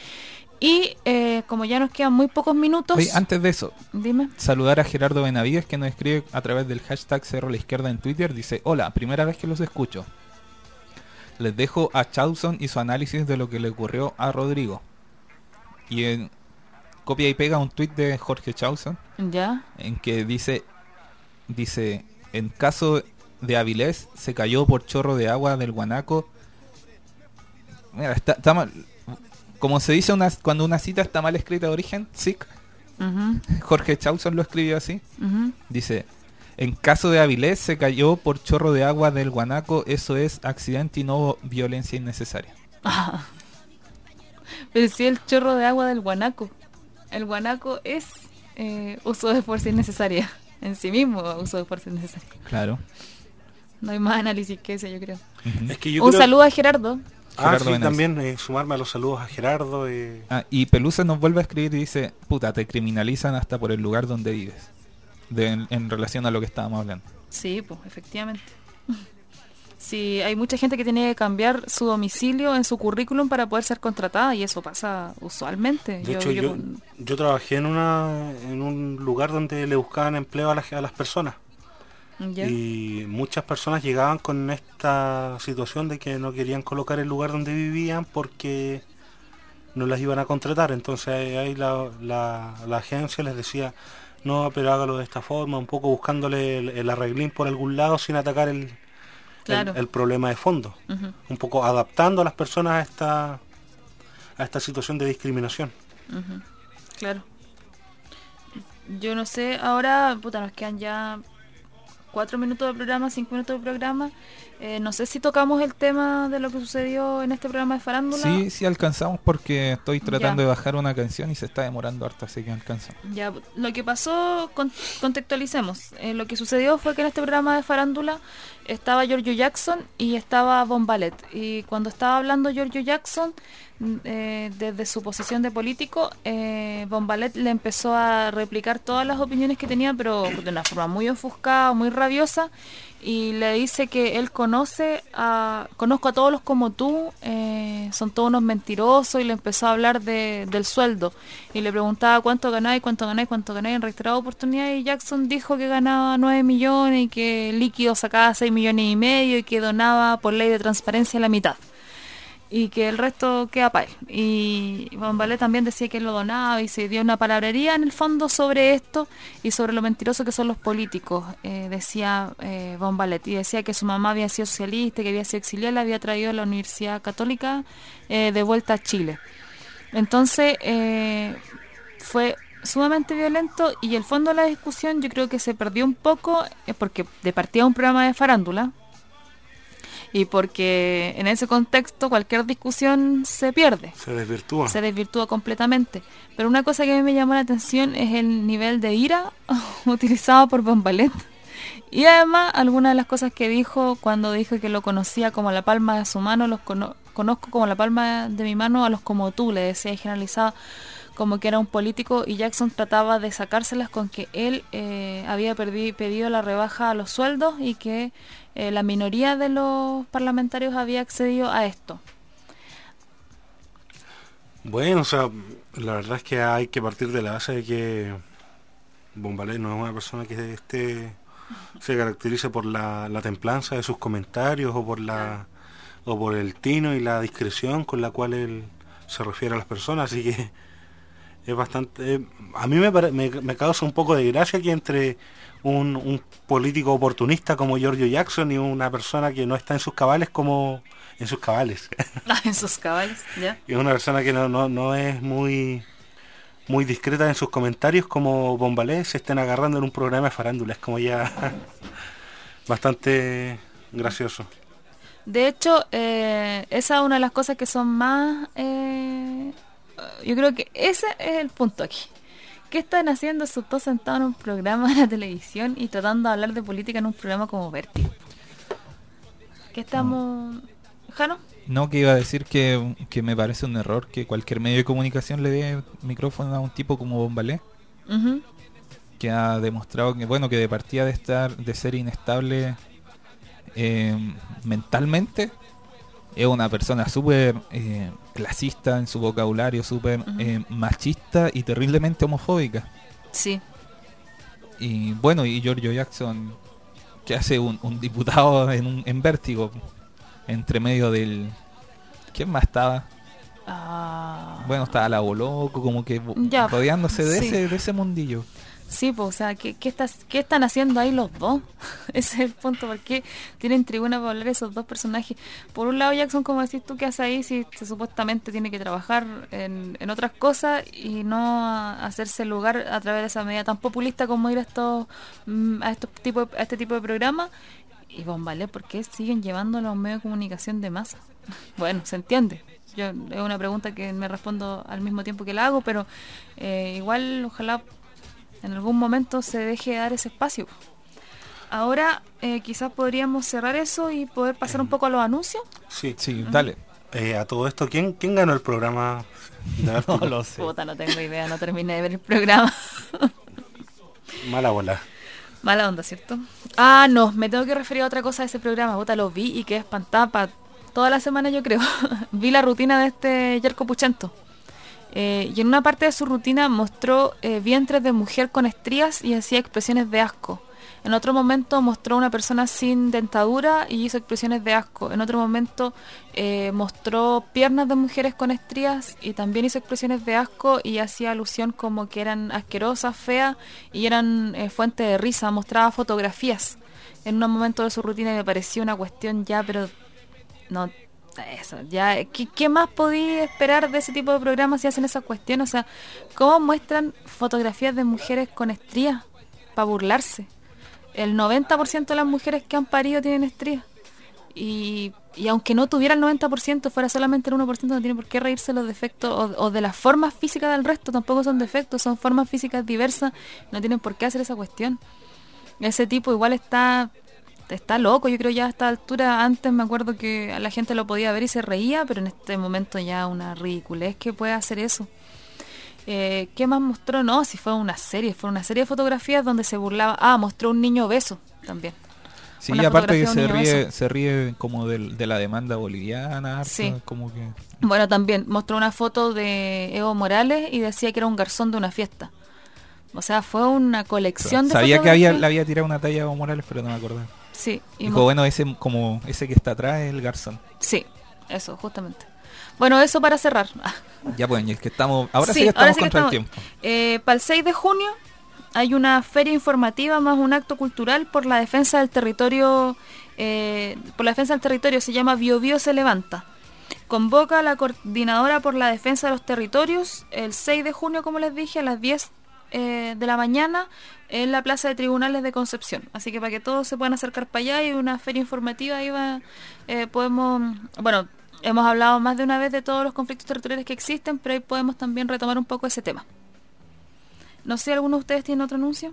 Y eh, como ya nos quedan muy pocos minutos... Oye, antes de eso, dime. Saludar a Gerardo Benavides, que nos escribe a través del hashtag Cerro a la Izquierda en Twitter. Dice: hola, primera vez que los escucho. Les dejo a Chauson y su análisis de lo que le ocurrió a Rodrigo. Y en, copia y pega un tuit de Jorge Chauson, ¿ya? En que dice, dice, en caso de Avilés, se cayó por chorro de agua del guanaco. Mira, está, está mal. Como se dice una, cuando una cita está mal escrita de origen, S I C. Uh-huh. Jorge Chauson lo escribió así. Uh-huh. Dice: en caso de Avilés se cayó por chorro de agua del guanaco, eso es accidente y no violencia innecesaria. Ah. Pero sí, el chorro de agua del guanaco. El guanaco es eh, uso de fuerza innecesaria. En sí mismo, uso de fuerza innecesaria. Claro. No hay más análisis que ese, yo creo. Uh-huh. Es que yo Un creo... saludo a Gerardo. Ah, Gerardo sí, Benavides. también eh, sumarme a los saludos a Gerardo. Eh. Ah, y Pelusa nos vuelve a escribir y dice, puta, te criminalizan hasta por el lugar donde vives. De, en, en relación a lo que estábamos hablando. Sí, pues, efectivamente. Sí, hay mucha gente que tiene que cambiar su domicilio en su currículum para poder ser contratada y eso pasa usualmente. De yo, hecho, yo, yo, yo trabajé en una en un lugar donde le buscaban empleo a las, a las personas. ¿Ya? Y muchas personas llegaban con esta situación de que no querían colocar el lugar donde vivían porque no las iban a contratar. Entonces ahí la, la, la agencia les decía, no, pero hágalo de esta forma, un poco buscándole el, el arreglín por algún lado sin atacar el, claro. el, el problema de fondo. Uh-huh. Un poco adaptando a las personas a esta, a esta situación de discriminación. Uh-huh. Claro. Yo no sé, ahora, puta, nos quedan ya cuatro minutos de programa, cinco minutos de programa. Eh, no sé si tocamos el tema de lo que sucedió en este programa de farándula. Sí, sí alcanzamos porque estoy tratando Ya. de bajar una canción y se está demorando harto, así que alcanzamos. Ya, lo que pasó, con, contextualicemos. Eh, lo que sucedió fue que en este programa de farándula estaba Giorgio Jackson y estaba Von Ballet. Y cuando estaba hablando Giorgio Jackson, eh, desde su posición de político, eh, Von Ballet le empezó a replicar todas las opiniones que tenía, pero de una forma muy ofuscada, muy rabiosa. Y le dice que él conoce a conozco a todos los como tú, eh, son todos unos mentirosos, y le empezó a hablar de, del sueldo y le preguntaba cuánto ganáis, cuánto ganáis, cuánto ganáis en reiteradas oportunidades, y Jackson dijo que ganaba nueve millones y que líquido sacaba seis millones y medio y que donaba por ley de transparencia la mitad y que el resto queda para él. Y Von Ballet también decía que él lo donaba y se dio una palabrería en el fondo sobre esto y sobre lo mentiroso que son los políticos, eh, decía eh, Von Ballet, y decía que su mamá había sido socialista, que había sido exiliada, la había traído a la Universidad Católica eh, de vuelta a Chile. Entonces eh, fue sumamente violento y el fondo de la discusión yo creo que se perdió un poco eh, porque de partida un programa de farándula, y porque en ese contexto cualquier discusión se pierde. Se desvirtúa. Se desvirtúa completamente. Pero una cosa que a mí me llamó la atención es el nivel de ira utilizado por Von Ballet. Y además algunas de las cosas que dijo cuando dijo que lo conocía como la palma de su mano, los cono- conozco como la palma de mi mano a los como tú, le decía, y generalizaba como que era un político, y Jackson trataba de sacárselas con que él eh, había perdi- pedido la rebaja a los sueldos y que eh, la minoría de los parlamentarios había accedido a esto. Bueno, o sea, la verdad es que hay que partir de la base de que Von Ballet no es una persona que esté, se caracterice por la, la templanza de sus comentarios o por la o por el tino y la discreción con la cual él se refiere a las personas, así que es bastante eh, a mí me, me, me causa un poco de gracia que entre un, un político oportunista como Giorgio Jackson y una persona que no está en sus cabales como en sus cabales Ah, en sus cabales, ya. y es una persona que no, no, no es muy muy discreta en sus comentarios como Von Ballet se estén agarrando en un programa de farándula, es como ya bastante gracioso. De hecho, eh, esa es una de las cosas que son más... Eh, yo creo que ese es el punto aquí. ¿Qué están haciendo esos dos sentados en un programa de la televisión y tratando de hablar de política en un programa como Vértigo? ¿Qué estamos... ¿Jano? No, que iba a decir que, que me parece un error que cualquier medio de comunicación le dé micrófono a un tipo como Von Ballet, Uh-huh. que ha demostrado que, bueno, que de partida de estar, de ser inestable eh, mentalmente, es una persona súper eh, clasista en su vocabulario, súper Uh-huh. eh, machista y terriblemente homofóbica. Sí. Y bueno, y Giorgio Jackson, que hace un, un diputado en, un, en Vértigo, entre medio del... ¿Quién más estaba? Ah. Bueno, estaba la Boloco, como que Ya, rodeándose de, sí. ese, de ese mundillo. Sí, pues, o sea, ¿qué, qué, estás, ¿qué están haciendo ahí los dos? Ese es el punto, porque tienen tribuna para hablar esos dos personajes. Por un lado, Jackson, como decís tú, ¿qué hace ahí si se supuestamente tiene que trabajar en, en otras cosas y no a- hacerse lugar a través de esa medida tan populista como ir a estos mm, a estos tipo a este tipo de programas? Y Von Ballet, ¿por qué siguen llevando los medios de comunicación de masa? Bueno, se entiende. Yo, es una pregunta que me respondo al mismo tiempo que la hago, pero eh, igual, ojalá en algún momento se deje dar ese espacio. Ahora eh, quizás podríamos cerrar eso y poder pasar un poco a los anuncios. Sí, sí, dale. Eh, a todo esto, ¿quién, quién ganó el programa? No lo sé. Puta, no tengo idea, no terminé de ver el programa. Mala bola. Mala onda, ¿cierto? Ah, no, me tengo que referir a otra cosa de ese programa. Puta, lo vi y quedé espantada para toda la semana, yo creo. Vi la rutina de este Yerko Puchento. Eh, y en una parte de su rutina mostró eh, vientres de mujer con estrías y hacía expresiones de asco. En otro momento mostró una persona sin dentadura y hizo expresiones de asco. En otro momento eh, mostró piernas de mujeres con estrías y también hizo expresiones de asco y hacía alusión como que eran asquerosas, feas y eran eh, fuente de risa. Mostraba fotografías en un momento de su rutina y me pareció una cuestión ya, pero no... Eso, ya, ¿qué, ¿qué más podía esperar de ese tipo de programas si hacen esas cuestiones? O sea, ¿cómo muestran fotografías de mujeres con estrías para burlarse? El noventa por ciento de las mujeres que han parido tienen estrías. Y, y aunque no tuviera el noventa por ciento, fuera solamente el uno por ciento, no tiene por qué reírse los defectos o, o de las formas físicas del resto. Tampoco son defectos, son formas físicas diversas. No tienen por qué hacer esa cuestión. Ese tipo igual está... Está loco, yo creo ya a esta altura. Antes me acuerdo que a la gente lo podía ver y se reía, pero en este momento ya una ridiculez que puede hacer eso. Eh, ¿Qué más mostró? No, si fue una serie, fue una serie de fotografías donde se burlaba. Ah, mostró un niño obeso también. Sí, y aparte que se ríe, se ríe como de, de la demanda boliviana. Harto, sí. Como que... Bueno, también mostró una foto de Evo Morales y decía que era un garzón de una fiesta. O sea, fue una colección de Sabía que había, le había tirado una talla a Evo Morales, pero no me acordaba. Sí. Y Dijo, bueno, ese como ese que está atrás es el garzón. Sí, eso, justamente. Bueno, eso para cerrar. Ya pues, es que estamos, ahora sí, sí que estamos sí contra que estamos. el tiempo. Eh, para el seis de junio hay una feria informativa más un acto cultural por la defensa del territorio, eh, por la defensa del territorio, se llama Bio Bio se levanta. Convoca a la coordinadora por la defensa de los territorios el seis de junio, como les dije, a las diez Eh, de la mañana en la Plaza de Tribunales de Concepción, así que para que todos se puedan acercar para allá, hay una feria informativa, ahí va, eh, podemos, bueno, hemos hablado más de una vez de todos los conflictos territoriales que existen, pero ahí podemos también retomar un poco ese tema. No sé, ¿alguno de ustedes tiene otro anuncio?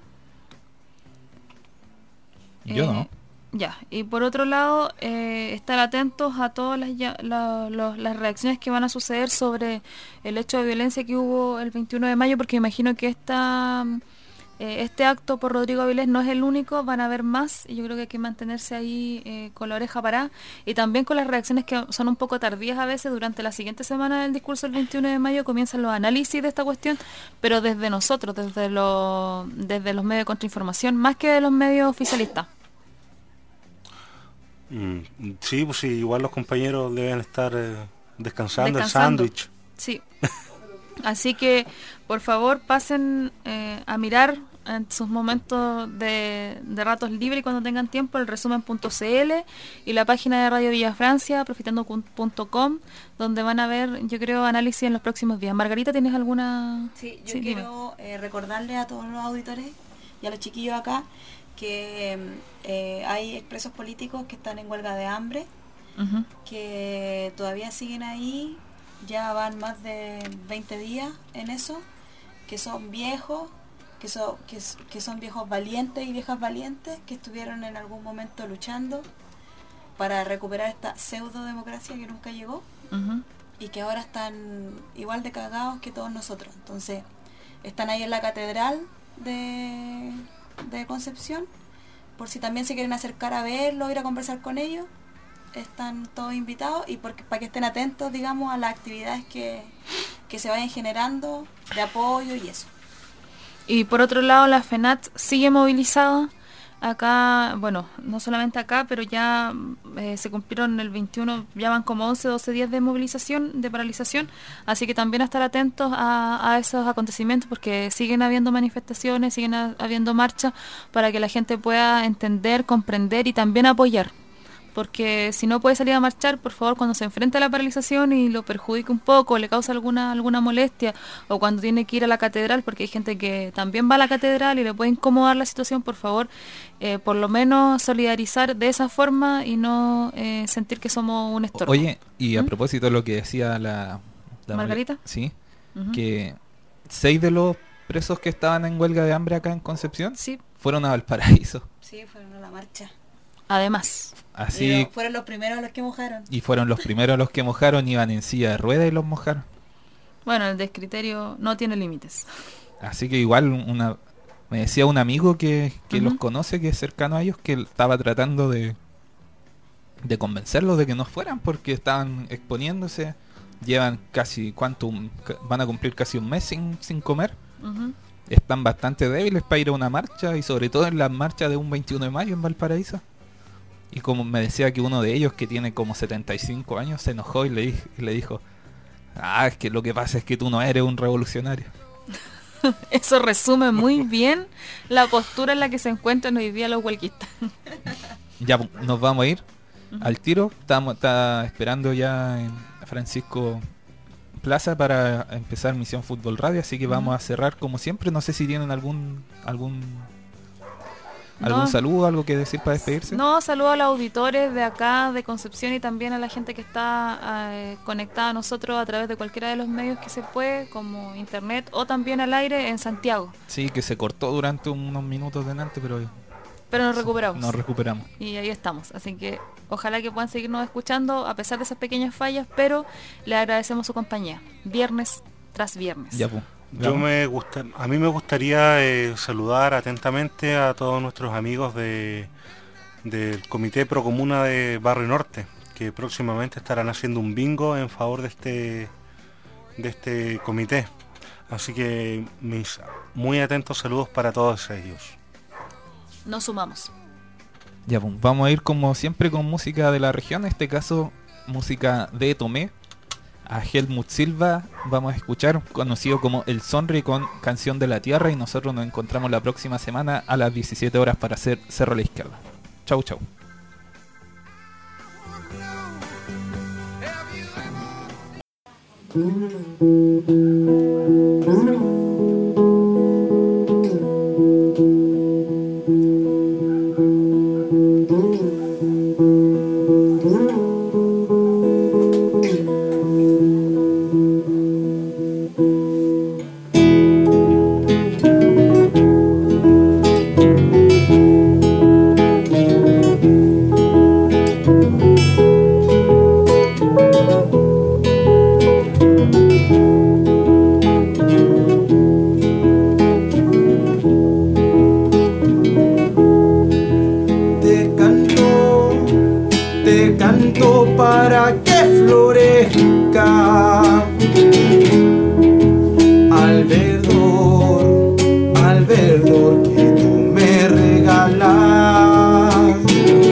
Yo eh, no. Ya, y por otro lado, eh, estar atentos a todas las, ya, la, los, las reacciones que van a suceder sobre el hecho de violencia que hubo el veintiuno de mayo, porque imagino que esta, eh, este acto por Rodrigo Avilés no es el único, van a haber más, y yo creo que hay que mantenerse ahí eh, con la oreja parada, y también con las reacciones que son un poco tardías a veces. Durante la siguiente semana del discurso del veintiuno de mayo comienzan los análisis de esta cuestión, pero desde nosotros, desde, lo, desde los medios de contrainformación, más que de los medios oficialistas. Mm, sí, pues sí, igual los compañeros deben estar eh, descansando, descansando el sándwich. Sí. Así que, por favor, pasen eh, a mirar en sus momentos de, de ratos libres y cuando tengan tiempo el resumen punto c l y la página de Radio Villa Francia, profitando punto com, donde van a ver, yo creo, análisis en los próximos días. Margarita, ¿tienes alguna...? Sí, yo sí, quiero eh, recordarle a todos los auditores y a los chiquillos acá que eh, hay expresos políticos que están en huelga de hambre, uh-huh. que todavía siguen ahí, ya van más de veinte días en eso, que son viejos, que son, que, que son viejos valientes y viejas valientes, que estuvieron en algún momento luchando para recuperar esta pseudo democracia que nunca llegó, uh-huh. y que ahora están igual de cagados que todos nosotros. Entonces, están ahí en la catedral de... de Concepción, por si también se quieren acercar a verlo, ir a conversar con ellos, están todos invitados, y porque, para que estén atentos, digamos, a las actividades que, que se vayan generando de apoyo y eso. Y por otro lado, la FENAT sigue movilizada acá, bueno, no solamente acá, pero ya eh, se cumplieron el veintiuno, ya van como once, doce días de movilización, de paralización, así que también a estar atentos a, a esos acontecimientos, porque siguen habiendo manifestaciones, siguen a, habiendo marchas, para que la gente pueda entender, comprender y también apoyar. Porque si no puede salir a marchar, por favor, cuando se enfrenta a la paralización y lo perjudica un poco, le causa alguna alguna molestia, o cuando tiene que ir a la catedral, porque hay gente que también va a la catedral y le puede incomodar la situación, por favor, eh, por lo menos solidarizar de esa forma y no eh, sentir que somos un estorbo. Oye, y a ¿Mm? propósito de lo que decía la... la ¿Margarita? Sí, uh-huh. que seis de los presos que estaban en huelga de hambre acá en Concepción sí. fueron a Valparaíso. Sí, fueron a la marcha. Además. Así, y fueron los primeros los que mojaron. Y fueron los primeros los que mojaron, iban en silla de ruedas y los mojaron. Bueno, el descriterio no tiene límites. Así que igual una me decía un amigo que, que uh-huh. los conoce, que es cercano a ellos, que estaba tratando de de convencerlos de que no fueran porque estaban exponiéndose. Llevan casi, ¿cuánto? Van a cumplir casi un mes sin, sin comer. Uh-huh. Están bastante débiles para ir a una marcha, y sobre todo en la marcha de un veintiuno de mayo en Valparaíso. Y como me decía que uno de ellos, que tiene como setenta y cinco años, se enojó y le, di- y le dijo: ah, es que lo que pasa es que tú no eres un revolucionario. Eso resume muy bien la postura en la que se encuentran hoy día los huelquistas. Ya nos vamos a ir Uh-huh. al tiro. Estamos está esperando ya en Francisco Plaza para empezar Misión Fútbol Radio, así que uh-huh. vamos a cerrar como siempre. No sé si tienen algún algún algún no. saludo, algo que decir para despedirse. No, saludo a los auditores de acá, de Concepción, y también a la gente que está eh, conectada a nosotros a través de cualquiera de los medios que se puede, como internet o también al aire en Santiago. Sí, que se cortó durante unos minutos delante, pero pero nos recuperamos. Nos recuperamos. Y ahí estamos, así que ojalá que puedan seguirnos escuchando a pesar de esas pequeñas fallas, pero le agradecemos su compañía, viernes tras viernes. Ya, pues. Yo me gusta, a mí me gustaría eh, saludar atentamente a todos nuestros amigos de del Comité Procomuna de Barrio Norte, que próximamente estarán haciendo un bingo en favor de este de este comité. Así que mis muy atentos saludos para todos ellos. Nos sumamos. Ya, pues, vamos a ir como siempre con música de la región, en este caso música de Tomé. A Helmut Silva vamos a escuchar, conocido como El Sonri, con Canción de la Tierra, y nosotros nos encontramos la próxima semana a las diecisiete horas para hacer Cerro a la Izquierda. Chau, chau. Para que florezca al verdor, al verdor que tú me regalas.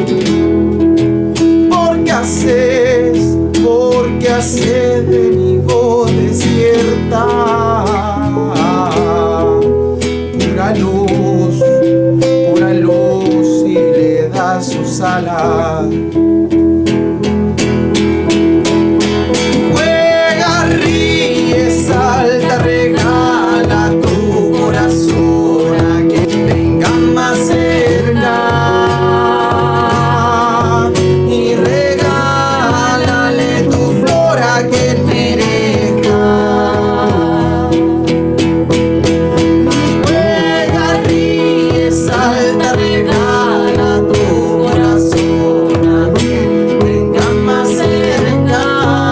Porque haces, porque haces de mi voz desierta pura luz, pura luz, y le das sus alas. Salta, regala tu corazón a que venga más cerca, y regálale tu flor a que merezca. Juega, ríe, salta, regala tu corazón a que venga más cerca.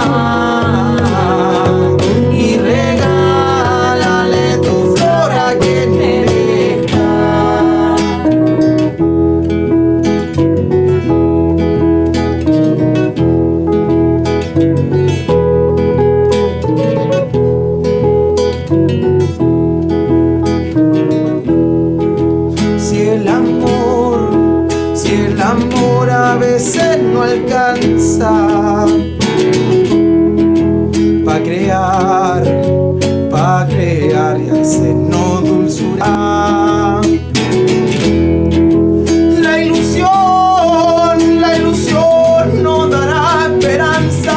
A veces no alcanza pa' crear, pa' crear y hacernos dulzura. La ilusión, la ilusión nos dará esperanza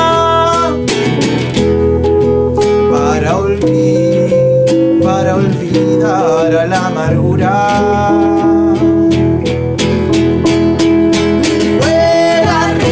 para olvidar, para olvidar a la amargura.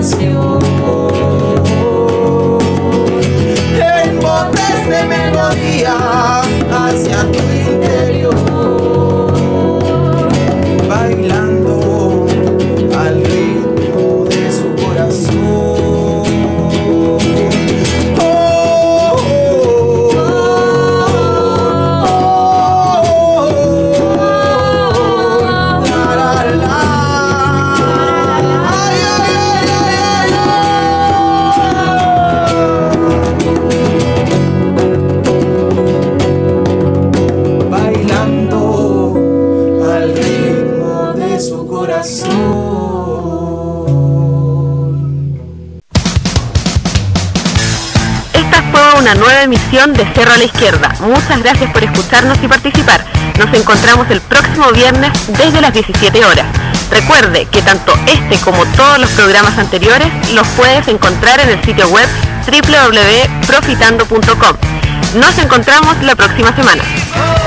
canción en botes de melodía hacia tu interior, bailando al ritmo de su corazón. Oh, oh, oh, oh, la, la, la. Ay, ay, ay, ay, ay, bailando al ritmo de su corazón. Esta fue una nueva emisión de Cerro a la Izquierda. Muchas gracias por escucharnos y participar. Nos encontramos el próximo viernes desde las diecisiete horas. Recuerde que tanto este como todos los programas anteriores los puedes encontrar en el sitio web doble u doble u doble u punto profitando punto com. Nos encontramos la próxima semana.